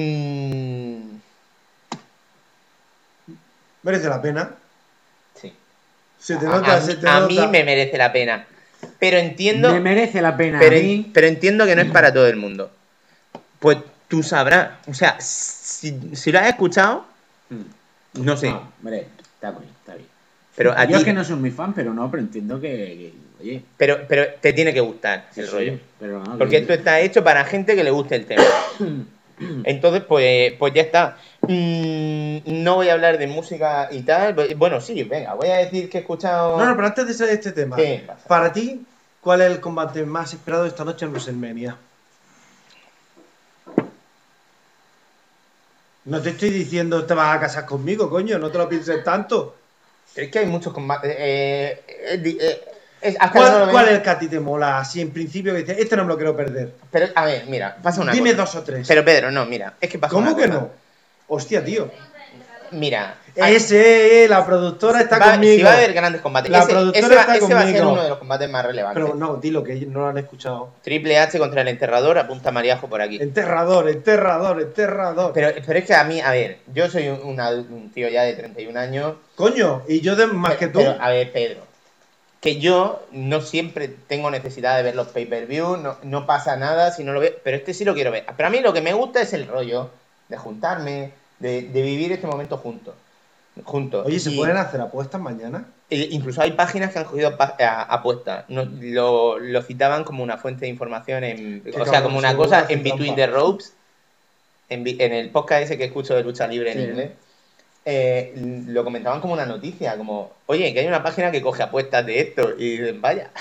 Merece la pena. Sí. Se te A nota, mí- se te a nota. mí me merece la pena. Pero entiendo, Me merece la pena pero, a mí. pero entiendo que no es para todo el mundo. Pues tú sabrás. O sea, si lo has escuchado, no sé. No, hombre, está bien, está bien. Pero a Yo es ti- que no soy muy fan, pero entiendo oye, pero te tiene que gustar el sí, rollo. pero no, Porque esto está hecho para gente que le guste el tema. Entonces, pues ya está. No voy a hablar de música y tal. Bueno, sí, venga, voy a decir que he escuchado... No, pero antes de salir de este tema, ¿Qué pasa? para ti, ¿cuál es el combate más esperado esta noche en WrestleMania? No te estoy diciendo te vas a casar conmigo, coño, no te lo pienses tanto. Es que hay muchos combates. Hasta que no lo ¿Cuál, ves- cuál es el que a ti te mola? Así en principio que dices, este no me lo quiero perder. Pero, a ver, mira, pasa una Dime cosa. 2 o 3. Pero Pedro, no, mira, es que pasa ¿Cómo una que cosa. no? Hostia, tío. Mira, La productora está si conmigo. va a haber grandes combates. La ese productora está ese va a ser conmigo. uno de los combates más relevantes. Pero no, dilo que ellos no lo han escuchado. Triple H contra el enterrador, apunta Mariajo por aquí. Enterrador. Pero es que a mí, a ver, yo soy un tío ya de 31 años. Coño, y yo más que tú. Pero, a ver, Pedro, que yo no siempre tengo necesidad de ver los pay-per-view, no pasa nada si no lo veo, pero este sí lo quiero ver. Pero a mí lo que me gusta es el rollo de juntarme, de vivir este momento juntos. Oye, ¿se Y- pueden hacer apuestas mañana? Incluso hay páginas que han cogido apuestas. Lo citaban como una fuente de información, o sea, cabrón, como una seguro cosa que hacen en Between trampa. the Ropes, en el podcast ese que escucho de lucha libre en Sí. inglés. Lo comentaban como una noticia, como, oye, que hay una página que coge apuestas de esto, y dicen, vaya.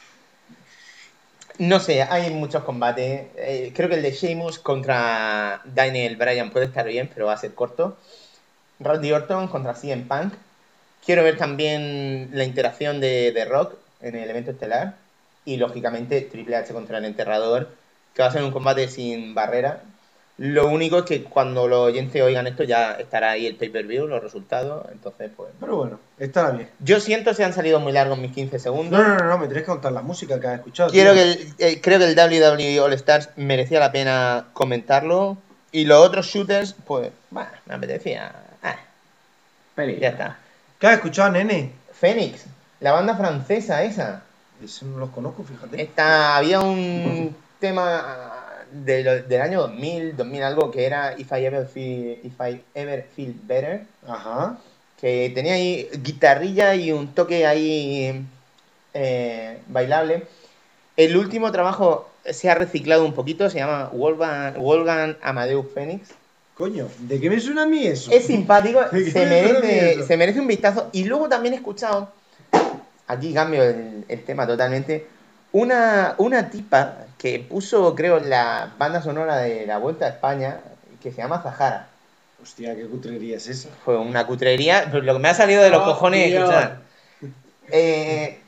No sé, hay muchos combates. Creo que el de Sheamus contra Daniel Bryan puede estar bien, pero va a ser corto. Randy Orton contra CM Punk. Quiero ver también la interacción de Rock en el evento estelar. Y lógicamente Triple H contra el enterrador, que va a ser un combate sin barrera. Lo único es que cuando los oyentes oigan esto ya estará ahí el pay-per-view, los resultados. Entonces, pues... Pero bueno, estará bien. Yo siento se han salido muy largos mis 15 segundos. No, me tienes que contar la música que has escuchado. Creo tío. creo que el WWE All Stars merecía la pena comentarlo. Y los otros shooters, pues, bueno, me apetecía. Ya está. ¿Qué has escuchado, nene? Phoenix, la banda francesa esa. Eso no los conozco, fíjate. Había un tema del año 2000 algo, que era If I Ever Feel Better. Ajá. Que tenía ahí guitarrilla y un toque ahí bailable. El último trabajo se ha reciclado un poquito, se llama Wolfgang Amadeus Phoenix. Coño, ¿de qué me suena a mí eso? Es simpático, ¿Qué se es eso? merece un vistazo. Y luego también he escuchado, aquí cambio el tema totalmente, una tipa que puso, creo, la banda sonora de la Vuelta a España, que se llama Zahara. Hostia, qué cutrería es esa. Fue una cutrería, pero lo que me ha salido de los Oh, cojones Dios. escuchar.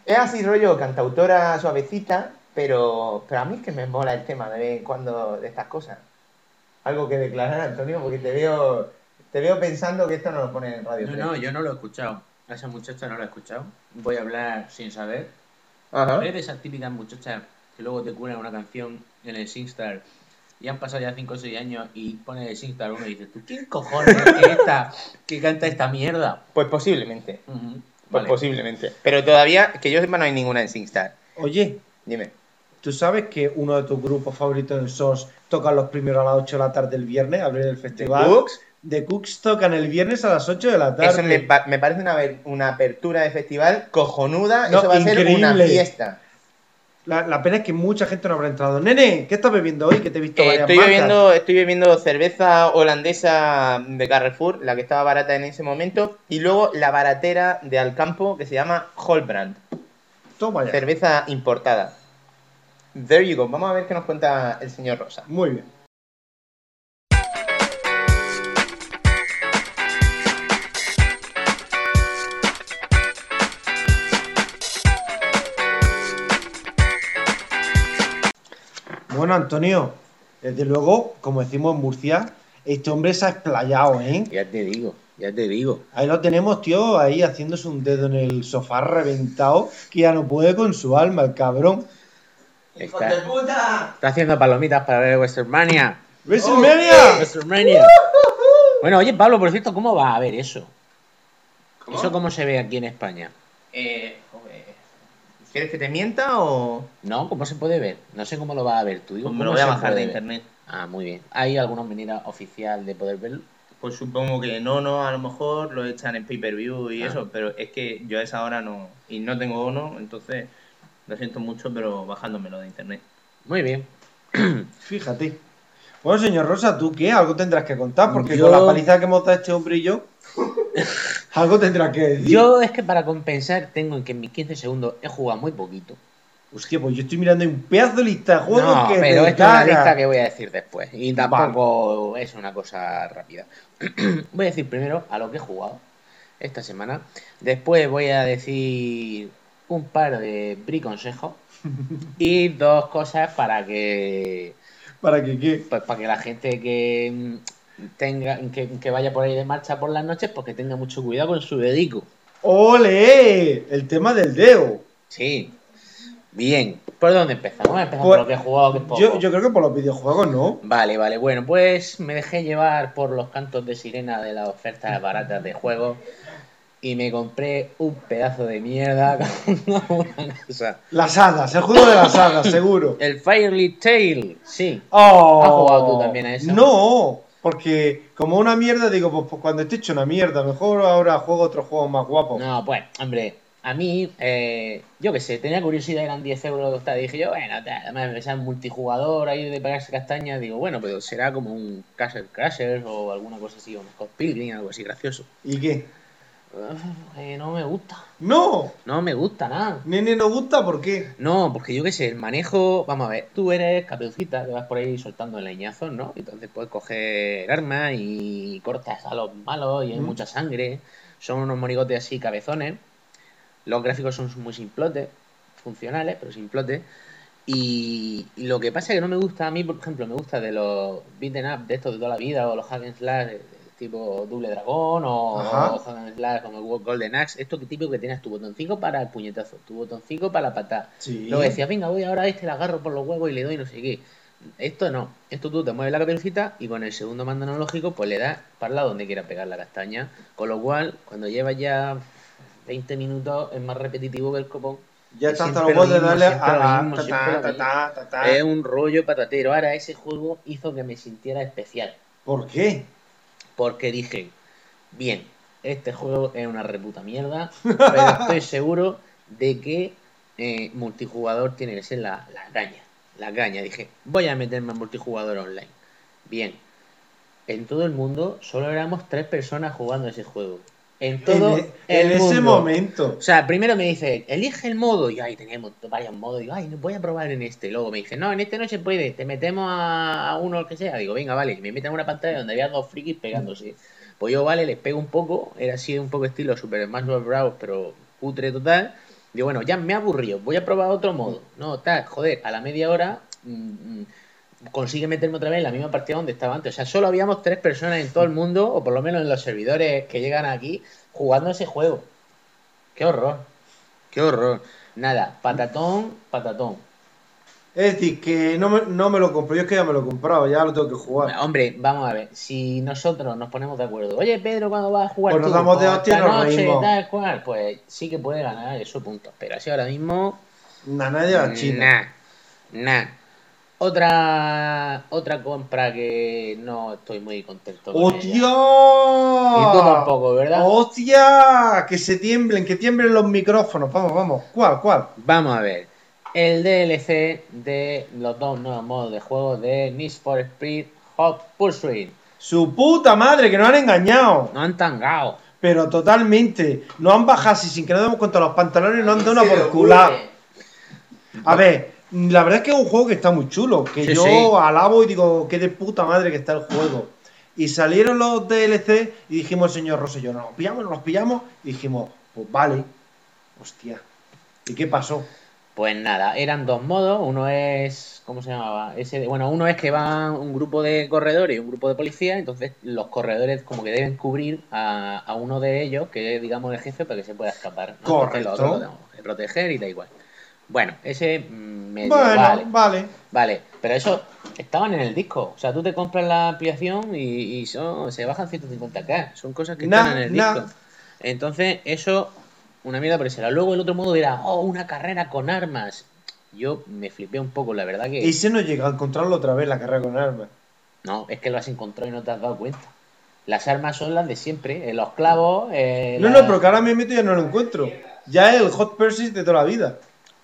Es así rollo cantautora suavecita, pero a mí es que me mola el tema de vez en cuando de estas cosas. Algo que declarar, Antonio, porque te veo pensando que esto no lo pone en Radio 3. No, yo no lo he escuchado. A esa muchacha no la he escuchado. Voy a hablar sin saber. Ajá. Es de esas típicas muchachas que luego te cuelan una canción en el SingStar y han pasado ya 5 o 6 años y pones el SingStar 1 y dices, ¿tú quién cojones es esta que canta esta mierda? Pues posiblemente. Ujú, Pues vale. posiblemente. Pero todavía, que yo sepa, no hay ninguna en SingStar. Oye, Dime. ¿tú sabes que uno de tus grupos favoritos en SOS tocan los primeros a las 8 de la tarde el viernes, abrir el festival? Cooks? The Cooks tocan el viernes a las 8 de la tarde. Eso me parece una apertura de festival cojonuda. No, Eso va a ser una increíble. fiesta. La pena es que mucha gente no habrá entrado. Nene, ¿qué estás bebiendo hoy? Que te he visto varias Estoy bebiendo cerveza holandesa de Carrefour, la que estaba barata en ese momento, y luego la baratera de Alcampo que se llama Holbrand, Toma ya. cerveza importada. There you go. Vamos a ver qué nos cuenta el señor Rosa. Muy bien. Bueno, Antonio, desde luego, como decimos en Murcia, este hombre se ha explayado, ¿eh? Ya te digo. Ahí lo tenemos, tío, ahí haciéndose un dedo en el sofá reventado, que ya no puede con su alma, el cabrón. Está haciendo palomitas para ver WrestleMania. ¡WrestleMania! WrestleMania. Bueno, oye, Pablo, por cierto, ¿cómo va a ver eso? ¿Cómo? ¿Eso cómo se ve aquí en España? ¿Quieres que te mienta o...? No, ¿cómo se puede ver? No sé cómo lo vas a ver tú. Digo, Me lo ¿cómo voy a se bajar puede de ver? internet. Ah, muy bien. ¿Hay alguna manera oficial de poder verlo? Pues supongo que no, a lo mejor lo echan en pay-per-view y Ah. eso, pero es que yo a esa hora no... Y no tengo Ono, entonces lo siento mucho, pero bajándomelo de internet. Muy bien. Fíjate. Bueno, señor Rosa, ¿tú qué? Algo tendrás que contar, porque Yo- con la paliza que hemos dado este hombre y yo, algo tendrás que decir. Yo es que para compensar tengo que en mis 15 segundos he jugado muy poquito. Hostia, pues yo estoy mirando un pedazo de lista de juegos No, que pero te esto es una cagas. lista que voy a decir después. Y tampoco es una cosa rápida. Voy a decir primero a lo que he jugado esta semana. Después voy a decir un par de briconsejos. Y 2 cosas para que ¿Para que qué? pues para que la gente que tenga que vaya por ahí de marcha por las noches, pues que tenga mucho cuidado con su dedico. ¡Ole! El tema del dedo. Sí. Bien. ¿Por dónde empezamos? Empezamos Pues, por lo que he jugado, que es poco. Yo creo que por los videojuegos, ¿no? Vale. Bueno, pues me dejé llevar por los cantos de sirena de las ofertas baratas de juegos y me compré un pedazo de mierda con una cosa. Las hadas, el juego de las hadas, seguro. El Firely Tail, sí. Oh, ¿Has jugado tú también a eso? No, porque como una mierda, digo, pues cuando esté hecho una mierda, mejor ahora juego otros juegos más guapos. No, pues, hombre, a mí, yo qué sé, tenía curiosidad, eran 10 euros, tal, dije yo, bueno, además me sale multijugador ahí de pegarse castañas, digo, bueno, pero será como un Castle Crashers o alguna cosa así, o un Scott Pilgrim, algo así gracioso. ¿Y qué? No me gusta, No, no me gusta nada. nene, no gusta, ¿por qué? No, porque yo qué sé, el manejo, vamos a ver, tú eres caperucita, te vas por ahí soltando leñazos, ¿no? Entonces puedes coger armas y cortas a los malos y hay mucha sangre, son unos monigotes así cabezones, los gráficos son muy simplotes, funcionales, pero simplotes, y lo que pasa es que no me gusta a mí, por ejemplo, me gusta de los beaten up de estos de toda la vida, o los hack and slash tipo Double Dragón, o Ajá. hack and slash como el Golden Axe, esto que típico que tienes tu botoncito para el puñetazo, tu botoncito para la patada. Sí. Luego decías, venga, voy ahora a este, le agarro por los huevos y le doy no sé qué. Esto no, esto tú te mueves la caperucita y con el segundo mando analógico pues le das para el lado donde quiera pegar la castaña, con lo cual cuando llevas ya 20 minutos es más repetitivo que el copón. Ya Es está hasta siempre los huevos de lo mismo, darle siempre lo a mismo, siempre lo mismo. ta. Es un rollo patatero. Ahora ese juego hizo que me sintiera especial, ¿Por qué? porque dije, bien, este juego es una reputa mierda, pero estoy seguro de que multijugador tiene que ser la caña. La caña. Dije, voy a meterme en multijugador online. Bien. En todo el mundo solo éramos 3 personas jugando ese juego. En todo en el ese mundo. momento. O sea, primero me dice, elige el modo. Y ahí teníamos varios modos. Digo, ay, voy a probar en este. Luego me dice, no, en este no se puede. Te metemos a uno o que sea. Digo, venga, vale. Y me meten en una pantalla donde había 2 frikis pegándose. Pues yo, vale, les pego un poco. Era así un poco estilo Super Smash Bros. Pero putre total. Digo, bueno, ya me ha aburrido, voy a probar otro modo. No, tal, joder, a la media hora consigue meterme otra vez en la misma partida donde estaba antes. O sea, solo habíamos 3 personas en todo el mundo, o por lo menos en los servidores que llegan aquí, jugando ese juego. ¡Qué horror! ¡Qué horror! Nada, patatón. Es decir, que no me lo compro. Yo es que ya me lo he comprado, ya lo tengo que jugar. Hombre, vamos a ver, si nosotros nos ponemos de acuerdo, oye Pedro, ¿cuándo vas a jugar Pues tú? nos damos de Pues hostia y esta nos noche, reímos. tal cual, pues sí que puede ganar esos puntos. Pero así ahora mismo, Nadie va a China. nah. Otra compra que no estoy muy contento con ¡Hostia! ella. Y tú tampoco, ¿verdad? ¡Hostia! Que tiemblen los micrófonos. Vamos. ¿Cuál? Vamos a ver. El DLC de los 2 nuevos modos de juego de Need for Speed Hot Pursuit. Su puta madre, que nos han engañado. No han tangado. Pero totalmente. Nos han bajado así sin que nos demos cuenta los pantalones y nos han dado una por cular. A ver, la verdad es que es un juego que está muy chulo. Que Sí, yo sí. alabo y digo, qué de puta madre que está el juego. Y salieron los DLC y dijimos el señor Rosselló, ¿nos los pillamos? Y dijimos, pues vale. Hostia. ¿Y qué pasó? Pues nada, eran 2 modos. Uno es, ¿cómo se llamaba? Uno es que van un grupo de corredores y un grupo de policías. Entonces los corredores como que deben cubrir a uno de ellos, que es digamos el jefe, para que se pueda escapar, ¿no? Entonces los otros lo tenemos que proteger y da igual. Bueno, ese medio Bueno, vale. vale. Pero eso estaban en el disco. O sea, tú te compras la ampliación y se bajan 150k. Son cosas que están en el disco. Entonces, eso, una mierda por eso. Luego el otro modo era, una carrera con armas. Yo me flipé un poco, la verdad que... Y se nos llega a encontrarlo otra vez, la carrera con armas. No, es que lo has encontrado y no te has dado cuenta. Las armas son las de siempre. Los clavos... No, pero que ahora me meto y ya no lo encuentro. Ya es el Hot Pursuit de toda la vida.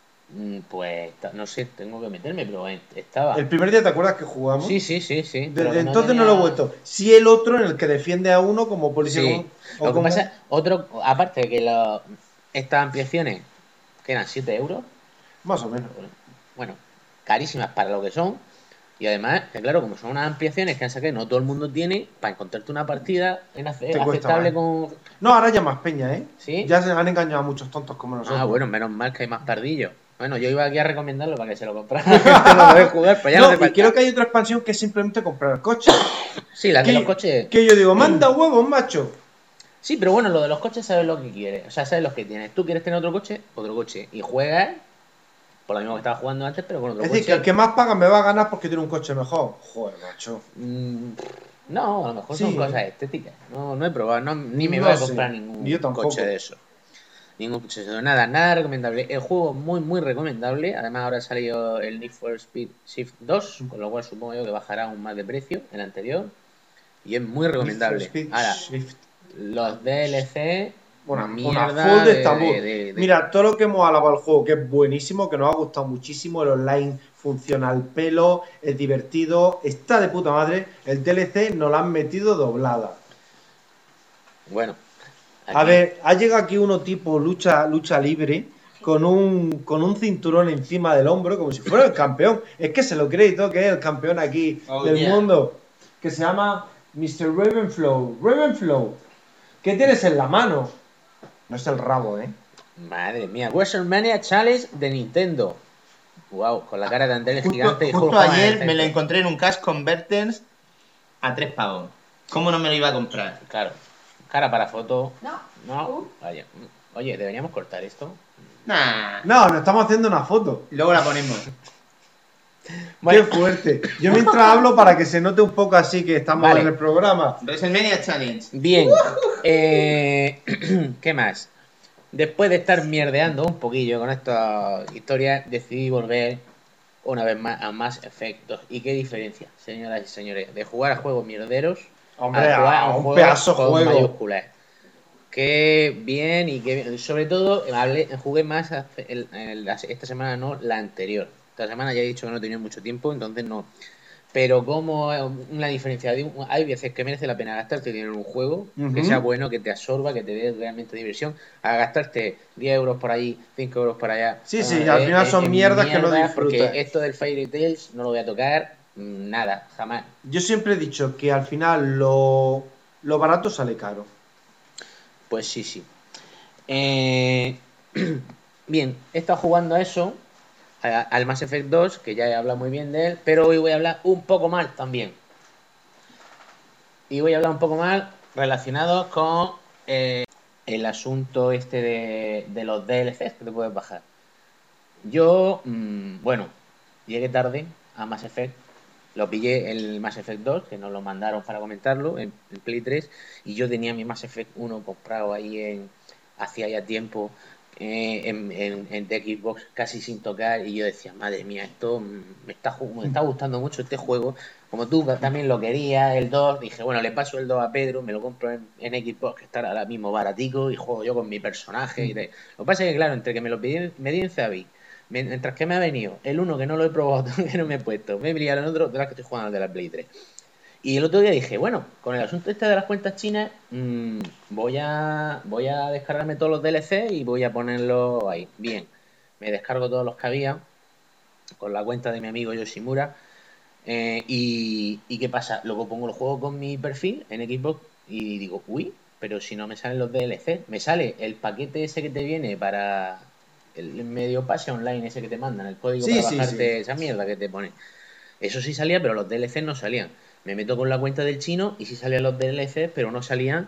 Pues, no sé, tengo que meterme, pero estaba... El primer día, ¿te acuerdas que jugamos? Sí. Pero Desde que entonces tenía- no lo he vuelto. Sí, el otro en el que defiende a uno como policía. Sí. Lo que pasa, aparte de que estas ampliaciones, que eran 7 euros, Más o menos. bueno, carísimas para lo que son, y además, que claro, como son unas ampliaciones que han sacado, no todo el mundo tiene, para encontrarte una partida cuesta aceptable más. con... No, ahora ya más peña, ¿eh? ¿Sí? Ya se han engañado a muchos tontos como nosotros. Ah, bueno, menos mal que hay más pardillos. Bueno, yo iba aquí a recomendarlo para que se lo comprara. Que no lo debe jugar, pues ya no, No, hace y falta. creo que hay otra expansión que es simplemente comprar coches. Sí, las de Que- los coches... Que yo digo, manda huevos, macho. Sí, pero bueno, lo de los coches sabes lo que quieres. O sea, sabes lo que tienes. Tú quieres tener otro coche. Y juegas por lo mismo que estabas jugando antes, pero con otro Es coche. decir, que el que más paga me va a ganar porque tiene un coche mejor. Joder, macho. No, a lo mejor Sí. son cosas estéticas. No he probado, ni me No voy a sé. comprar ningún Yo tampoco. coche de eso. Ningún coche de eso. Nada recomendable. El juego muy recomendable. Además, ahora ha salido el Need for Speed Shift 2, con lo cual supongo yo que bajará aún más de precio el anterior. Y es muy recomendable. Need for Speed Ahora, Shift. los DLC, Una mierda full de de- Estambul. de- Mira, todo lo que hemos alabado al juego, que es buenísimo, que nos ha gustado muchísimo, el online funciona al pelo, es divertido, está de puta madre. El DLC nos lo han metido doblada. Bueno. A aquí- ver, ha llegado aquí uno tipo lucha libre con un cinturón encima del hombro, como si fuera el campeón. Es que se lo cree y todo, que es el campeón aquí Oh, del yeah. mundo. Que se llama Mr. Ravenflow. Ravenflow, ¿qué tienes en la mano? No es el rabo, ¿eh? Madre mía, WrestleMania Challenge de Nintendo. Wow, con la cara de Andrés gigante y Justo Hulk Hogan en el ayer me lo centro. encontré en un Cash Converters a 3 pavos. ¿Cómo no me lo iba a comprar? Claro, cara para foto. No. No, vaya. Oye, deberíamos cortar esto. Nah. No, nos estamos haciendo una foto. Luego la ponemos. Bueno, Qué fuerte. Yo mientras hablo para que se note un poco así que estamos Vale. en el programa. WrestleMania Challenge. bien. ¿Qué más? Después de estar mierdeando un poquillo con esta historia, decidí volver una vez más a Mass Effect 2. ¿Y qué diferencia, señoras y señores, de jugar a juegos mierderos Hombre, jugar a un juego pedazo con juego. mayúsculas? Qué bien y qué bien. Sobre todo, jugué más esta semana, no la anterior. Esta semana ya he dicho que no he tenido mucho tiempo, entonces no. Pero como una diferencia, hay veces que merece la pena gastarte dinero en un juego, que Ujú. sea bueno, que te absorba, que te dé realmente diversión, a gastarte 10 euros por ahí, 5 euros por allá. Sí, sí, al final son mierdas que no disfrutas. Porque esto del Fairy Tails no lo voy a tocar nada, jamás. Yo siempre he dicho que al final lo barato sale caro. Pues sí. Bien, he estado jugando a eso, al Mass Effect 2, que ya he hablado muy bien de él, pero hoy voy a hablar un poco mal también. Y voy a hablar un poco mal relacionado con el asunto este de los DLCs que te puedes bajar. Yo, bueno, llegué tarde a Mass Effect. Lo pillé el Mass Effect 2, que nos lo mandaron para comentarlo en Play 3, y yo tenía mi Mass Effect 1 comprado ahí hacía ya tiempo en de Xbox casi sin tocar, y yo decía, madre mía, esto me está gustando mucho este juego, como tú también lo querías, el 2, dije, bueno, le paso el 2 a Pedro, me lo compro en Xbox, que está ahora mismo baratico, y juego yo con mi personaje. Y lo que pasa es que, claro, entre que me di en Zabi, mientras que me ha venido el uno que no lo he probado, que no me he puesto, me he pillado el otro, de las que estoy jugando al de la Play 3. Y el otro día dije, bueno, con el asunto este de las cuentas chinas, voy a descargarme todos los DLC y voy a ponerlos ahí. Bien, me descargo todos los que había con la cuenta de mi amigo Yoshimura. ¿Y qué pasa? Luego pongo el juego con mi perfil en Xbox y digo, uy, pero si no me salen los DLC, me sale el paquete ese que te viene para el medio pase online ese que te mandan, el código Sí, para sí, bajarte sí. esa mierda que te pone. Eso sí salía, pero los DLC no salían. Me meto con la cuenta del chino y sí salían los DLC, pero no salían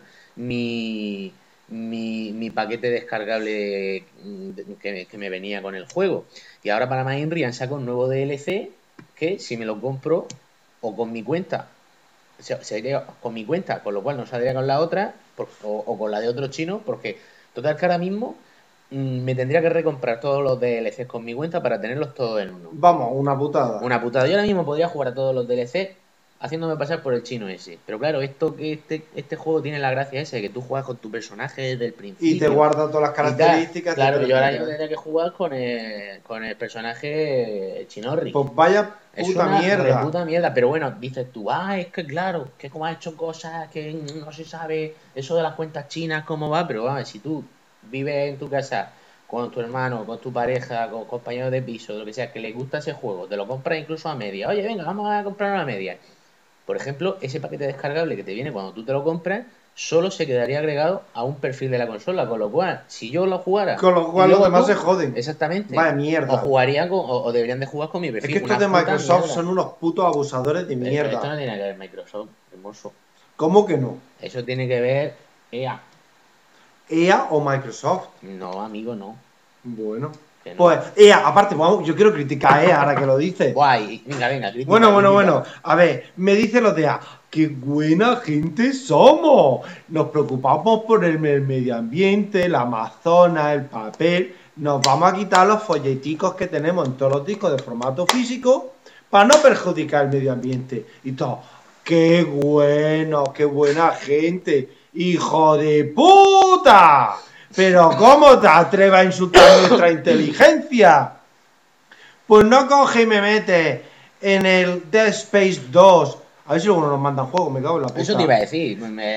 mi paquete descargable que me venía con el juego. Y ahora para más Inri han sacado un nuevo DLC que si me lo compro o con mi cuenta, sería con mi cuenta, con lo cual no saldría con la otra, o con la de otro chino, porque total que ahora mismo me tendría que recomprar todos los DLCs con mi cuenta para tenerlos todos en uno. Vamos, una putada. Una putada. Yo ahora mismo podría jugar a todos los DLC haciéndome pasar por el chino ese. Pero claro, este juego tiene la gracia esa de que tú juegas con tu personaje desde el principio. Y te guarda todas las y tal. características. Claro, etcétera, yo ahora etcétera. tendría que jugar con el personaje Chinorri. Pues vaya Es puta una mierda. reputa mierda, pero bueno, dices tú, es que claro, que como ha hecho cosas que no se sabe eso de las cuentas chinas, cómo va, pero vamos, si tú vives en tu casa con tu hermano, con tu pareja, con compañeros de piso, lo que sea, que les gusta ese juego, te lo compras incluso a media, oye, venga, vamos a comprarlo a media. Por ejemplo, ese paquete descargable que te viene cuando tú te lo compras, solo se quedaría agregado a un perfil de la consola, con lo cual, si yo lo jugara... Con lo cual y los luego demás tú- se joden. Exactamente. Vaya mierda. O jugaría o deberían de jugar con mi Es perfil. que estos Una de puta Microsoft mierda. son unos putos abusadores de Pero esto no mierda. tiene que ver Microsoft, hermoso. ¿Cómo que no? Eso tiene que ver EA. ¿EA o Microsoft? No, amigo, no. Bueno. Que no. Pues EA, aparte, vamos, yo quiero criticar a EA ahora que lo dices. Guay, venga, crítica. Bueno. A ver, me dicen los de EA, ¡qué buena gente somos! Nos preocupamos por el medio ambiente, la Amazonas, el papel. Nos vamos a quitar los folleticos que tenemos en todos los discos de formato físico para no perjudicar el medio ambiente. Y todo, ¡qué bueno! ¡Qué buena gente! ¡Hijo de puta! Pero ¿cómo te atreves a insultar nuestra inteligencia? Pues no coge y me mete en el Dead Space 2. A ver si luego nos mandan juego, me cago en la puta. Eso te iba a decir.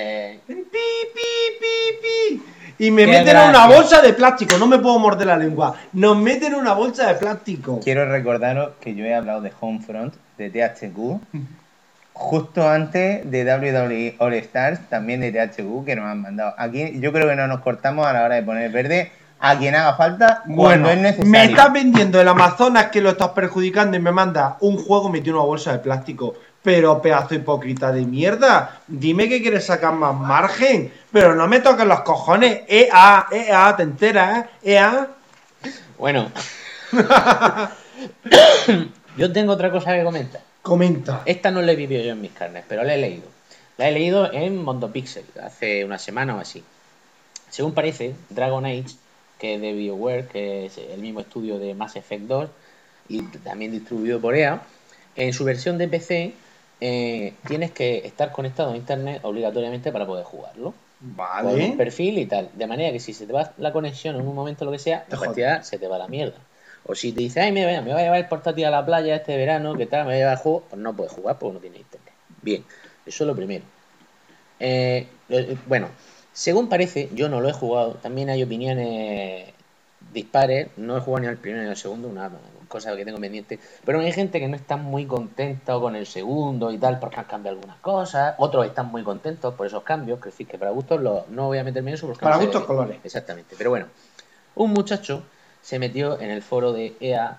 Y me Qué meten en gracia. una bolsa de plástico, no me puedo morder la lengua. Nos meten en una bolsa de plástico. Quiero recordaros que yo he hablado de Homefront, de THQ, justo antes de WWE All Stars, también de THQ, que nos han mandado. Aquí yo creo que no nos cortamos a la hora de poner verde a quien haga falta cuando Bueno, es necesario. me estás vendiendo el Amazonas que lo estás perjudicando y me manda un juego metido en una bolsa de plástico. Pero pedazo hipócrita de mierda. Dime que quieres sacar más margen. Pero no me toques los cojones. EA, ¿te enteras? EA. Bueno. Yo tengo otra cosa que comentar. Comenta. Esta no la he vivido yo en mis carnes, pero la he leído. La he leído en Mondopixel hace una semana o así. Según parece, Dragon Age, que es de BioWare, que es el mismo estudio de Mass Effect 2 y también distribuido por EA, en su versión de PC tienes que estar conectado a internet obligatoriamente para poder jugarlo. Con un Vale. perfil y tal. De manera que si se te va la conexión en un momento lo que sea, Te la partida se te va a la mierda. O si te dices, me voy a llevar el portátil a la playa este verano, ¿qué tal? Me voy a llevar el juego, pues no puedes jugar porque no tienes internet. Bien, eso es lo primero. Bueno, según parece, yo no lo he jugado, también hay opiniones dispares, no he jugado ni al primero ni al segundo, una cosa que tengo pendiente, pero hay gente que no está muy contenta con el segundo y tal, porque han cambiado algunas cosas, otros están muy contentos por esos cambios, que decir que para gustos no voy a meterme en eso porque Para no sé gustos de- colores. Exactamente, pero bueno, un muchacho se metió en el foro de EA,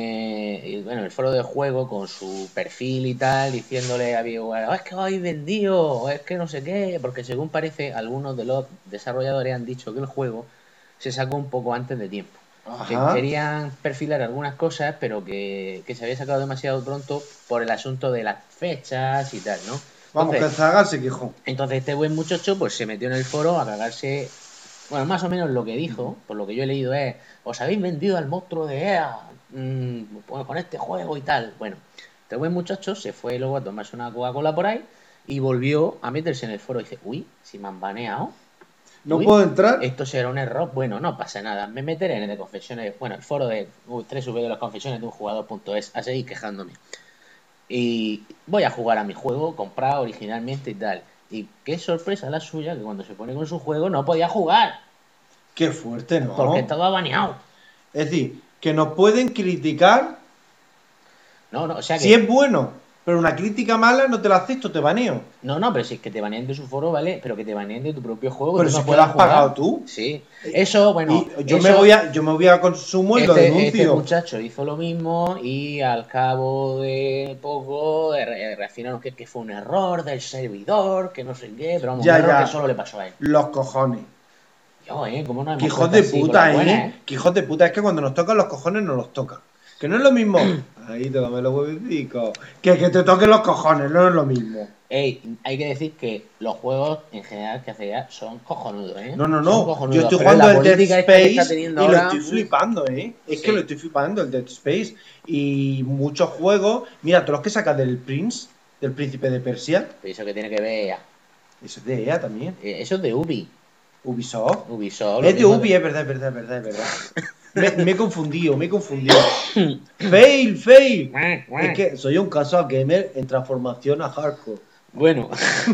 el foro de juego con su perfil y tal, diciéndole a ViewWare, es que habéis vendido, es que no sé qué, porque según parece, algunos de los desarrolladores han dicho que el juego se sacó un poco antes de tiempo. Que Ajá. querían perfilar algunas cosas, pero que se había sacado demasiado pronto por el asunto de las fechas y tal, ¿no? Vamos, que Zagal se quejó. Entonces este buen muchacho pues se metió en el foro a cagarse. Bueno, más o menos lo que dijo, por lo que yo he leído es, os habéis vendido al monstruo de EA pues, con este juego y tal. Bueno, este buen muchacho se fue luego a tomarse una Coca-Cola por ahí y volvió a meterse en el foro y dice, uy, si me han baneado. ¿No Uy, puedo entrar? Esto será un error. Bueno, no pasa nada. Me meteré en el de confesiones. Bueno, el foro de www.confesiones de un jugador.es a seguir quejándome. Y voy a jugar a mi juego comprado originalmente y tal. Y qué sorpresa la suya que cuando se pone con su juego no podía jugar. Qué fuerte, ¿no? Porque estaba baneado. Es decir, que nos pueden criticar No, o sea que. si es bueno, pero una crítica mala no te la acepto, te baneo. No, pero si es que te baneen de su foro, ¿vale? Pero que te baneen de tu propio juego. Pero tú si no es que lo puedas has pagado jugar. tú. Sí. Eso, bueno. Y yo eso- me voy a consumo y lo Este denuncio. muchacho hizo lo mismo y al cabo de poco reafirmaron que fue un error del servidor, que no sé qué, pero vamos, Ya, un error ya. que solo le pasó a él. Los cojones. Yo, ¿cómo no hemos Que hijos puesto de así con puta, las buenas, Que hijos de puta. Es que cuando nos tocan los cojones nos los tocan. Que no es lo mismo. Ahí te dame los huevicicos. Que te toquen los cojones, no es lo mismo. Ey, hay que decir que los juegos en general que hace ya son cojonudos, ¿eh? No, Son no. cojonudos, Yo estoy pero jugando la el Dead política esta que está Space y teniendo lo ahora, estoy flipando, ¿eh? Es Sí. que lo estoy flipando, el Dead Space. Y muchos juegos. Mira, todos los que sacas del Prince, del Príncipe de Persia. Eso que tiene que ver, Eso es de EA también. eso es de Ubisoft. Ubisoft. Es de Ubi, es verdad. Me he confundido. Fail. Es que soy un casual gamer en transformación a hardcore. Bueno,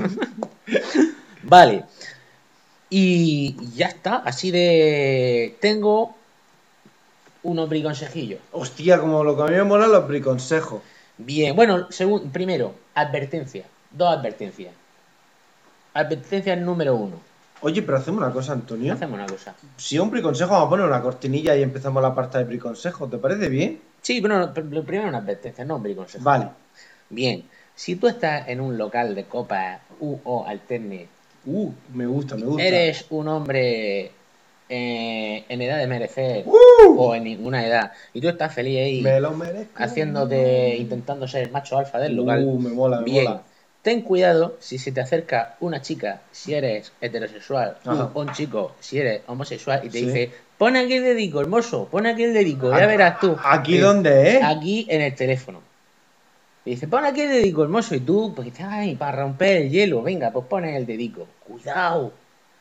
vale. Y ya está, así de... Tengo unos briconsejillos. Hostia, como lo que a mí me mola los briconsejos. Bien, bueno, primero, advertencia. 2 advertencias. Advertencia número 1. Oye, pero hacemos una cosa, Antonio. Hacemos una cosa. Si es un briconsejo, vamos a poner una cortinilla y empezamos la parte de briconsejo. ¿Te parece bien? Sí, pero no, lo primero una advertencia, no un briconsejo. Vale. Bien, si tú estás en un local de copas o alterne, Me gusta. eres un hombre en edad de merecer o en ninguna edad y tú estás feliz ahí Me lo merezco. intentando ser el macho alfa del local, Me mola. bien, ten cuidado si se te acerca una chica si eres heterosexual Ajá. o un chico si eres homosexual y te Sí. dice, pon aquí el dedico, hermoso, pon aquí el dedico, ya verás tú. ¿Aquí dónde es? Aquí en el teléfono. Y dice, pon aquí el dedico, hermoso. Y tú, pues dices, ay, para romper el hielo, venga, pues pones el dedico. Cuidado,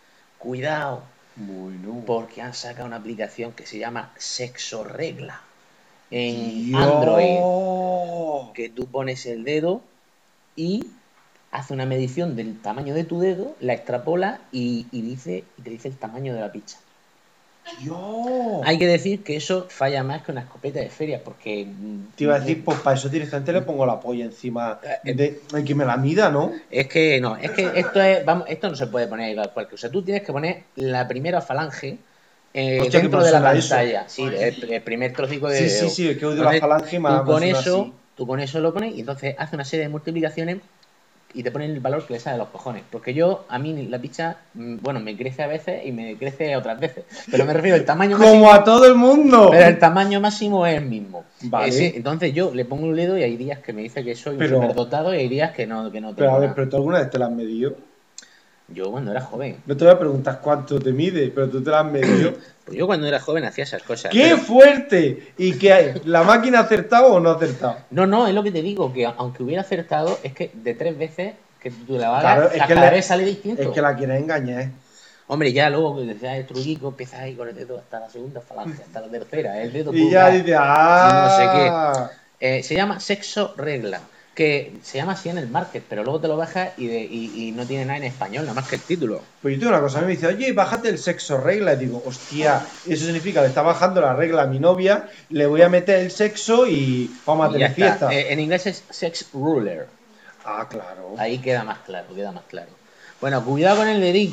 Bueno. porque han sacado una aplicación que se llama Sexo Regla en Android. Que tú pones el dedo y hace una medición del tamaño de tu dedo, la extrapola y te dice el tamaño de la pizza. Yo. Hay que decir que eso falla más que una escopeta de feria, porque... Te iba a decir, pues para eso directamente le pongo la polla encima de que me la mida, ¿no? Es que esto no se puede poner igual cual. O sea, tú tienes que poner la primera falange Hostia, dentro que de la suena eso. pantalla. Sí, el primer trocico de dedo. Sí, que odio la Entonces, falange y me tú con eso lo pones y entonces hace una serie de multiplicaciones y te ponen el valor que le sale a los cojones. Porque a mí la pizza, bueno, me crece a veces y me crece otras veces. Pero me refiero al tamaño máximo. Como a todo el mundo. Pero el tamaño máximo es el mismo. Vale. Entonces yo le pongo un dedo y hay días que me dice que soy un Pero- superdotado y hay días que no tengo Pero a ver, nada. pero tú alguna vez te la has medido. Yo cuando era joven. No te voy a preguntar cuánto te mide, pero tú te la has medido. Pues yo cuando era joven hacía esas cosas. ¡Qué pero- fuerte! ¿Y qué hay? ¿La máquina ha acertado o no ha acertado? No, es lo que te digo, que aunque hubiera acertado, es que de 3 veces que tú la hagas, Claro, es que cada le- vez sale distinto. Es que la quieres engañar. Hombre, ya luego que decías el truquico, empiezas ahí con el dedo hasta la segunda falange, hasta la tercera, el dedo Y ya pulgar. dices, ¡ah! Se llama Sexo Regla, que se llama así en el market, pero luego te lo bajas y no tiene nada en español, nada más que el título. Pues yo tengo una cosa, a mí me dice, oye, bájate el sexo regla. Y digo, hostia, eso significa que le está bajando la regla a mi novia, le voy a meter el sexo y vamos a Y ya tener está. fiesta. En inglés es Sex Ruler. Ah, claro. Ahí queda más claro. Bueno, cuidado con el dedico.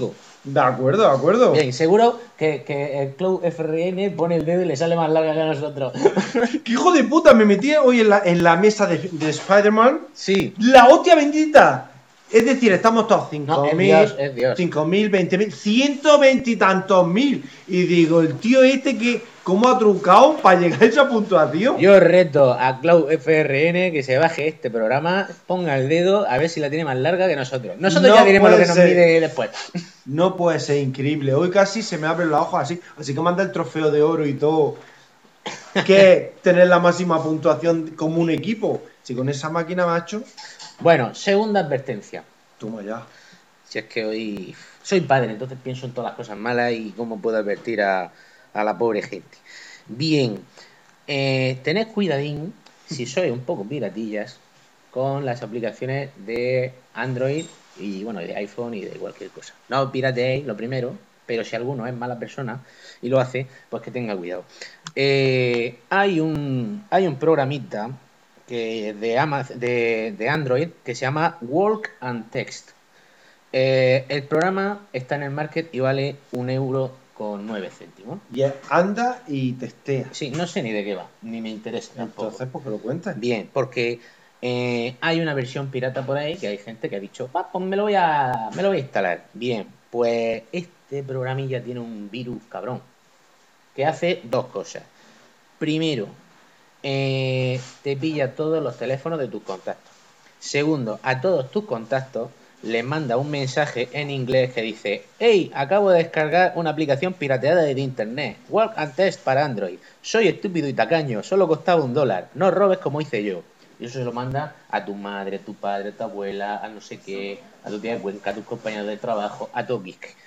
De acuerdo, de acuerdo. Bien, seguro que el Cloud FRN pone el dedo y le sale más larga que a nosotros. ¡Qué hijo de puta! Me metí hoy en la mesa de Spider-Man. Sí. ¡La hostia bendita! Es decir, estamos todos No, es 5.000, Dios, es Dios. 5.000, 20.000, 120 y tantos mil. Y digo, el tío ¿cómo ha trucado para llegar a esa puntuación? Yo reto a Cloud FRN que se baje este programa, ponga el dedo a ver si la tiene más larga que nosotros. Nosotros No ya diremos lo que puede nos ser. mide después. No puede ser increíble. Hoy casi se me abren los ojos así que manda el trofeo de oro y todo. ¿Qué es tener la máxima puntuación como un equipo? Si con esa máquina, macho, Bueno, segunda advertencia. toma ya. Si es que hoy soy padre, entonces pienso en todas las cosas malas y cómo puedo advertir a la pobre gente. Bien, tened cuidadín si sois un poco piratillas con las aplicaciones de Android y bueno, de iPhone y de cualquier cosa. No pirateéis lo primero, pero si alguno es mala persona y lo hace, pues que tenga cuidado. Hay un programita que de Android que se llama Walk and Text. El programa está en el market y vale 1,09 €. Y anda y testea. Sí, no sé ni de qué va, ni me interesa tampoco. Entonces, ¿por qué lo cuentas? Bien, porque hay una versión pirata por ahí que hay gente que ha dicho, pues me lo voy a instalar. Bien, pues este programilla tiene un virus cabrón que hace dos cosas. Primero, te pilla todos los teléfonos de tus contactos. Segundo, a todos tus contactos les manda un mensaje en inglés que dice: hey, acabo de descargar una aplicación pirateada de internet, Walk and Test para Android. Soy estúpido y tacaño, solo costaba $1. No robes como hice yo. Y eso se lo manda a tu madre, a tu padre, a tu abuela, a no sé qué, a tu tía de Cuenca, a tus compañeros de trabajo, a Toquisque.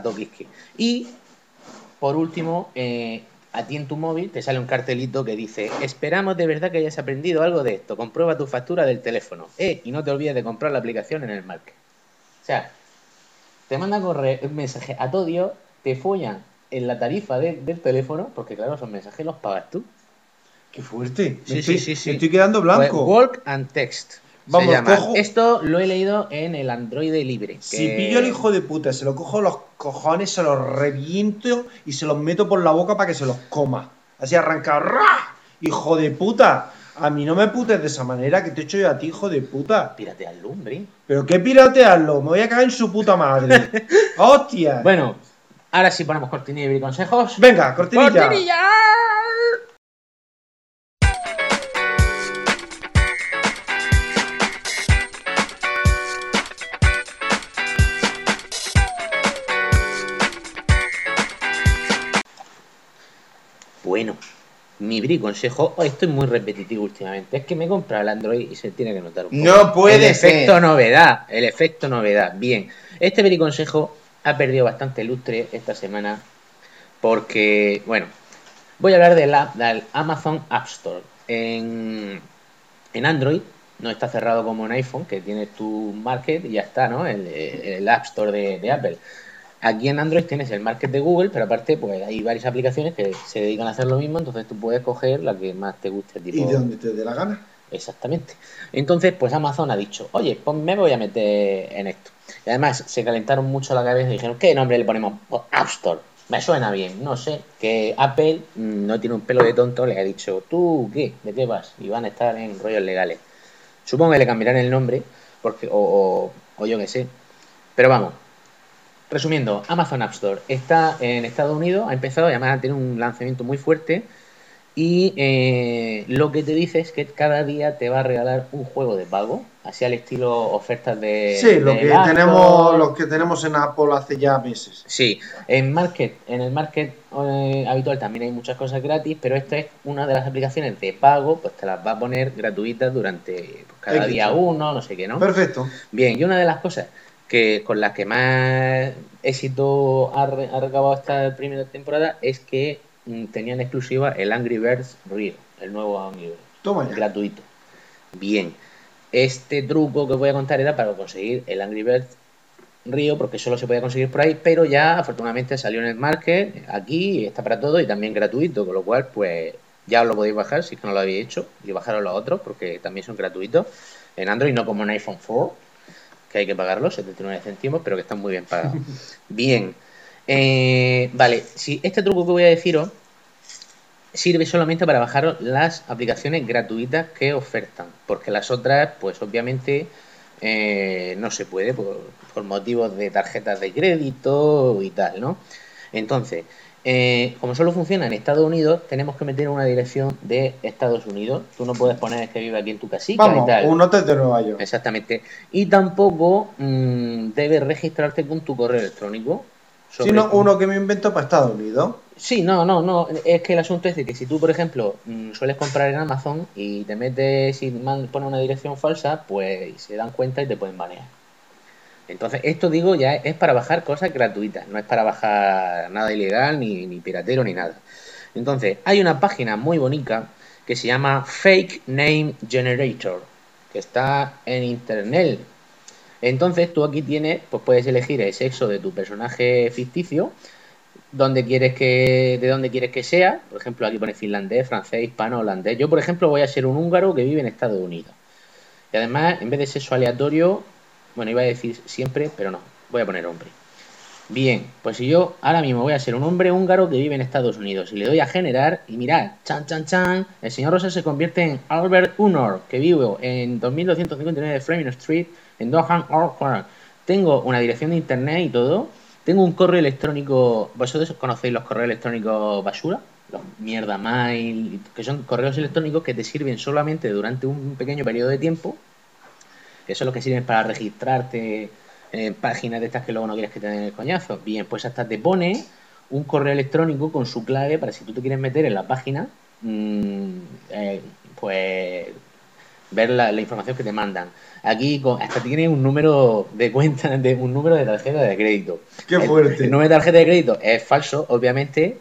Y por último, a ti en tu móvil te sale un cartelito que dice: esperamos de verdad que hayas aprendido algo de esto, comprueba tu factura del teléfono, y no te olvides de comprar la aplicación en el market. O sea, te manda a correr un mensaje a todo Dios, te follan en la tarifa del teléfono, porque claro, esos mensajes los pagas tú. ¡Qué fuerte! Sí. Me estoy quedando blanco. Pues Walk and Text. Vamos, se llama. cojo- Esto lo he leído en el Android libre. Si que- pillo al hijo de puta, se lo cojo los cojones, se los reviento y se los meto por la boca para que se los coma. Así arranca. ¡Ra! ¡Hijo de puta! A mí no me putes de esa manera que te echo yo a ti, hijo de puta. Pírate al lumbre. ¿Pero qué piratearlo? Me voy a cagar en su puta madre. ¡Hostia! Bueno, ahora sí ponemos cortinilla y consejos. Venga, cortinilla. ¡Cortinilla! Bueno, mi briconsejo, hoy estoy muy repetitivo últimamente, es que me he comprado el Android y se tiene que notar un poco. No puede el ser. El efecto novedad. Bien, este briconsejo ha perdido bastante lustre esta semana porque, bueno, voy a hablar del Amazon App Store. En Android no está cerrado como en iPhone, que tienes tu market y ya está, ¿no? El App Store de Apple. Aquí en Android tienes el market de Google, pero aparte pues hay varias aplicaciones que se dedican a hacer lo mismo, entonces tú puedes coger la que más te guste. Tipo... ¿Y de dónde te dé la gana? Exactamente. Entonces, pues Amazon ha dicho, oye, pues me voy a meter en esto. Y además se calentaron mucho la cabeza y dijeron, ¿qué nombre le ponemos? Pues App Store. Me suena bien, no sé. Que Apple no tiene un pelo de tonto, le ha dicho, ¿tú qué? ¿De qué vas? Y van a estar en rollos legales. Supongo que le cambiarán el nombre, porque o yo qué sé. Pero vamos. Resumiendo, Amazon App Store está en Estados Unidos, ha empezado, además tiene un lanzamiento muy fuerte y lo que te dice es que cada día te va a regalar un juego de pago, así al estilo ofertas de... Sí, lo de que Apple. tenemos, los que tenemos en Apple hace ya meses. Sí, en el market habitual también hay muchas cosas gratis, pero esta es una de las aplicaciones de pago, pues te las va a poner gratuitas durante pues, cada X día tiempo. uno, no sé qué, ¿no? Perfecto. Bien, y una de las cosas que con las que más éxito ha recabado esta primera temporada es que tenían exclusiva el Angry Birds Rio, el nuevo Angry Birds, Toma ya. gratuito. Bien, este truco que os voy a contar era para conseguir el Angry Birds Rio, porque solo se podía conseguir por ahí, pero ya afortunadamente salió en el market, aquí está para todo y también gratuito, con lo cual pues ya os lo podéis bajar si es que no lo habéis hecho, y bajaros los otros porque también son gratuitos en Android, no como en iPhone 4, que hay que pagarlos, 79 céntimos, pero que están muy bien pagados. Bien. Vale, si este truco que voy a deciros sirve solamente para bajar las aplicaciones gratuitas que ofertan, porque las otras, pues obviamente no se puede por motivos de tarjetas de crédito y tal, ¿no? Entonces, como solo funciona en Estados Unidos, tenemos que meter una dirección de Estados Unidos. Tú no puedes poner que vive aquí en tu casita Vamos, y tal. un hotel de Nueva York. Exactamente. Y tampoco debes registrarte con tu correo electrónico. Sino uno que me invento para Estados Unidos. Sí, no. Es que el asunto es de que si tú, por ejemplo, sueles comprar en Amazon y te metes y pones una dirección falsa, pues se dan cuenta y te pueden banear. Entonces, esto digo ya es para bajar cosas gratuitas, no es para bajar nada ilegal, ni piratero, ni nada. Entonces, hay una página muy bonita que se llama Fake Name Generator, que está en internet. Entonces, tú aquí tienes, pues puedes elegir el sexo de tu personaje ficticio, de dónde quieres que sea. Por ejemplo, aquí pone finlandés, francés, hispano, holandés. Yo, por ejemplo, voy a ser un húngaro que vive en Estados Unidos. Y además, en vez de sexo aleatorio, bueno, iba a decir siempre, pero no, voy a poner hombre. Bien, pues si yo ahora mismo voy a ser un hombre húngaro que vive en Estados Unidos y le doy a generar, y mirad, chan, el señor Rosa se convierte en Albert Unor, que vivo en 2259 Fleming Street, en Dohan, Auckland. Tengo una dirección de internet y todo. Tengo un correo electrónico. ¿Vosotros conocéis los correos electrónicos basura? Los mierda mail, que son correos electrónicos que te sirven solamente durante un pequeño periodo de tiempo. Que son los que sirven para registrarte en páginas de estas que luego no quieres que te den el coñazo. Bien, pues hasta te pone un correo electrónico con su clave para si tú te quieres meter en la página, pues ver la información que te mandan. Aquí hasta tiene un número de cuenta, un número de tarjeta de crédito. ¡Qué fuerte! El número de tarjeta de crédito es falso, obviamente,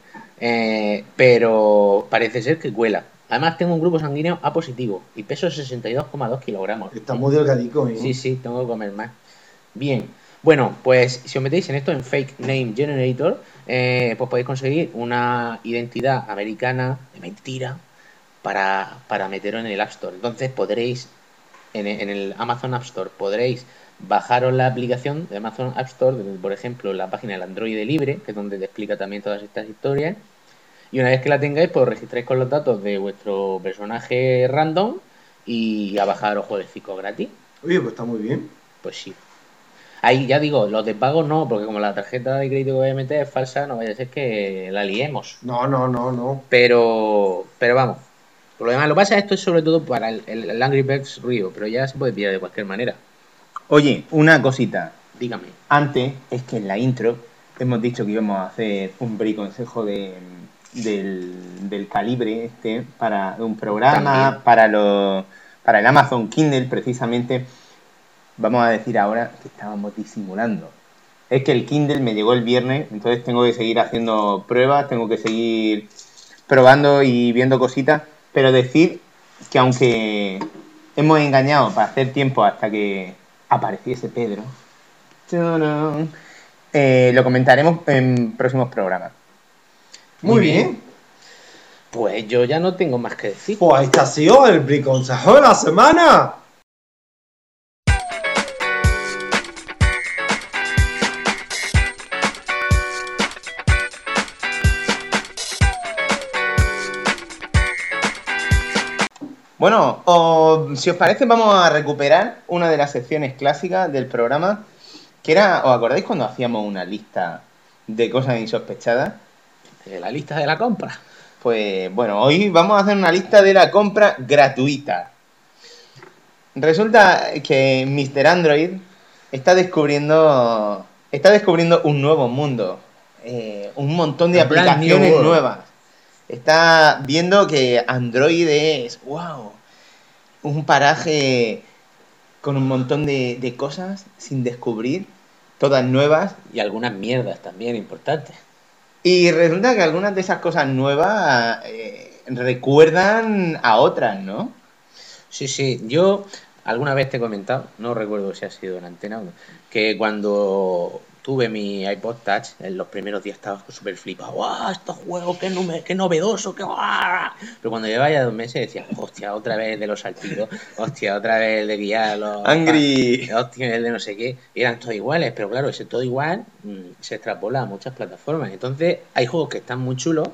pero parece ser que cuela. Además tengo un grupo sanguíneo A positivo y peso 62,2 kilogramos. Está muy delgadico, ¿eh? Sí, tengo que comer más. Bien, bueno, pues si os metéis en esto, en Fake Name Generator, pues podéis conseguir una identidad americana de mentira para meterlo en el App Store. Entonces podréis, en el Amazon App Store, podréis bajaros la aplicación de Amazon App Store, por ejemplo, la página del Android Libre, que es donde te explica también todas estas historias. Y una vez que la tengáis, pues registráis con los datos de vuestro personaje random y a bajaros jueguecitos gratis. Oye, pues está muy bien. Pues sí. Ahí ya digo, los de pago no, porque como la tarjeta de crédito que voy a meter es falsa, no vaya a ser que la liemos. No. Pero vamos. Por lo demás, lo que pasa es que esto es sobre todo para el Angry Birds Rio, pero ya se puede pillar de cualquier manera. Oye, una cosita. Dígame. Antes, es que en la intro hemos dicho que íbamos a hacer un briconsejo del calibre para un programa, para el Amazon Kindle, precisamente. Vamos a decir ahora que estábamos disimulando. Es que el Kindle me llegó el viernes, entonces tengo que seguir haciendo pruebas, tengo que seguir probando y viendo cositas, pero decir que aunque hemos engañado para hacer tiempo hasta que apareciese Pedro, lo comentaremos en próximos programas. Muy bien. Pues yo ya no tengo más que decir. Pues este ha sido el briconsejo de la semana. Bueno, si os parece, vamos a recuperar una de las secciones clásicas del programa, que era, ¿os acordáis cuando hacíamos una lista de cosas insospechadas? La lista de la compra. Pues bueno, hoy vamos a hacer una lista de la compra gratuita. Resulta que Mr. Android está descubriendo un nuevo mundo, un montón de aplicaciones nuevas. Está viendo que Android es, wow, un paraje con un montón de cosas sin descubrir, todas nuevas. Y algunas mierdas también importantes. Y resulta que algunas de esas cosas nuevas recuerdan a otras, ¿no? Sí, yo alguna vez te he comentado, no recuerdo si ha sido en antena, que cuando tuve mi iPod Touch, en los primeros días estaba súper flipado. ¡Guau! Estos juegos, qué novedoso, qué guau. Pero cuando llevaba ya 2 meses decía, hostia, otra vez de los saltitos, hostia, otra vez de guiar los... Angry. Hostia, el de no sé qué. Y eran todos iguales, pero claro, ese todo igual se extrapola a muchas plataformas. Entonces, hay juegos que están muy chulos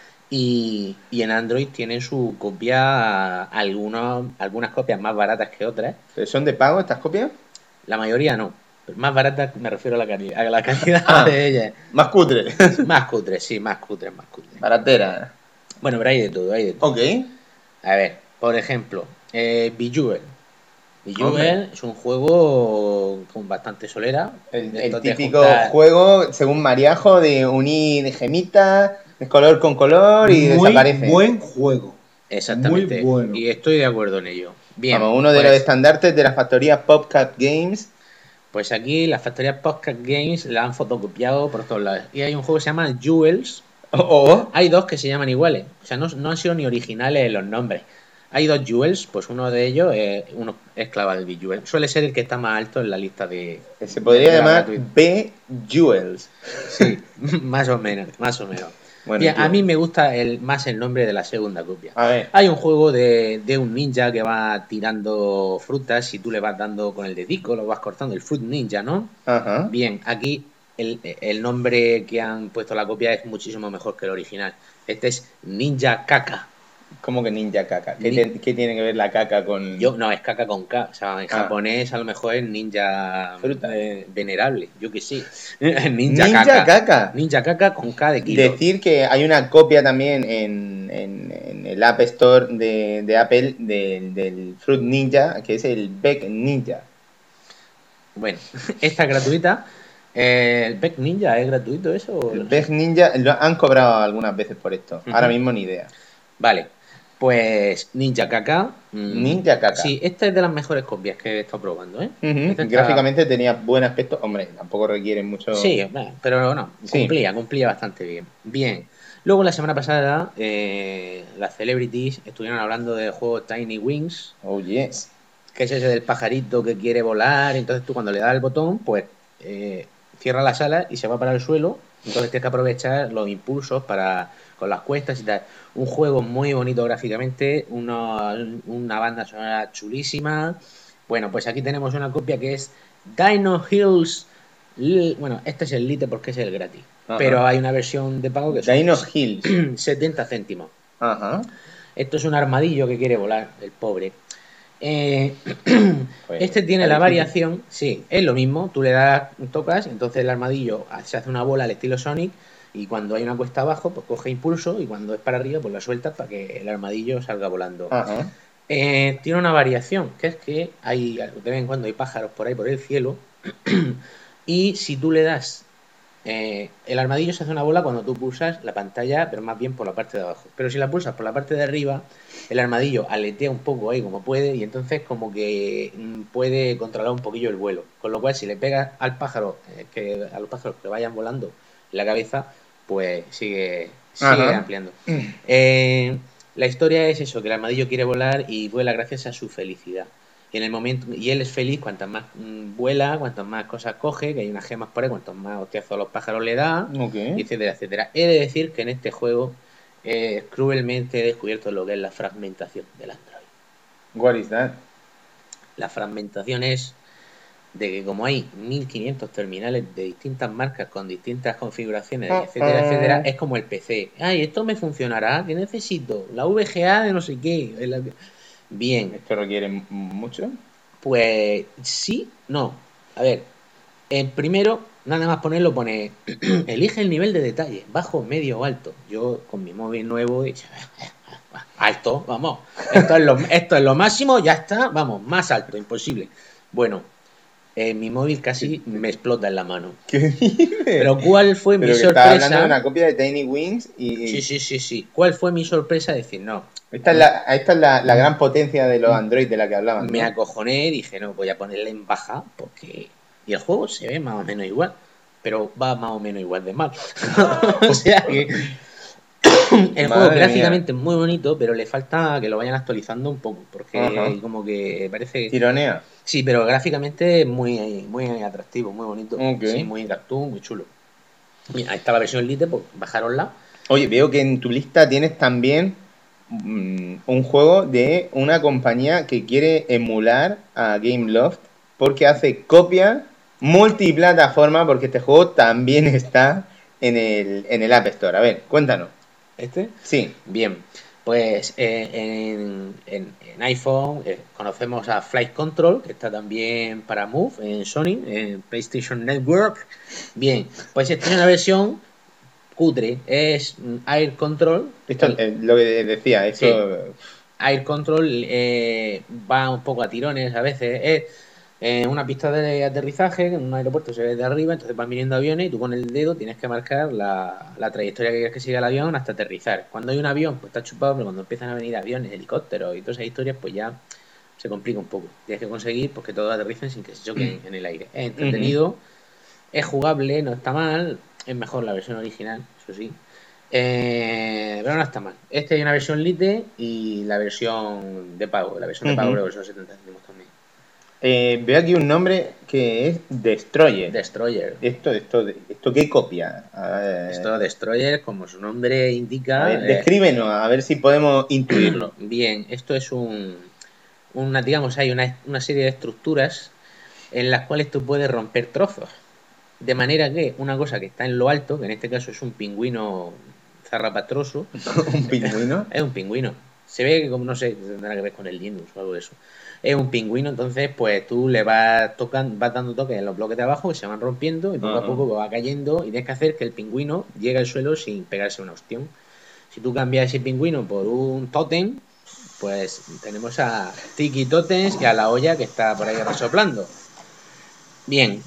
y en Android tienen su copia, algunas copias más baratas que otras. ¿Pero son de pago estas copias? La mayoría no. Pero más baratas me refiero a la calidad de ellas. Más cutre. Más cutres, sí, más cutres. Baratera. Bueno, pero hay de todo. Ok. A ver, por ejemplo, Bejeweled. Bejeweled es un juego con bastante solera. El típico juego, según Mariajo, de unir gemitas, de color con color y desaparece. Buen juego. Exactamente. Muy bueno. Y estoy de acuerdo en ello. Bien. Vamos, uno de los estandartes de la factoría PopCap Games. Pues aquí la factoría PopCap Games la han fotocopiado por todos lados. Y hay un juego que se llama Jewels. Hay 2 que se llaman iguales. O sea, no han sido ni originales los nombres. Hay 2 Jewels, pues uno de ellos uno es clava del Bejeweled. Suele ser el que está más alto en la lista de... Se podría llamar Bejewels. Sí, más o menos. Bueno, bien, a mí me gusta más el nombre de la segunda copia. A ver. Hay un juego de un ninja que va tirando frutas y tú le vas dando con el dedico, lo vas cortando, el Fruit Ninja, ¿no? Ajá. Bien, aquí el nombre que han puesto la copia es muchísimo mejor que el original. Este es Ninja Kaka. ¿Cómo que Ninja Kaka? ¿Qué tiene que ver la caca con...? No, es Kaka con K. O sea, en japonés a lo mejor es ninja venerable. Yo que sí. Ninja Kaka. Ninja Kaka con K de kilo. Decir que hay una copia también en el App Store de Apple del Fruit Ninja, que es el Beck Ninja. Bueno, esta es gratuita. ¿El Beck Ninja es gratuito eso? El Beck Ninja lo han cobrado algunas veces por esto. Ahora mismo ni idea. Vale. Pues Ninja Kaka. Ninja Kaka. Sí, esta es de las mejores copias que he estado probando, ¿eh? Gráficamente tenía buen aspecto. Hombre, tampoco requiere mucho... Sí, pero no, cumplía bastante bien. Bien. Luego la semana pasada las celebrities estuvieron hablando del juego Tiny Wings. Oh, yes. Que es ese del pajarito que quiere volar. Entonces tú cuando le das el botón, pues cierra las alas y se va para el suelo. Entonces tienes que aprovechar los impulsos con las cuestas y tal. Un juego muy bonito gráficamente, una banda sonora chulísima. Bueno, pues aquí tenemos una copia que es Dino Hills. Bueno, este es el Lite porque es el gratis. Ajá. Pero hay una versión de pago que Dino Hills. 70 céntimos. Ajá. Esto es un armadillo que quiere volar, el pobre. Este tiene la variación, sí, es lo mismo, tú le tocas, entonces el armadillo se hace una bola al estilo Sonic y cuando hay una cuesta abajo, pues coge impulso y cuando es para arriba, pues la sueltas para que el armadillo salga volando. Ajá. Tiene una variación, que es que de vez en cuando hay pájaros por ahí por el cielo y si tú le das el armadillo se hace una bola cuando tú pulsas la pantalla, pero más bien por la parte de abajo. Pero si la pulsas por la parte de arriba, el armadillo aletea un poco ahí como puede y entonces como que puede controlar un poquillo el vuelo. Con lo cual, si le pegas al pájaro, a los pájaros que vayan volando en la cabeza, pues sigue ampliando. La historia es eso, que el armadillo quiere volar y vuela gracias a su felicidad. Y en el momento, y él es feliz cuantas más vuela, cuantas más cosas coge, que hay unas gemas por ahí, cuantos más hostiazos a los pájaros le da, etcétera, etcétera. He de decir que en este juego cruelmente he descubierto lo que es la fragmentación del Android. What is that? La fragmentación es de que como hay 1500 terminales de distintas marcas con distintas configuraciones, etcétera, etcétera, es como el PC. Ay, esto me funcionará, ¿qué necesito? La VGA de no sé qué. Bien. ¿Esto requiere mucho? Pues sí, no. A ver, primero, nada más ponerlo, pone elige el nivel de detalle, bajo, medio o alto. Yo con mi móvil nuevo he dicho, alto, vamos. Esto es lo máximo, ya está, vamos, más alto, imposible. Bueno, mi móvil casi me explota en la mano. ¿Qué dices? Pero ¿cuál fue mi sorpresa? Estaba hablando de una copia de Tiny Wings y... Sí. ¿Cuál fue mi sorpresa? Decir, no. Esta es la gran potencia de los Android de la que hablaban, ¿no? Me acojoné y dije, no, voy a ponerle en baja porque... Y el juego se ve más o menos igual, pero va más o menos igual de mal. O sea que... El Madre juego mía. gráficamente es muy bonito, pero le falta que lo vayan actualizando un poco, porque Ajá. como que parece... Tironea. Sí, pero gráficamente es muy, muy atractivo, muy bonito. Ok. Sí, muy cartoon, muy chulo. Mira, ahí está la versión Lite, pues bajarosla. Oye, veo que en tu lista tienes también un juego de una compañía que quiere emular a Gameloft porque hace copia multiplataforma, porque este juego también está en el App Store. A ver, cuéntanos. ¿Este? Sí. Bien, pues en iPhone conocemos a Flight Control, que está también para Move, en Sony, en PlayStation Network. Bien, pues esta es una versión cutre, es Air Control. Esto lo que decía, esto... Sí. Air Control va un poco a tirones a veces. Es una pista de aterrizaje, en un aeropuerto se ve de arriba, entonces van viniendo aviones y tú con el dedo tienes que marcar la trayectoria que quieres que siga el avión hasta aterrizar. Cuando hay un avión, pues está chupado, pero cuando empiezan a venir aviones, helicópteros y todas esas historias, pues ya se complica un poco. Tienes que conseguir pues, que todos aterricen sin que se choquen en el aire. Es entretenido, es jugable, no está mal, es mejor la versión original, eso sí. Pero no está mal. Esta hay una versión Lite y la versión de pago. La versión de pago creo que son 70 céntimos también. Veo aquí un nombre que es Destroyer. Destroyer. ¿Esto qué copia? Esto Destroyer, como su nombre indica. A ver, descríbenos, a ver si podemos intuirlo. Bien, esto es digamos, hay una serie de estructuras en las cuales tú puedes romper trozos. De manera que una cosa que está en lo alto, que en este caso es un pingüino zarrapastroso. ¿Un pingüino? Es un pingüino. Se ve que, como no sé, tendrá que ver con el Linux o algo de eso. Es un pingüino, entonces pues tú le vas dando toques en los bloques de abajo que se van rompiendo y poco a poco va cayendo y tienes que hacer que el pingüino llegue al suelo sin pegarse una ostión. Si tú cambias ese pingüino por un tótem, pues tenemos a Tiki Totems y a la olla que está por ahí resoplando. Bien,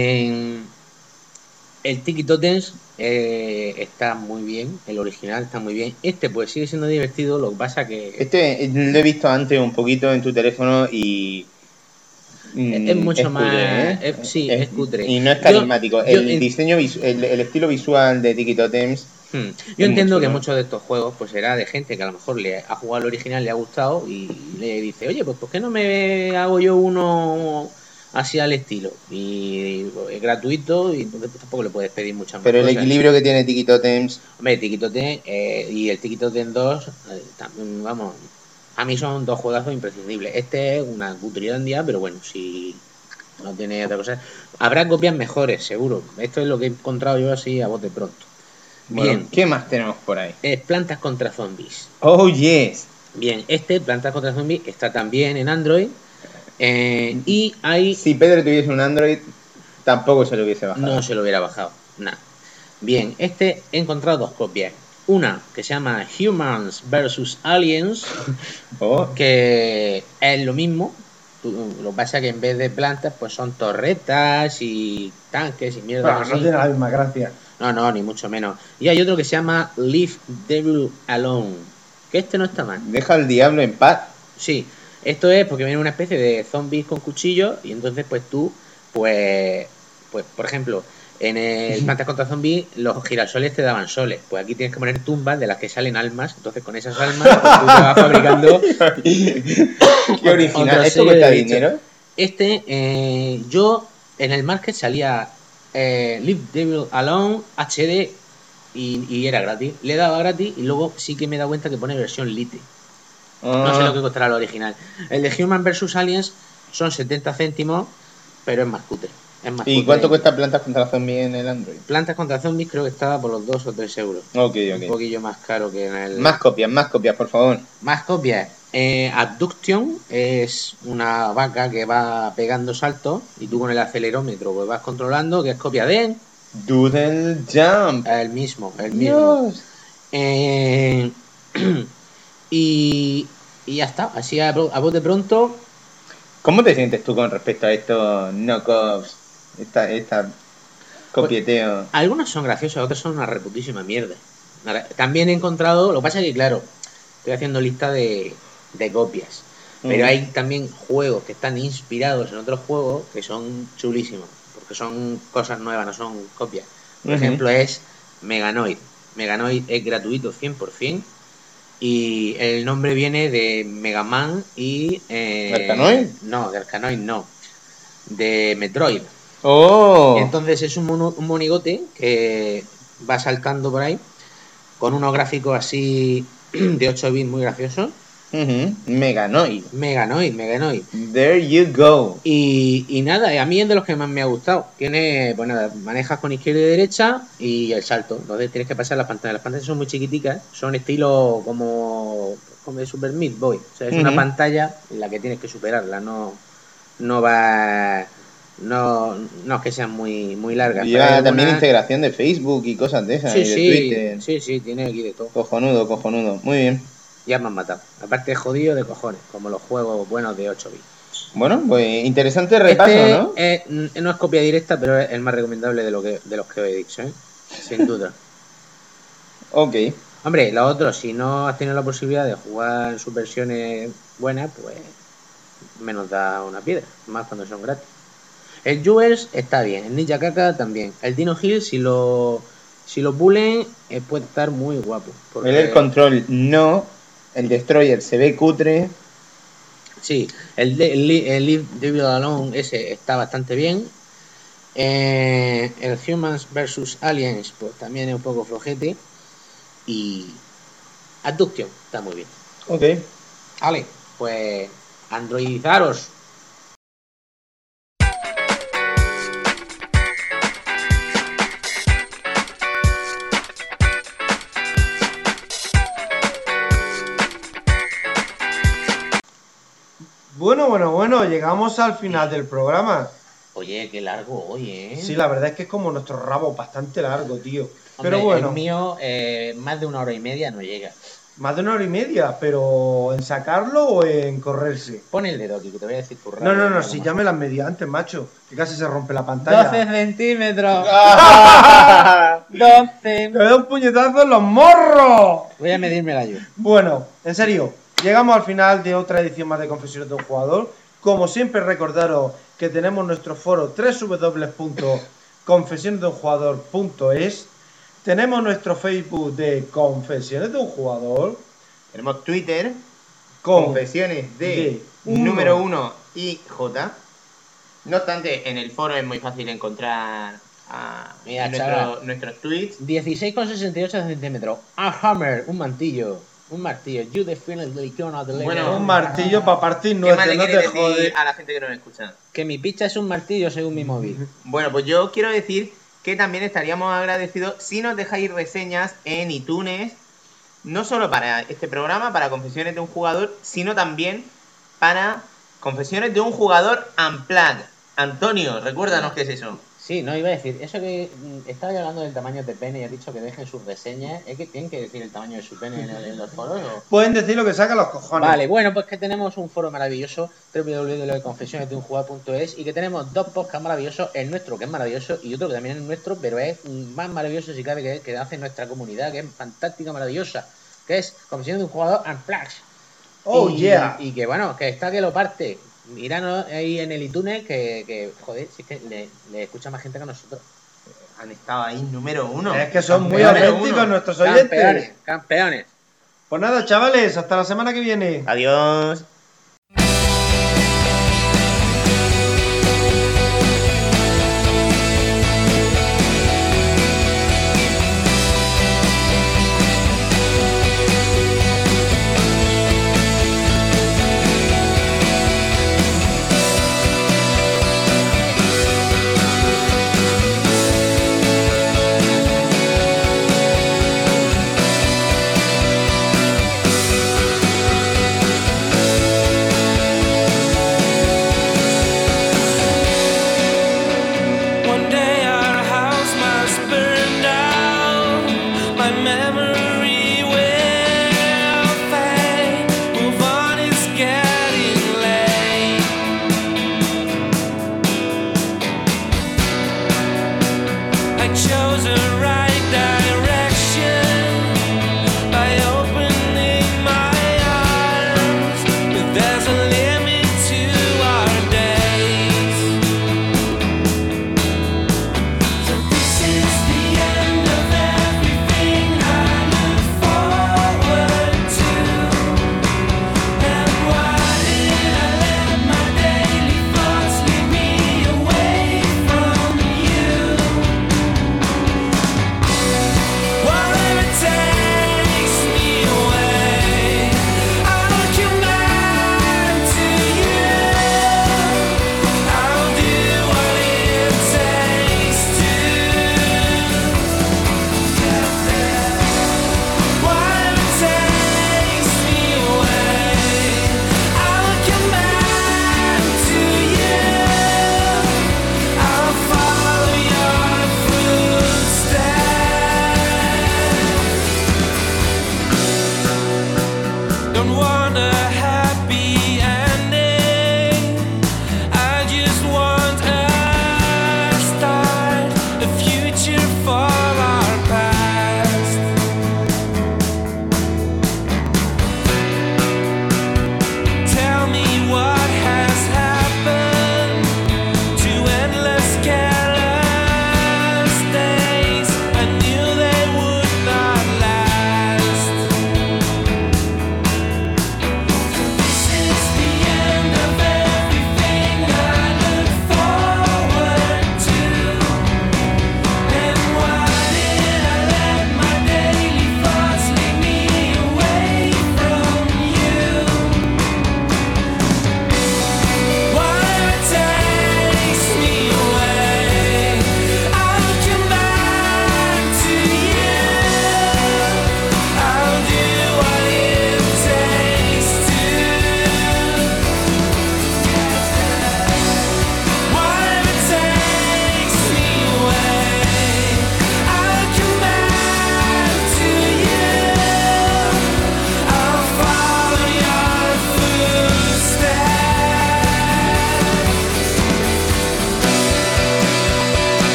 el Tiki Totems está muy bien, el original está muy bien. Este pues sigue siendo divertido, lo que pasa que... Este lo he visto antes un poquito en tu teléfono y... es mucho más... cutre, ¿eh? Sí, es cutre. Y no es carismático. Diseño, el estilo visual de Tiki Totems... Yo entiendo chulo. que muchos de estos juegos pues será de gente que a lo mejor le ha jugado al original, le ha gustado y le dice, oye, pues ¿por qué no me hago yo uno así al estilo? Y es gratuito y entonces pues, tampoco le puedes pedir muchas más Pero el cosas. equilibrio que tiene Tiki Totems... Hombre, Tiki Totem y el Tiki Totem 2 también, vamos, a mí son dos juegazos imprescindibles. Este es una cutrilandia, pero bueno, si no tiene otra cosa. Habrá copias mejores, seguro. Esto es lo que he encontrado yo así a bote pronto. Bueno, Bien. ¿qué más tenemos por ahí? Plantas contra Zombies. Oh, yes. Bien, Plantas contra Zombies, está también en Android. Y hay... Si Pedro tuviese un Android, tampoco se lo hubiese bajado. No se lo hubiera bajado, nada. Bien, he encontrado dos copias. Una que se llama Humans vs. Aliens, que es lo mismo. Lo que pasa es que en vez de plantas, pues son torretas y tanques y mierda. No tiene la misma gracia. No, ni mucho menos. Y hay otro que se llama Leave Devil Alone, que este no está mal. Deja al diablo en paz. Sí, esto es porque viene una especie de zombies con cuchillos y entonces pues tú, pues por ejemplo, en el Plantas contra Zombies los girasoles te daban soles. Pues aquí tienes que poner tumbas de las que salen almas. Entonces con esas almas pues, tú te vas fabricando... Qué original. ¿Esto cuesta dinero? Yo en el market salía Leave Devil Alone HD y era gratis. Le daba gratis y luego sí que me he dado cuenta que pone versión Lite. No sé lo que costará el original. El de Human vs. Aliens son 70 céntimos, pero es más cutre. ¿Y cuánto cuesta Plantas contra Zombies en el Android? Plantas contra Zombies creo que estaba por los 2 o 3 euros. Ok. Un poquillo más caro que en el... Más copias, por favor. Más copias. Abduction es una vaca que va pegando saltos y tú con el acelerómetro pues vas controlando, que es copia de... Doodle Jump. El mismo. Dios. Y ya está, así a bote pronto. ¿Cómo te sientes tú con respecto a estos knockoffs? Esta copieteo. Pues, algunos son graciosos, otros son una reputísima mierda. También he encontrado, lo que pasa es que claro, estoy haciendo lista de copias. Pero hay también juegos que están inspirados en otros juegos que son chulísimos, porque son cosas nuevas, no son copias. Por ejemplo, es Meganoid. Meganoid es gratuito 100%. Y el nombre viene de Mega Man y... ¿De Arkanoid? No, de Arkanoid no. De Metroid. ¡Oh! Y entonces es un monigote que va saltando por ahí con unos gráficos así de 8 bits muy graciosos. Meganoid. Meganoid. There you go. Y nada, a mí es de los que más me ha gustado. Tiene, pues nada, manejas con izquierda y derecha y el salto. Entonces tienes que pasar las pantallas. Las pantallas son muy chiquiticas, son estilo como de Super Meat Boy. O sea, es una pantalla en la que tienes que superarla, no va... No es que sean muy largas. Lleva también integración de Facebook y cosas de esas, y de Twitter. Sí, tiene aquí de todo. Cojonudo. Muy bien. Ya me han matado. Aparte es jodido de cojones, como los juegos buenos de 8 bits. Bueno, pues interesante repaso, ¿no? No es copia directa, pero es el más recomendable de los que os he dicho, ¿eh? Sin duda. Ok. Hombre, los otros, si no has tenido la posibilidad de jugar en sus versiones buenas, pues menos da una piedra, más cuando son gratis. El Jewels está bien, el Ninja Kaka también. El Dino Hill, si lo pulen, puede estar muy guapo. Porque... El Control no, el Destroyer se ve cutre. Sí, el Leave Devil Alone ese está bastante bien. El Humans vs Aliens pues también es un poco flojete. Y Abduction está muy bien. Ok. Vale, pues androidizaros. Bueno, llegamos al final del programa. Oye, qué largo hoy, ¿eh? Sí, la verdad es que es como nuestro rabo, bastante largo, tío. Hombre, Pero bueno. El mío, más de 1 hora y media no llega. Más de 1 hora y media, pero ¿en sacarlo o en correrse? Pon el dedo aquí, que te voy a decir tu rabo. No, si ya me las medí antes, macho. Que casi se rompe la pantalla. 12 centímetros. 12. ¡Te doy un puñetazo en los morros! Voy a medírmela yo. Bueno, en serio, llegamos al final de otra edición más de Confesiones de un Jugador. Como siempre, recordaros que tenemos nuestro foro www.confesionesdeunjugador.es. Tenemos nuestro Facebook de Confesiones de un Jugador. Tenemos Twitter, Con Confesiones de uno. número 1 y J. No obstante, en el foro es muy fácil encontrar Mira, chaval. nuestros tweets. 16,68 centímetros. A hammer, un martillo. You define the icono de Bueno, un martillo para partir ¿Qué más nuestro, le no quieres te decir jode. a la gente que nos escucha? Que mi picha es un martillo según mi móvil. Bueno, pues yo quiero decir que también estaríamos agradecidos si nos dejáis reseñas en iTunes, no solo para este programa, para Confesiones de un Jugador, sino también para Confesiones de un Jugador Unplugged. Antonio, recuérdanos qué es eso. Sí, no iba a decir, eso que estaba hablando del tamaño de pene y has dicho que dejen sus reseñas, ¿es que tienen que decir el tamaño de su pene en los foros? ¿O? Pueden decir lo que sacan los cojones. Vale, bueno, pues que tenemos un foro maravilloso, www.confesionesdeunjugador.es, y que tenemos 2 podcasts maravillosos, el nuestro que es maravilloso y otro que también es nuestro, pero es más maravilloso si cabe que hace nuestra comunidad, que es fantástica, maravillosa, que es Confesiones de un Jugador Unplugged. Oh, yeah. Y que bueno, que está que lo parte. Míranos ahí en el iTunes que joder, si es que le escucha más gente que nosotros. Han estado ahí número 1. Es que son muy Campeones auténticos uno. nuestros oyentes. Campeones. Pues nada, chavales, hasta la semana que viene. Adiós.